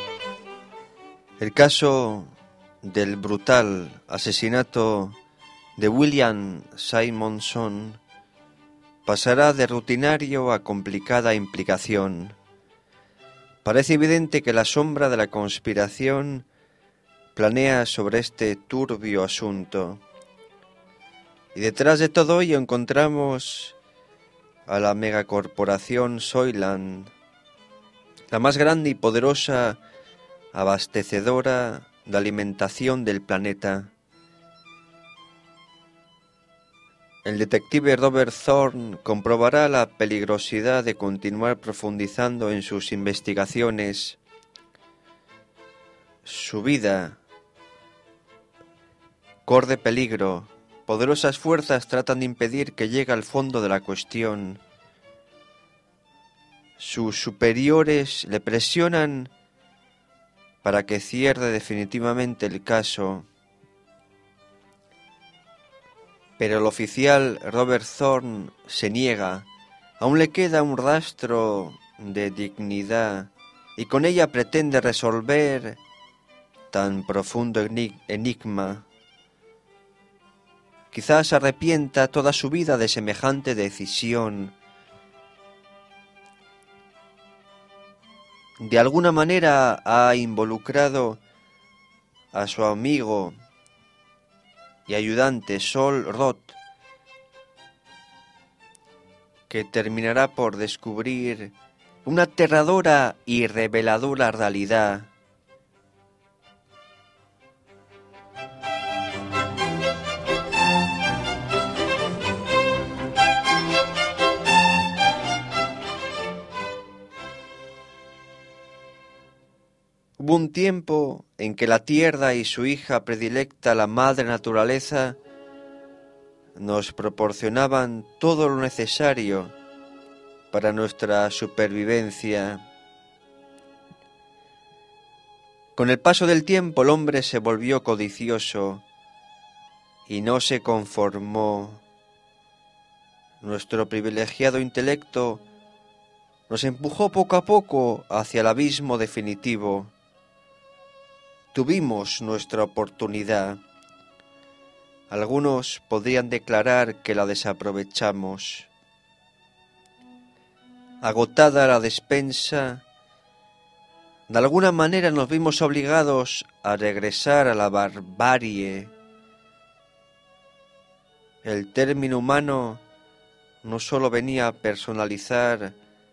El caso del brutal asesinato de William Simonson pasará de rutinario a complicada implicación. Parece evidente que la sombra de la conspiración planea sobre este turbio asunto. Y detrás de todo ello encontramos a la megacorporación Soylent, la más grande y poderosa abastecedora de alimentación del planeta. El detective Robert Thorne comprobará la peligrosidad de continuar profundizando en sus investigaciones. Su vida corre peligro. Poderosas fuerzas tratan de impedir que llegue al fondo de la cuestión. Sus superiores le presionan para que cierre definitivamente el caso. Pero el oficial Robert Thorne se niega. Aún le queda un rastro de dignidad y con ella pretende resolver tan profundo enigma. Quizás arrepienta toda su vida de semejante decisión. De alguna manera ha involucrado a su amigo y ayudante Sol Roth, que terminará por descubrir una aterradora y reveladora realidad. Hubo un tiempo en que la tierra y su hija predilecta, la madre naturaleza, nos proporcionaban todo lo necesario para nuestra supervivencia. Con el paso del tiempo el hombre se volvió codicioso y no se conformó. Nuestro privilegiado intelecto nos empujó poco a poco hacia el abismo definitivo. Tuvimos nuestra oportunidad. Algunos podrían declarar que la desaprovechamos. Agotada la despensa, de alguna manera nos vimos obligados a regresar a la barbarie. El término humano no solo venía a personalizar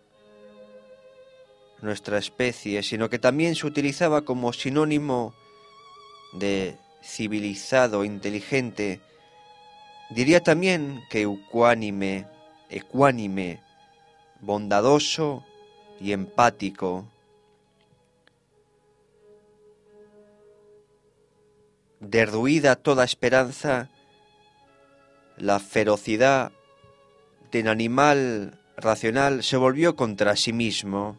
nuestra especie, sino que también se utilizaba como sinónimo de civilizado, inteligente. Diría también que ecuánime, ecuánime, bondadoso y empático. Derruida toda esperanza, la ferocidad del animal racional se volvió contra sí mismo.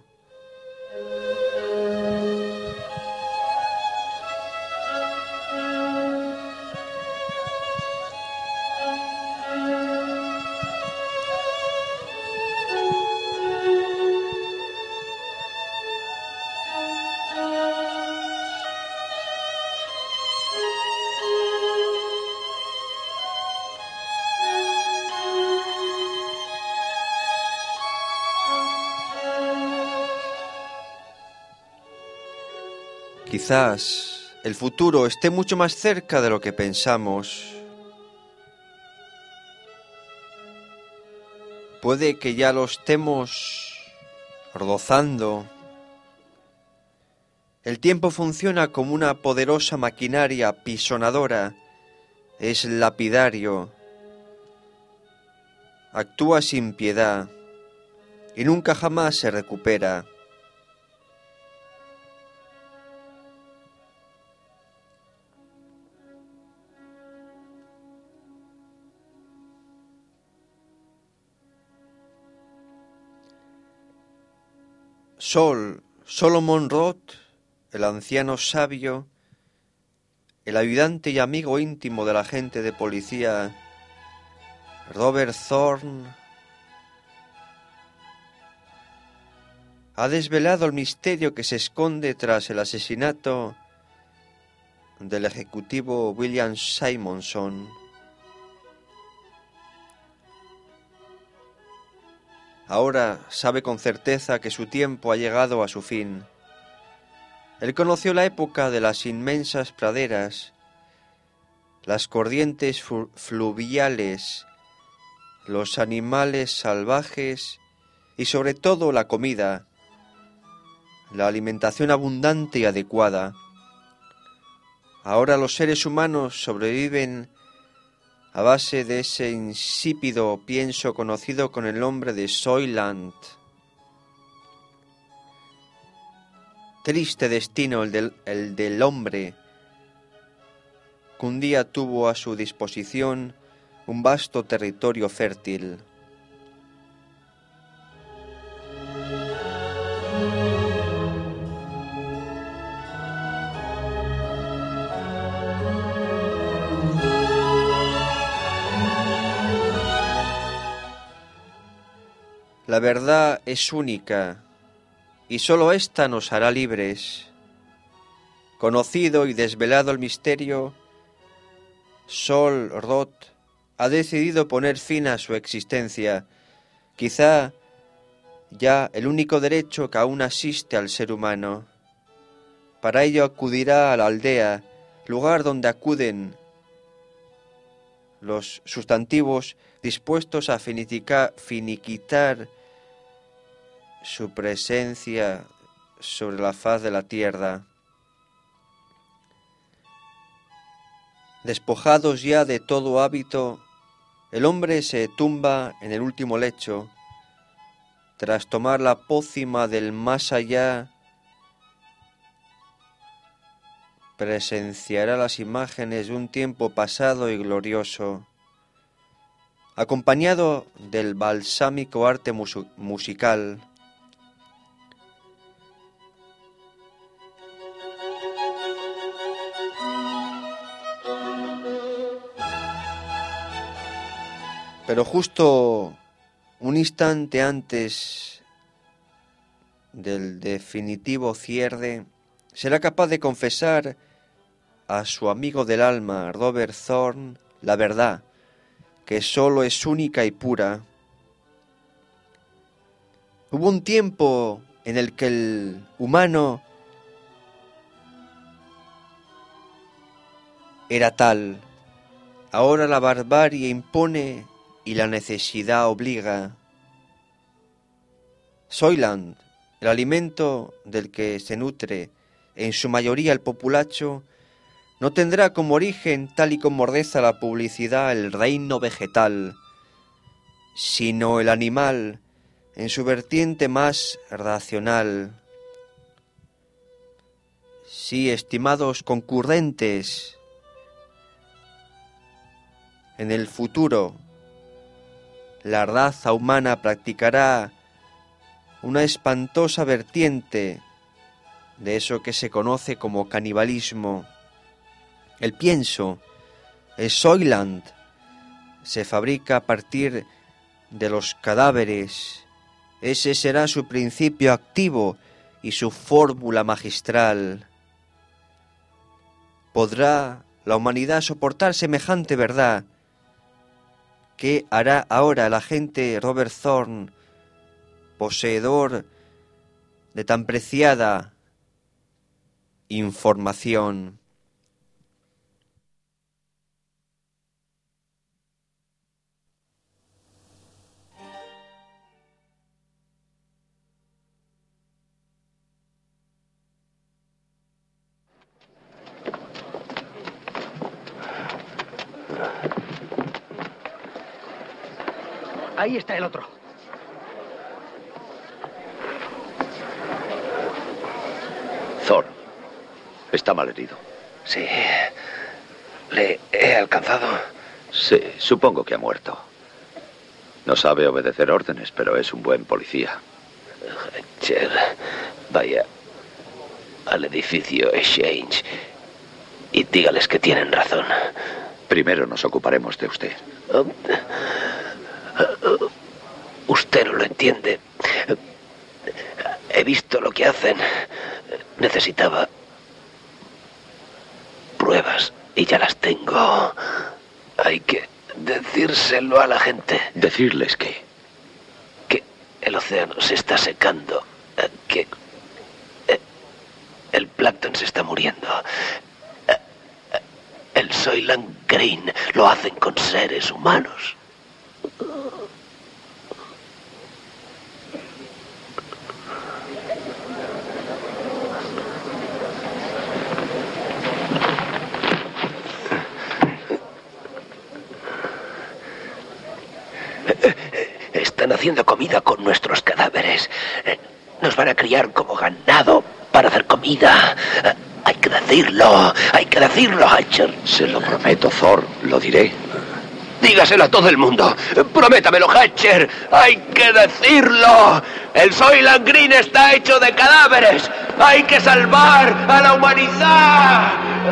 Quizás el futuro esté mucho más cerca de lo que pensamos. Puede que ya lo estemos rozando. El tiempo funciona como una poderosa maquinaria pisonadora. Es lapidario. Actúa sin piedad y nunca jamás se recupera. Sol, Solomon Roth, el anciano sabio, el ayudante y amigo íntimo del agente de policía Robert Thorne, ha desvelado el misterio que se esconde tras el asesinato del ejecutivo William Simonson. ahora sabe con certeza que su tiempo ha llegado a su fin. Él conoció la época de las inmensas praderas, las corrientes fluviales, los animales salvajes y sobre todo la comida, la alimentación abundante y adecuada. Ahora los seres humanos sobreviven a base de ese insípido pienso conocido con el nombre de Soylent. Triste destino el del, el del hombre, que un día tuvo a su disposición un vasto territorio fértil. La verdad es única, y sólo ésta nos hará libres. Conocido y desvelado el misterio, Sol Roth ha decidido poner fin a su existencia, quizá ya el único derecho que aún asiste al ser humano. Para ello acudirá a la aldea, lugar donde acuden los sustantivos dispuestos a finiquitar, finiquitar su presencia sobre la faz de la tierra. Despojados ya de todo hábito, el hombre se tumba en el último lecho. Tras tomar la pócima del más allá, presenciará las imágenes de un tiempo pasado y glorioso, acompañado del balsámico arte mus- musical. Pero justo un instante antes del definitivo cierre, será capaz de confesar a su amigo del alma, Robert Thorne, la verdad, que sólo es única y pura. Hubo un tiempo en el que el humano era tal. Ahora la barbarie impone y la necesidad obliga. Soylent, el alimento del que se nutre en su mayoría el populacho, no tendrá como origen, tal y como ordeza la publicidad, el reino vegetal, sino el animal en su vertiente más racional. Sí, estimados concurrentes, en el futuro la raza humana practicará una espantosa vertiente de eso que se conoce como canibalismo. El pienso, el Soylent, se fabrica a partir de los cadáveres. Ese será su principio activo y su fórmula magistral. ¿Podrá la humanidad soportar semejante verdad? ¿Qué hará ahora el agente Robert Thorne, poseedor de tan preciada información? Ahí está el otro. Thorne está malherido. Sí. ¿Le he alcanzado? Sí, supongo que ha muerto. No sabe obedecer órdenes, pero es un buen policía. Hatcher, vaya al edificio Exchange y dígales que tienen razón. Primero nos ocuparemos de usted. Uh, uh, usted no lo entiende. He visto lo que hacen. Necesitaba pruebas y ya las tengo. Hay que decírselo a la gente. ¿Decirles qué? Que el océano se está secando, que el plancton se está muriendo. El Soylent Green lo hacen con seres humanos. Están haciendo comida con nuestros cadáveres. Nos van a criar como ganado para hacer comida. Hay que decirlo, hay que decirlo, Hatcher. Se lo prometo, Thor, lo diré. Dígaselo a todo el mundo. Prométamelo, Hatcher. Hay que decirlo. El Soylent Green está hecho de cadáveres. Hay que salvar a la humanidad.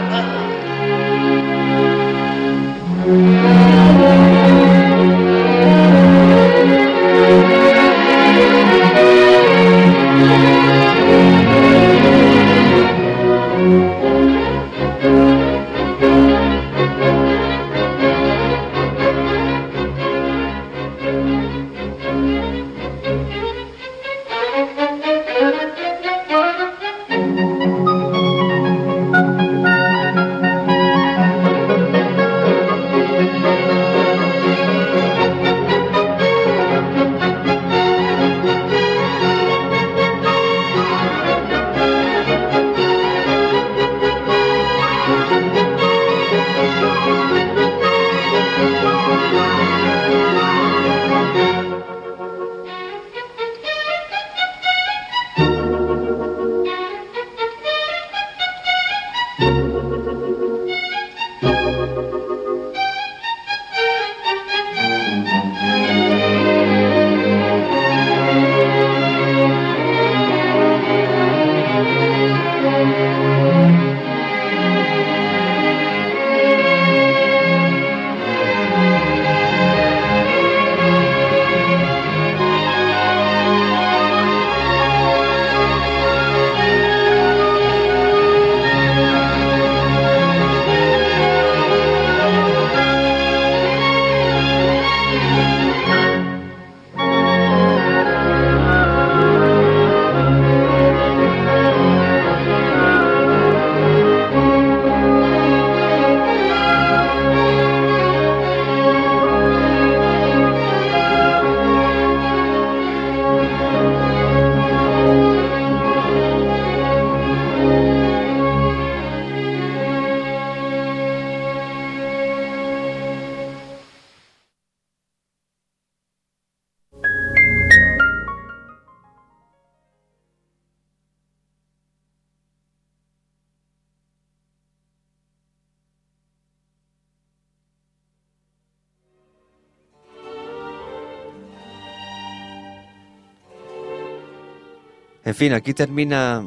En fin, aquí termina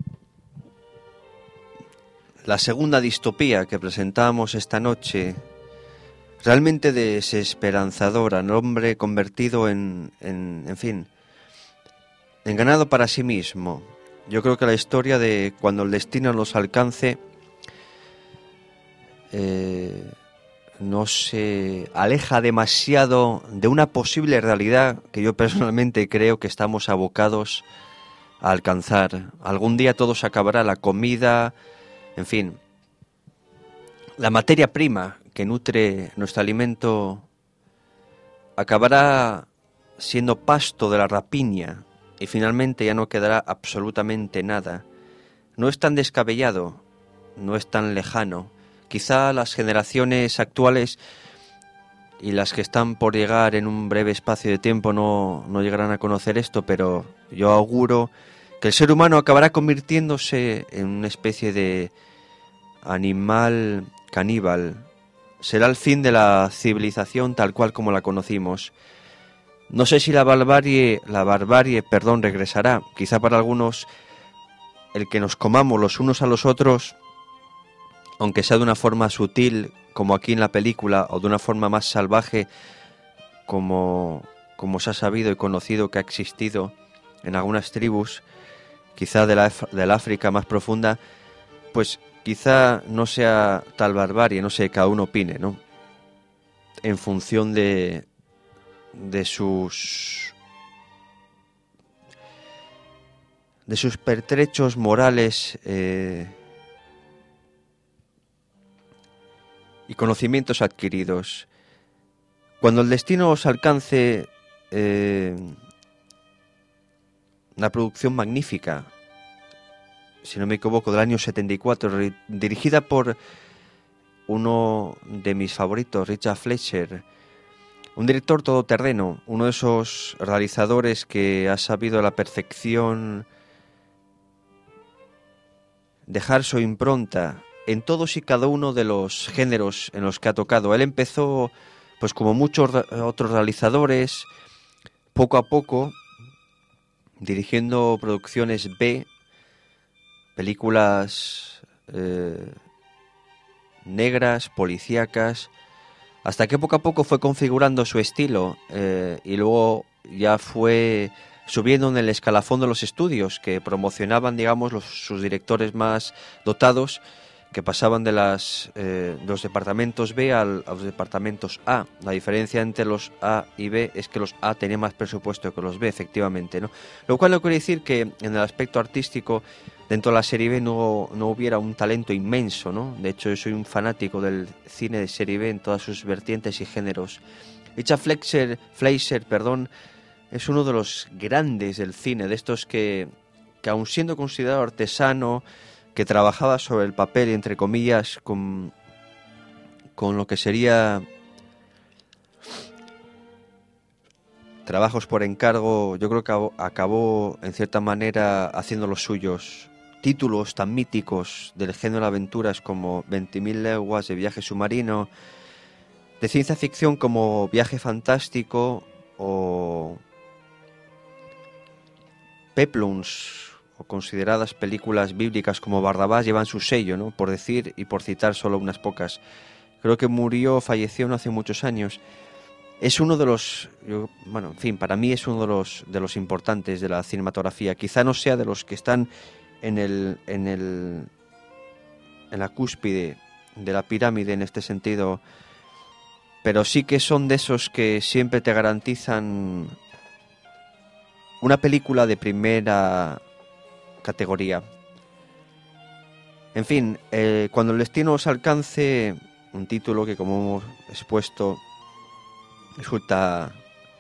la segunda distopía que presentamos esta noche, realmente desesperanzadora, un hombre convertido en, en, en fin, en ganado para sí mismo. Yo creo que la historia de cuando el destino nos alcance eh, no se aleja demasiado de una posible realidad que yo personalmente creo que estamos abocados a alcanzar. Algún día todo se acabará, la comida, en fin, la materia prima que nutre nuestro alimento acabará siendo pasto de la rapiña y finalmente ya no quedará absolutamente nada. No es tan descabellado, no es tan lejano. Quizá las generaciones actuales y las que están por llegar en un breve espacio de tiempo no, no llegarán a conocer esto, pero yo auguro que el ser humano acabará convirtiéndose en una especie de animal caníbal. Será el fin de la civilización tal cual como la conocimos. No sé si la barbarie, la barbarie, perdón, regresará. Quizá para algunos el que nos comamos los unos a los otros, aunque sea de una forma sutil, como aquí en la película, o de una forma más salvaje, como, como se ha sabido y conocido que ha existido en algunas tribus, quizá de la, de la África más profunda, pues quizá no sea tal barbarie, no sé, cada uno opine, ¿no? En función de, de sus de sus pertrechos morales eh, y conocimientos adquiridos. Cuando el destino os alcance, eh, una producción magnífica, si no me equivoco, del año setenta y cuatro, dirigida por uno de mis favoritos, Richard Fleischer, un director todoterreno, uno de esos realizadores que ha sabido a la perfección dejar su impronta en todos y cada uno de los géneros en los que ha tocado. Él empezó, pues como muchos otros realizadores, poco a poco, dirigiendo producciones B, películas eh, negras, policíacas, hasta que poco a poco fue configurando su estilo eh, y luego ya fue subiendo en el escalafón de los estudios que promocionaban, digamos, los, sus directores más dotados, que pasaban de las eh, de los departamentos B al, a los departamentos A. La diferencia entre los A y B es que los A tenían más presupuesto que los B, efectivamente, ¿no? Lo cual no quiere decir que en el aspecto artístico dentro de la serie B no, no hubiera un talento inmenso, ¿no? De hecho, yo soy un fanático del cine de serie B en todas sus vertientes y géneros. Richard Fleischer, Fleischer, perdón, es uno de los grandes del cine, de estos que, que aun siendo considerado artesano, que trabajaba sobre el papel, entre comillas, con, con lo que sería trabajos por encargo, yo creo que acabó, acabó en cierta manera haciendo los suyos. Títulos tan míticos del género de aventuras como veinte mil leguas de viaje submarino, de ciencia ficción como Viaje Fantástico o Peplums, o consideradas películas bíblicas como Barrabás, llevan su sello, ¿no? Por decir y por citar solo unas pocas. Creo que murió, falleció no hace muchos años. Es uno de los, yo, bueno, en fin, para mí es uno de los de los importantes de la cinematografía. Quizá no sea de los que están en el en el en la cúspide de la pirámide en este sentido, pero sí que son de esos que siempre te garantizan una película de primera categoría. En fin, eh, cuando el destino os alcance, un título que, como hemos expuesto, resulta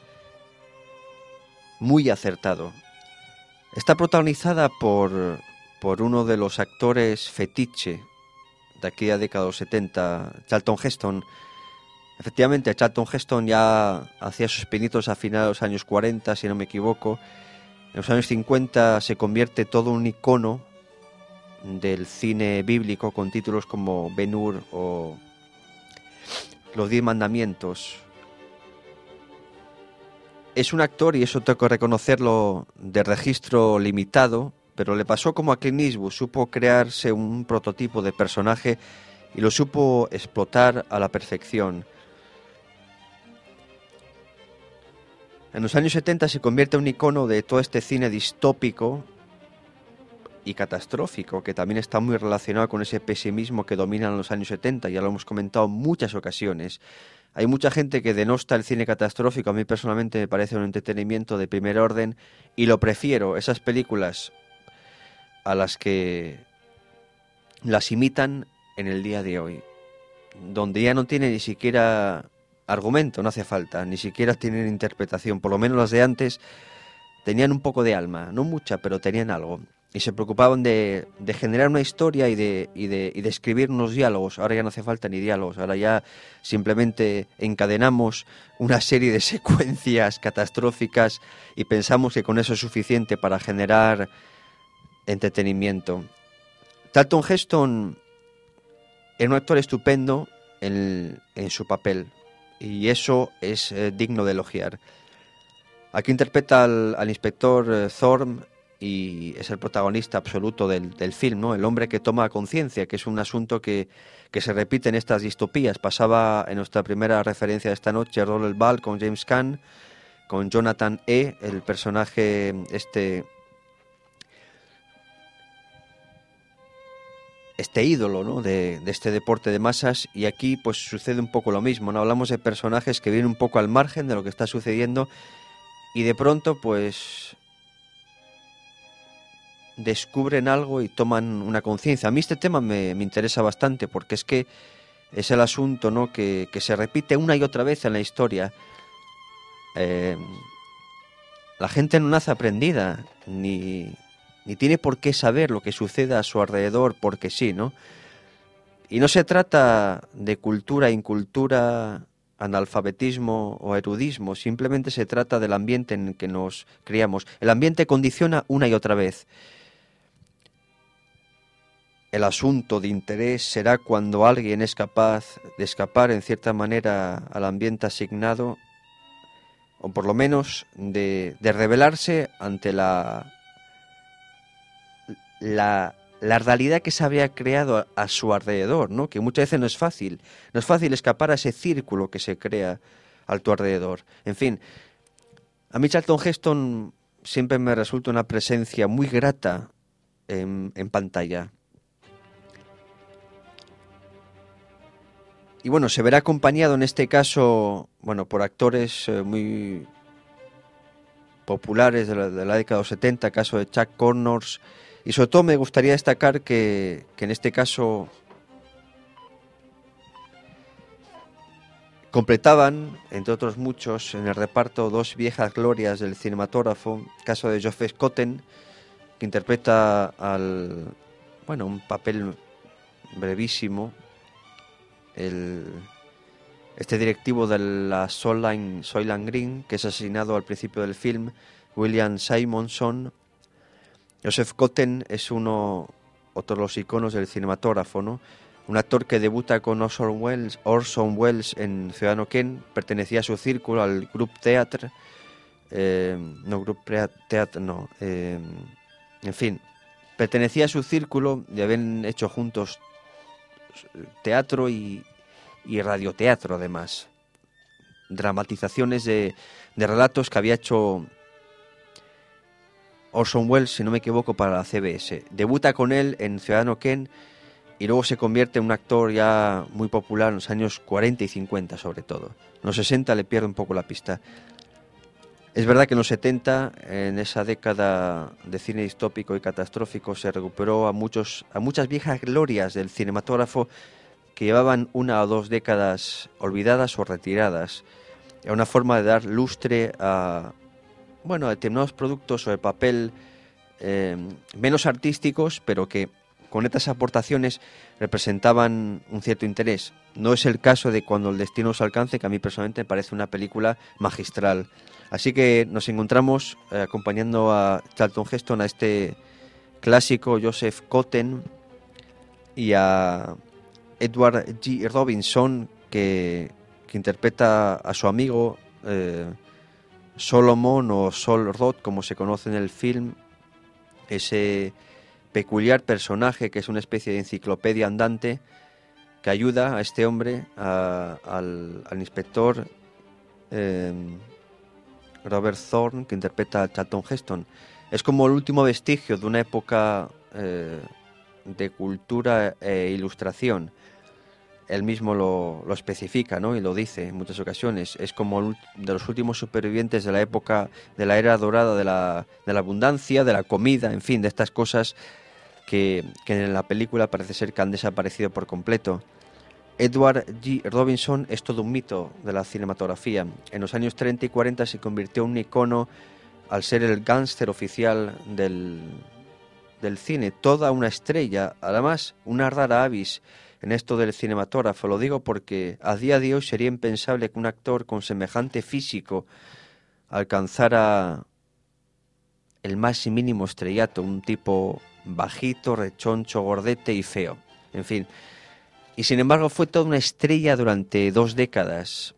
muy acertado. Está protagonizada por, por uno de los actores fetiche de aquella década de los setenta, Charlton Heston. Efectivamente, Charlton Heston ya hacía sus pinitos a finales de los años cuarenta, si no me equivoco. En los años cincuenta se convierte todo un icono del cine bíblico con títulos como Ben-Hur o Los Diez Mandamientos. Es un actor, y eso tengo que reconocerlo, de registro limitado, pero le pasó como a Clint Eastwood, supo crearse un prototipo de personaje y lo supo explotar a la perfección. En los años setenta se convierte en un icono de todo este cine distópico y catastrófico, que también está muy relacionado con ese pesimismo que domina en los años setenta, ya lo hemos comentado en muchas ocasiones. Hay mucha gente que denosta el cine catastrófico, a mí personalmente me parece un entretenimiento de primer orden y lo prefiero, esas películas a las que las imitan en el día de hoy, donde ya no tiene ni siquiera argumento, no hace falta, ni siquiera tienen interpretación, por lo menos las de antes tenían un poco de alma, no mucha, pero tenían algo, y se preocupaban de, de generar una historia y de, y, de, y de escribir unos diálogos. Ahora ya no hace falta ni diálogos, ahora ya simplemente encadenamos una serie de secuencias catastróficas y pensamos que con eso es suficiente para generar entretenimiento. Charlton Heston era un actor estupendo en, en su papel, y eso es eh, digno de elogiar. Aquí interpreta al, al inspector eh, Thorne y es el protagonista absoluto del, del film, ¿no? El hombre que toma conciencia, que es un asunto que, que se repite en estas distopías. Pasaba en nuestra primera referencia de esta noche, Rollerball con James Caan, con Jonathan E., el personaje este... este ídolo, ¿no? de, de este deporte de masas, y aquí pues sucede un poco lo mismo, ¿no? Hablamos de personajes que vienen un poco al margen de lo que está sucediendo y de pronto pues descubren algo y toman una conciencia. A mí este tema me, me interesa bastante porque es que es el asunto, ¿no?, que, que se repite una y otra vez en la historia. Eh, la gente no nace aprendida, ni, ni tiene por qué saber lo que sucede a su alrededor porque sí, ¿no? Y no se trata de cultura, incultura, analfabetismo o erudismo, simplemente se trata del ambiente en el que nos criamos. El ambiente condiciona una y otra vez. El asunto de interés será cuando alguien es capaz de escapar en cierta manera al ambiente asignado, o por lo menos de, de rebelarse ante la, la, la realidad que se había creado a, a su alrededor, ¿no? Que muchas veces no es fácil. No es fácil escapar a ese círculo que se crea a tu alrededor. En fin, a mí Charlton Heston siempre me resulta una presencia muy grata en, en pantalla. Y bueno, se verá acompañado en este caso, bueno, por actores eh, muy populares de la, de la década de los setenta, caso de Chuck Connors, y sobre todo me gustaría destacar que, que en este caso completaban, entre otros muchos, en el reparto dos viejas glorias del cinematógrafo, caso de Geoffrey Cotten, que interpreta al, bueno, un papel brevísimo, El, este directivo de la Soylent, Soylent Green, que es asesinado al principio del film, William Simonson. Joseph Cotten es uno, otro de los iconos del cinematógrafo, ¿no? Un actor que debuta con Orson Welles, Orson Welles en Ciudadano Kane, pertenecía a su círculo, al Group Theatre, eh, no, Group Theatre, no, eh, en fin, pertenecía a su círculo y habían hecho juntos teatro y, y radioteatro, además. Dramatizaciones de, de relatos que había hecho Orson Welles, si no me equivoco, para la C B S. Debuta con él en Ciudadano Kane y luego se convierte en un actor ya muy popular en los años cuarenta y cincuenta, sobre todo. En los sesenta le pierde un poco la pista. Es verdad que en los setenta, en esa década de cine distópico y catastrófico, se recuperó a muchos, a muchas viejas glorias del cinematógrafo que llevaban una o dos décadas olvidadas o retiradas. Era una forma de dar lustre a, bueno, a determinados productos o de papel eh, menos artísticos, pero que con estas aportaciones representaban un cierto interés. No es el caso de Cuando el destino os alcance, que a mí personalmente me parece una película magistral. Así que nos encontramos eh, acompañando a Charlton Heston, a este clásico Joseph Cotten, y a Edward G. Robinson, que, que interpreta a su amigo eh, Solomon o Sol Roth, como se conoce en el film, ese peculiar personaje que es una especie de enciclopedia andante que ayuda a este hombre, a, al, al inspector eh, Robert Thorne, que interpreta a Charlton Heston. Es como el último vestigio de una época eh, de cultura e ilustración. Él mismo lo, lo especifica, ¿no? Y lo dice en muchas ocasiones. Es como el, de los últimos supervivientes de la época, de la era dorada de la, de la abundancia, de la comida, en fin, de estas cosas que, que en la película parece ser que han desaparecido por completo. Edward G. Robinson es todo un mito de la cinematografía. En los años treinta y cuarenta se convirtió en un icono al ser el gángster oficial del, del cine, toda una estrella, además una rara avis en esto del cinematógrafo. Lo digo porque a día de hoy sería impensable que un actor con semejante físico alcanzara el más mínimo estrellato, un tipo bajito, rechoncho, gordete y feo, en fin. Y sin embargo fue toda una estrella durante dos décadas.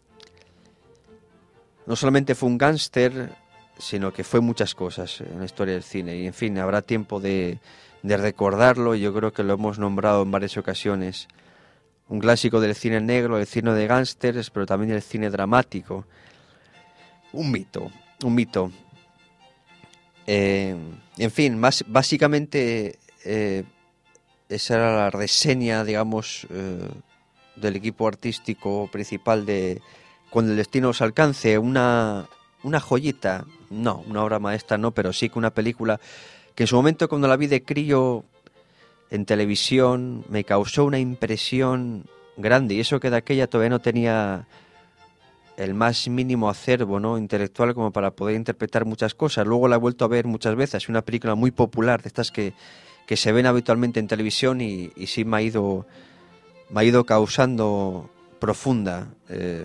No solamente fue un gángster, sino que fue muchas cosas en la historia del cine. Y en fin, habrá tiempo de, de recordarlo. Yo creo que lo hemos nombrado en varias ocasiones. Un clásico del cine negro, del cine de gángsters, pero también del cine dramático. Un mito, un mito. Eh, en fin, más, básicamente... Eh, Esa era la reseña, digamos, eh, del equipo artístico principal de Cuando el destino os alcance. Una, una joyita, no, una obra maestra no, pero sí que una película que que en su momento cuando la vi de crío en televisión me causó una impresión grande, y eso que de aquella todavía no tenía el más mínimo acervo, ¿no?, intelectual como para poder interpretar muchas cosas. Luego la he vuelto a ver muchas veces, es una película muy popular, de estas que, que se ven habitualmente en televisión, y, y sí me ha ido, me ha ido causando profunda, eh,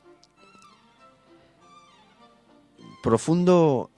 profundo,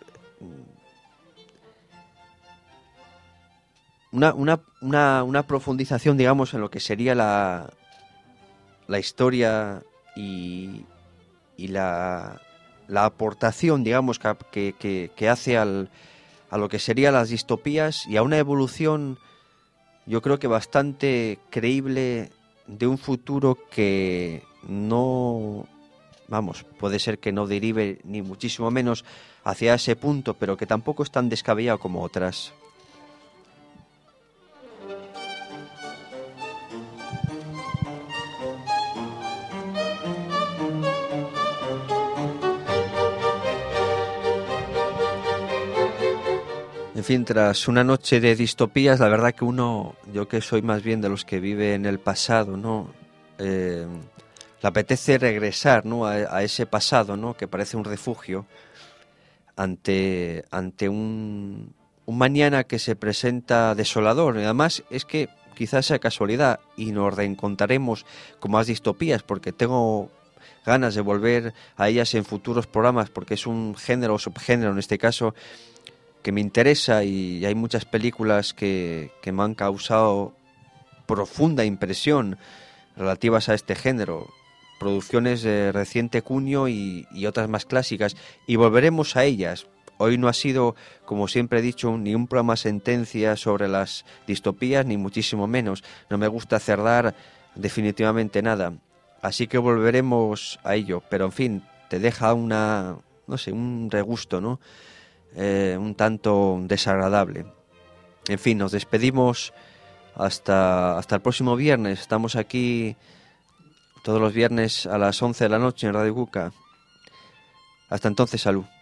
una, una, una, una profundización, digamos, en lo que sería la, la historia y, y la, la aportación, digamos, que, que, que hace al, a lo que serían las distopías, y a una evolución, yo creo que bastante creíble, de un futuro que no, vamos, puede ser que no derive ni muchísimo menos hacia ese punto, pero que tampoco es tan descabellado como otras. En fin, tras una noche de distopías, la verdad que uno, yo que soy más bien de los que vive en el pasado, ¿no? Eh, le apetece regresar, ¿no?, a, a ese pasado, ¿no?, que parece un refugio ante, ante un, un mañana que se presenta desolador. Y además es que quizás sea casualidad y nos reencontraremos con más distopías, porque tengo ganas de volver a ellas en futuros programas, porque es un género o subgénero, en este caso, que me interesa, y hay muchas películas que, que me han causado profunda impresión relativas a este género, producciones de reciente cuño y, y otras más clásicas, y volveremos a ellas. Hoy no ha sido, como siempre he dicho, ni un programa sentencia sobre las distopías, ni muchísimo menos. No me gusta cerrar definitivamente nada, así que volveremos a ello, pero en fin, te deja una, no sé, un regusto, ¿no?, Eh, un tanto desagradable. En fin, nos despedimos hasta, hasta el próximo viernes. Estamos aquí todos los viernes a las once de la noche en Radio Cuca. Hasta entonces, salud.